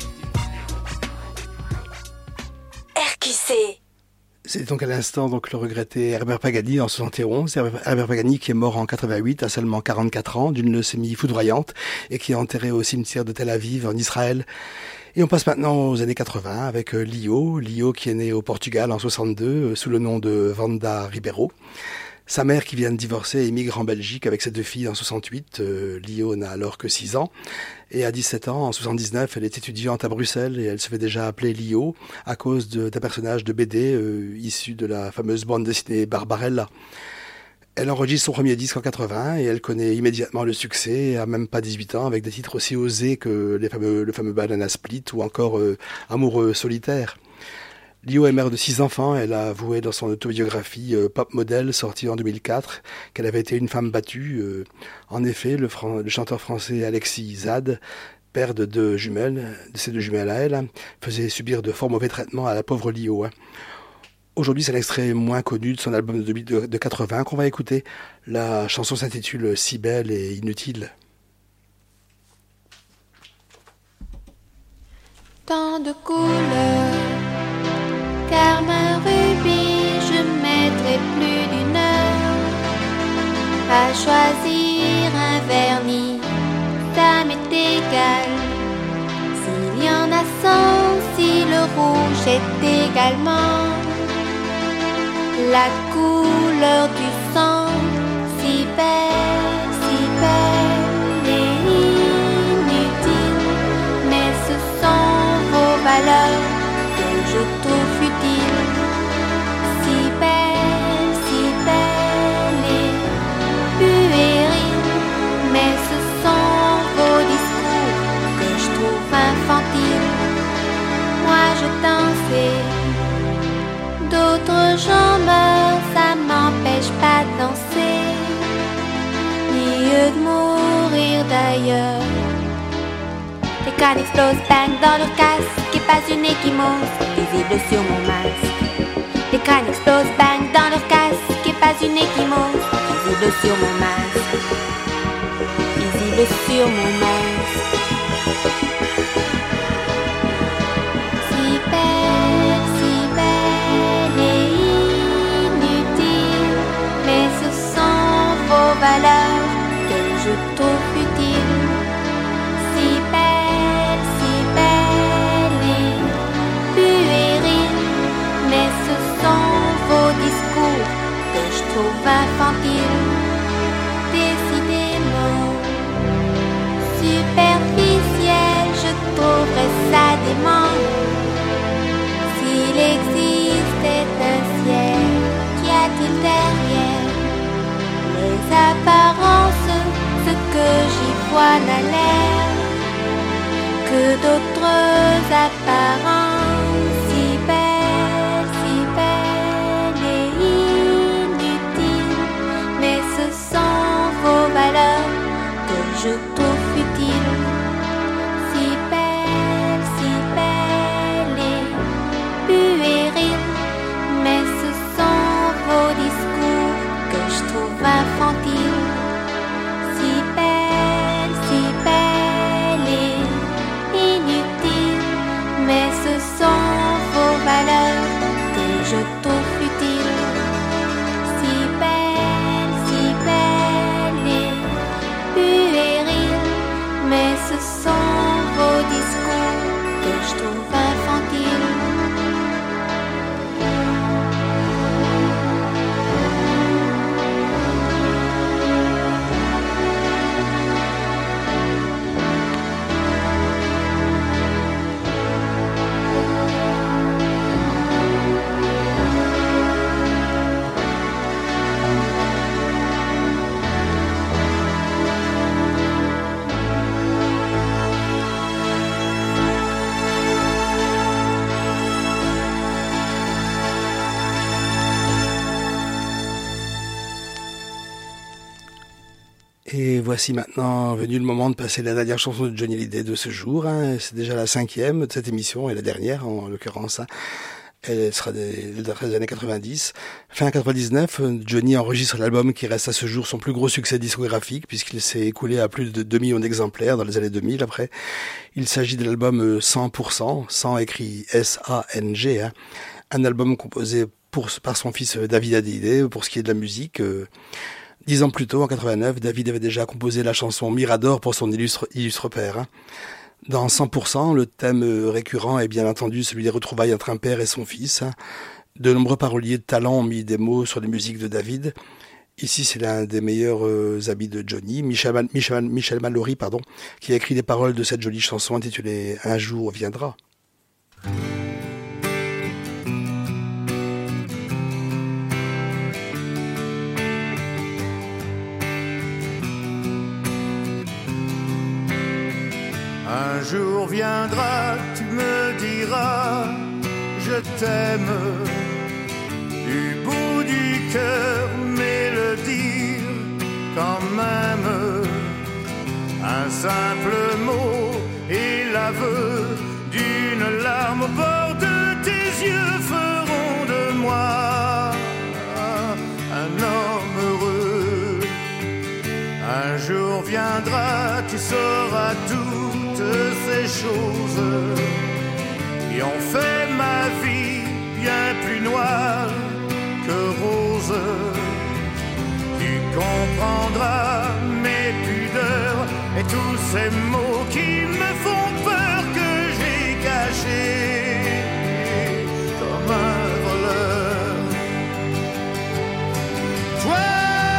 RQC. C'est donc à l'instant donc le regretté Herbert Pagani en 71. Herbert Pagani qui est mort en 88 à seulement 44 ans d'une leucémie foudroyante et qui est enterré au cimetière de Tel Aviv en Israël. Et on passe maintenant aux années 80 avec Lio qui est né au Portugal en 62 sous le nom de Wanda Ribeiro. Sa mère qui vient de divorcer émigre en Belgique avec ses 2 filles en 68. Lio n'a alors que 6 ans. Et à 17 ans, en 79, elle est étudiante à Bruxelles et elle se fait déjà appeler Lio à cause d'un personnage de BD issu de la fameuse bande dessinée Barbarella. Elle enregistre son premier disque en 80 et elle connaît immédiatement le succès à même pas 18 ans avec des titres aussi osés que le fameux Banana Split ou encore Amoureux solitaire. Lio est mère de 6 enfants. Elle a avoué dans son autobiographie Pop Model, sortie en 2004, qu'elle avait été une femme battue. En effet, le chanteur français Alexis Zad, père de ses 2 jumelles à elle, faisait subir de fort mauvais traitements à la pauvre Lio. Aujourd'hui, c'est l'extrait moins connu de son album de 80 qu'on va écouter. La chanson s'intitule Si belle et inutile. Tant de couleurs, carmin, rubis, je mettrai plus d'une heure à choisir un vernis, ça m'est égal. S'il y en a 100, si le rouge est également la couleur du sang, si belle et inutile, mais ce sont vos valeurs que je trouve futiles. Si belle et puérile, mais ce sont vos discours que je trouve infantiles. Moi je dansais, d'autres gens meurent, ça m'empêche pas de danser, ni eux de mourir d'ailleurs. crânes explosent, bang dans leur casque et pas une échymose visible sur mon masque. Les crânes explosent, bang dans leur casque et pas une échymose visible sur mon masque. Visible sur mon masque. Si belle et inutile, mais ce sont vos valeurs que je trouve futiles. Si belle et puérile, mais ce sont vos discours que je trouve infantiles. Décidément superficiel, je trouverais ça dément. S'il existait un ciel, qu'y a-t-il derrière les apparences? Ce que j'y vois n'a l'air que d'autres apparences. Si belle et inutile, mais ce sont vos valeurs que je trouve futiles. Si belle et puérile, mais ce sont vos discours que je trouve infantiles. Si belle et inutile, mais ce sont vos valeurs que je trouve futiles. Si belle et puérile, mais ce sont vos discours que je trouve infantiles. Et voici maintenant venu le moment de passer la dernière chanson de Johnny Hallyday de ce jour. Hein. C'est déjà la 5e de cette émission et la dernière en l'occurrence. Hein. Elle sera des années 90. Fin 99, Johnny enregistre l'album qui reste à ce jour son plus gros succès discographique puisqu'il s'est écoulé à plus de 2 millions d'exemplaires dans les années 2000 après. Il s'agit de l'album 100%, 100 écrit S-A-N-G. Hein. Un album composé par son fils David Hallyday pour ce qui est de la musique. 10 ans plus tôt, en 89, David avait déjà composé la chanson Mirador pour son illustre père. Hein. Dans 100%, le thème récurrent est bien entendu celui des retrouvailles entre un père et son fils. Hein. De nombreux paroliers de talent ont mis des mots sur les musiques de David. Ici, c'est l'un des meilleurs amis de Johnny, Michel Mallory, qui a écrit les paroles de cette jolie chanson intitulée « Un jour viendra ». Un jour viendra, tu me diras, je t'aime. Du bout du cœur, mais le dire quand même. Un simple mot et l'aveu d'une larme au bord de tes yeux feront de moi un homme heureux. Un jour viendra, tu sauras toutes ces choses qui ont fait ma vie bien plus noire que rose. Tu comprendras mes pudeurs et tous ces mots qui me font peur que j'ai cachés comme un voleur. Toi,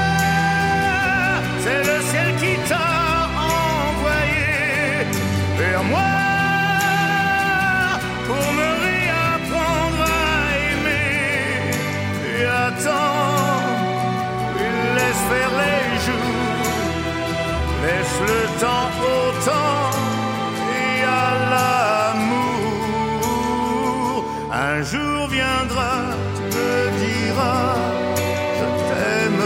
c'est le ciel qui t'a envoyé vers moi pour me réapprendre à aimer. Et attends, laisse faire les jours, laisse le temps au temps et à l'amour. Un jour viendra, tu me diras, je t'aime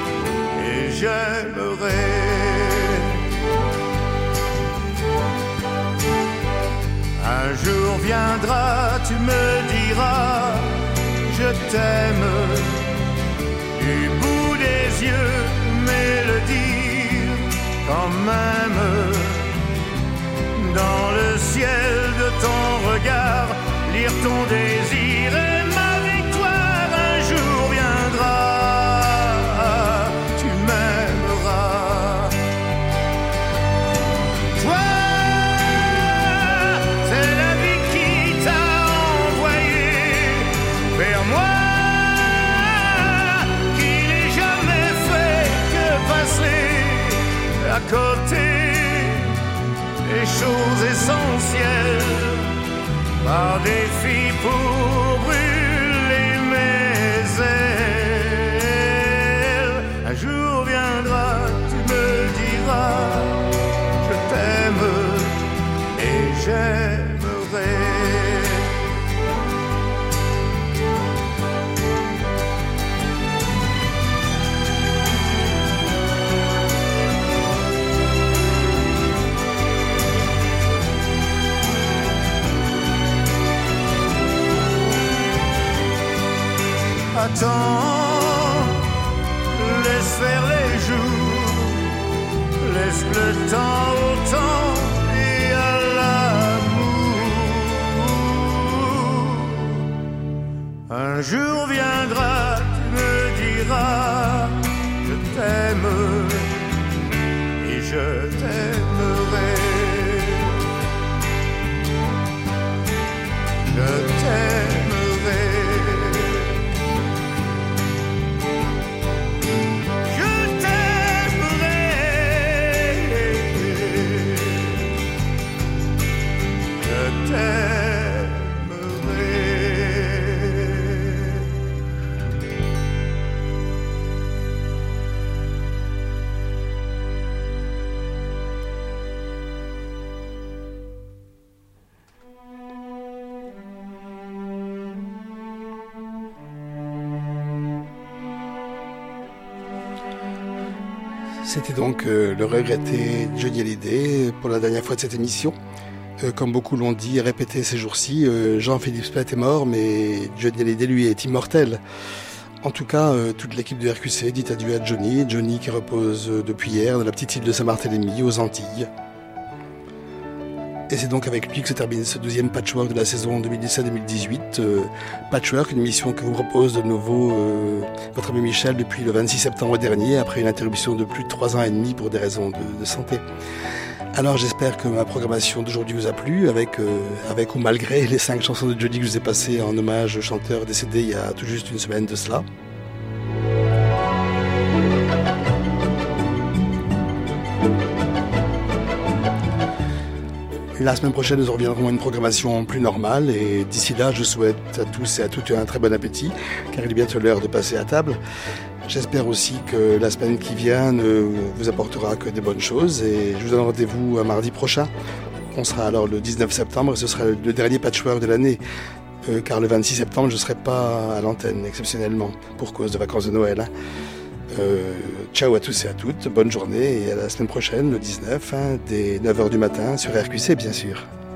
et j'aimerai. me diras je t'aime. Du bout des yeux, mais le dire quand même. Dans le ciel de ton regard, lire ton désir et ma victoire un jour viendra. Tu m'aimeras. Toi, c'est la vie qui t'a envoyé vers moi, qui n'ai jamais fait que passer à côté des choses essentielles, par défi pour brûler mes ailes. Un jour viendra, tu me diras je t'aime et j'aimerai. Attends, laisse faire les jours, laisse le temps au temps et à l'amour. Un jour viendra, tu me diras je t'aime et je t'aimerai. Je t'aimerai. C'était donc le regretté Johnny Hallyday pour la dernière fois de cette émission. Comme beaucoup l'ont dit et répété ces jours-ci, Jean-Philippe Speth est mort, mais Johnny Hallyday, lui, est immortel. En tout cas, toute l'équipe de RQC dit adieu à Johnny. Johnny qui repose depuis hier dans la petite île de Saint-Barthélemy, aux Antilles. Et c'est donc avec lui que se termine ce deuxième Patchwork de la saison 2017-2018. Patchwork, une émission que vous propose de nouveau votre ami Michel depuis le 26 septembre dernier, après une interruption de plus de 3 ans et demi pour des raisons de santé. Alors j'espère que ma programmation d'aujourd'hui vous a plu, avec ou malgré les 5 chansons de Johnny que je vous ai passées en hommage au chanteur décédé il y a tout juste une semaine de cela. La semaine prochaine, nous reviendrons à une programmation plus normale et d'ici là, je souhaite à tous et à toutes un très bon appétit car il est bientôt l'heure de passer à table. J'espère aussi que la semaine qui vient ne vous apportera que des bonnes choses et je vous donne rendez-vous à mardi prochain. On sera alors le 19 septembre et ce sera le dernier Patchwork de l'année car le 26 septembre, je ne serai pas à l'antenne exceptionnellement pour cause de vacances de Noël. Ciao à tous et à toutes, bonne journée et à la semaine prochaine, le 19, dès 9h du matin sur RQC bien sûr.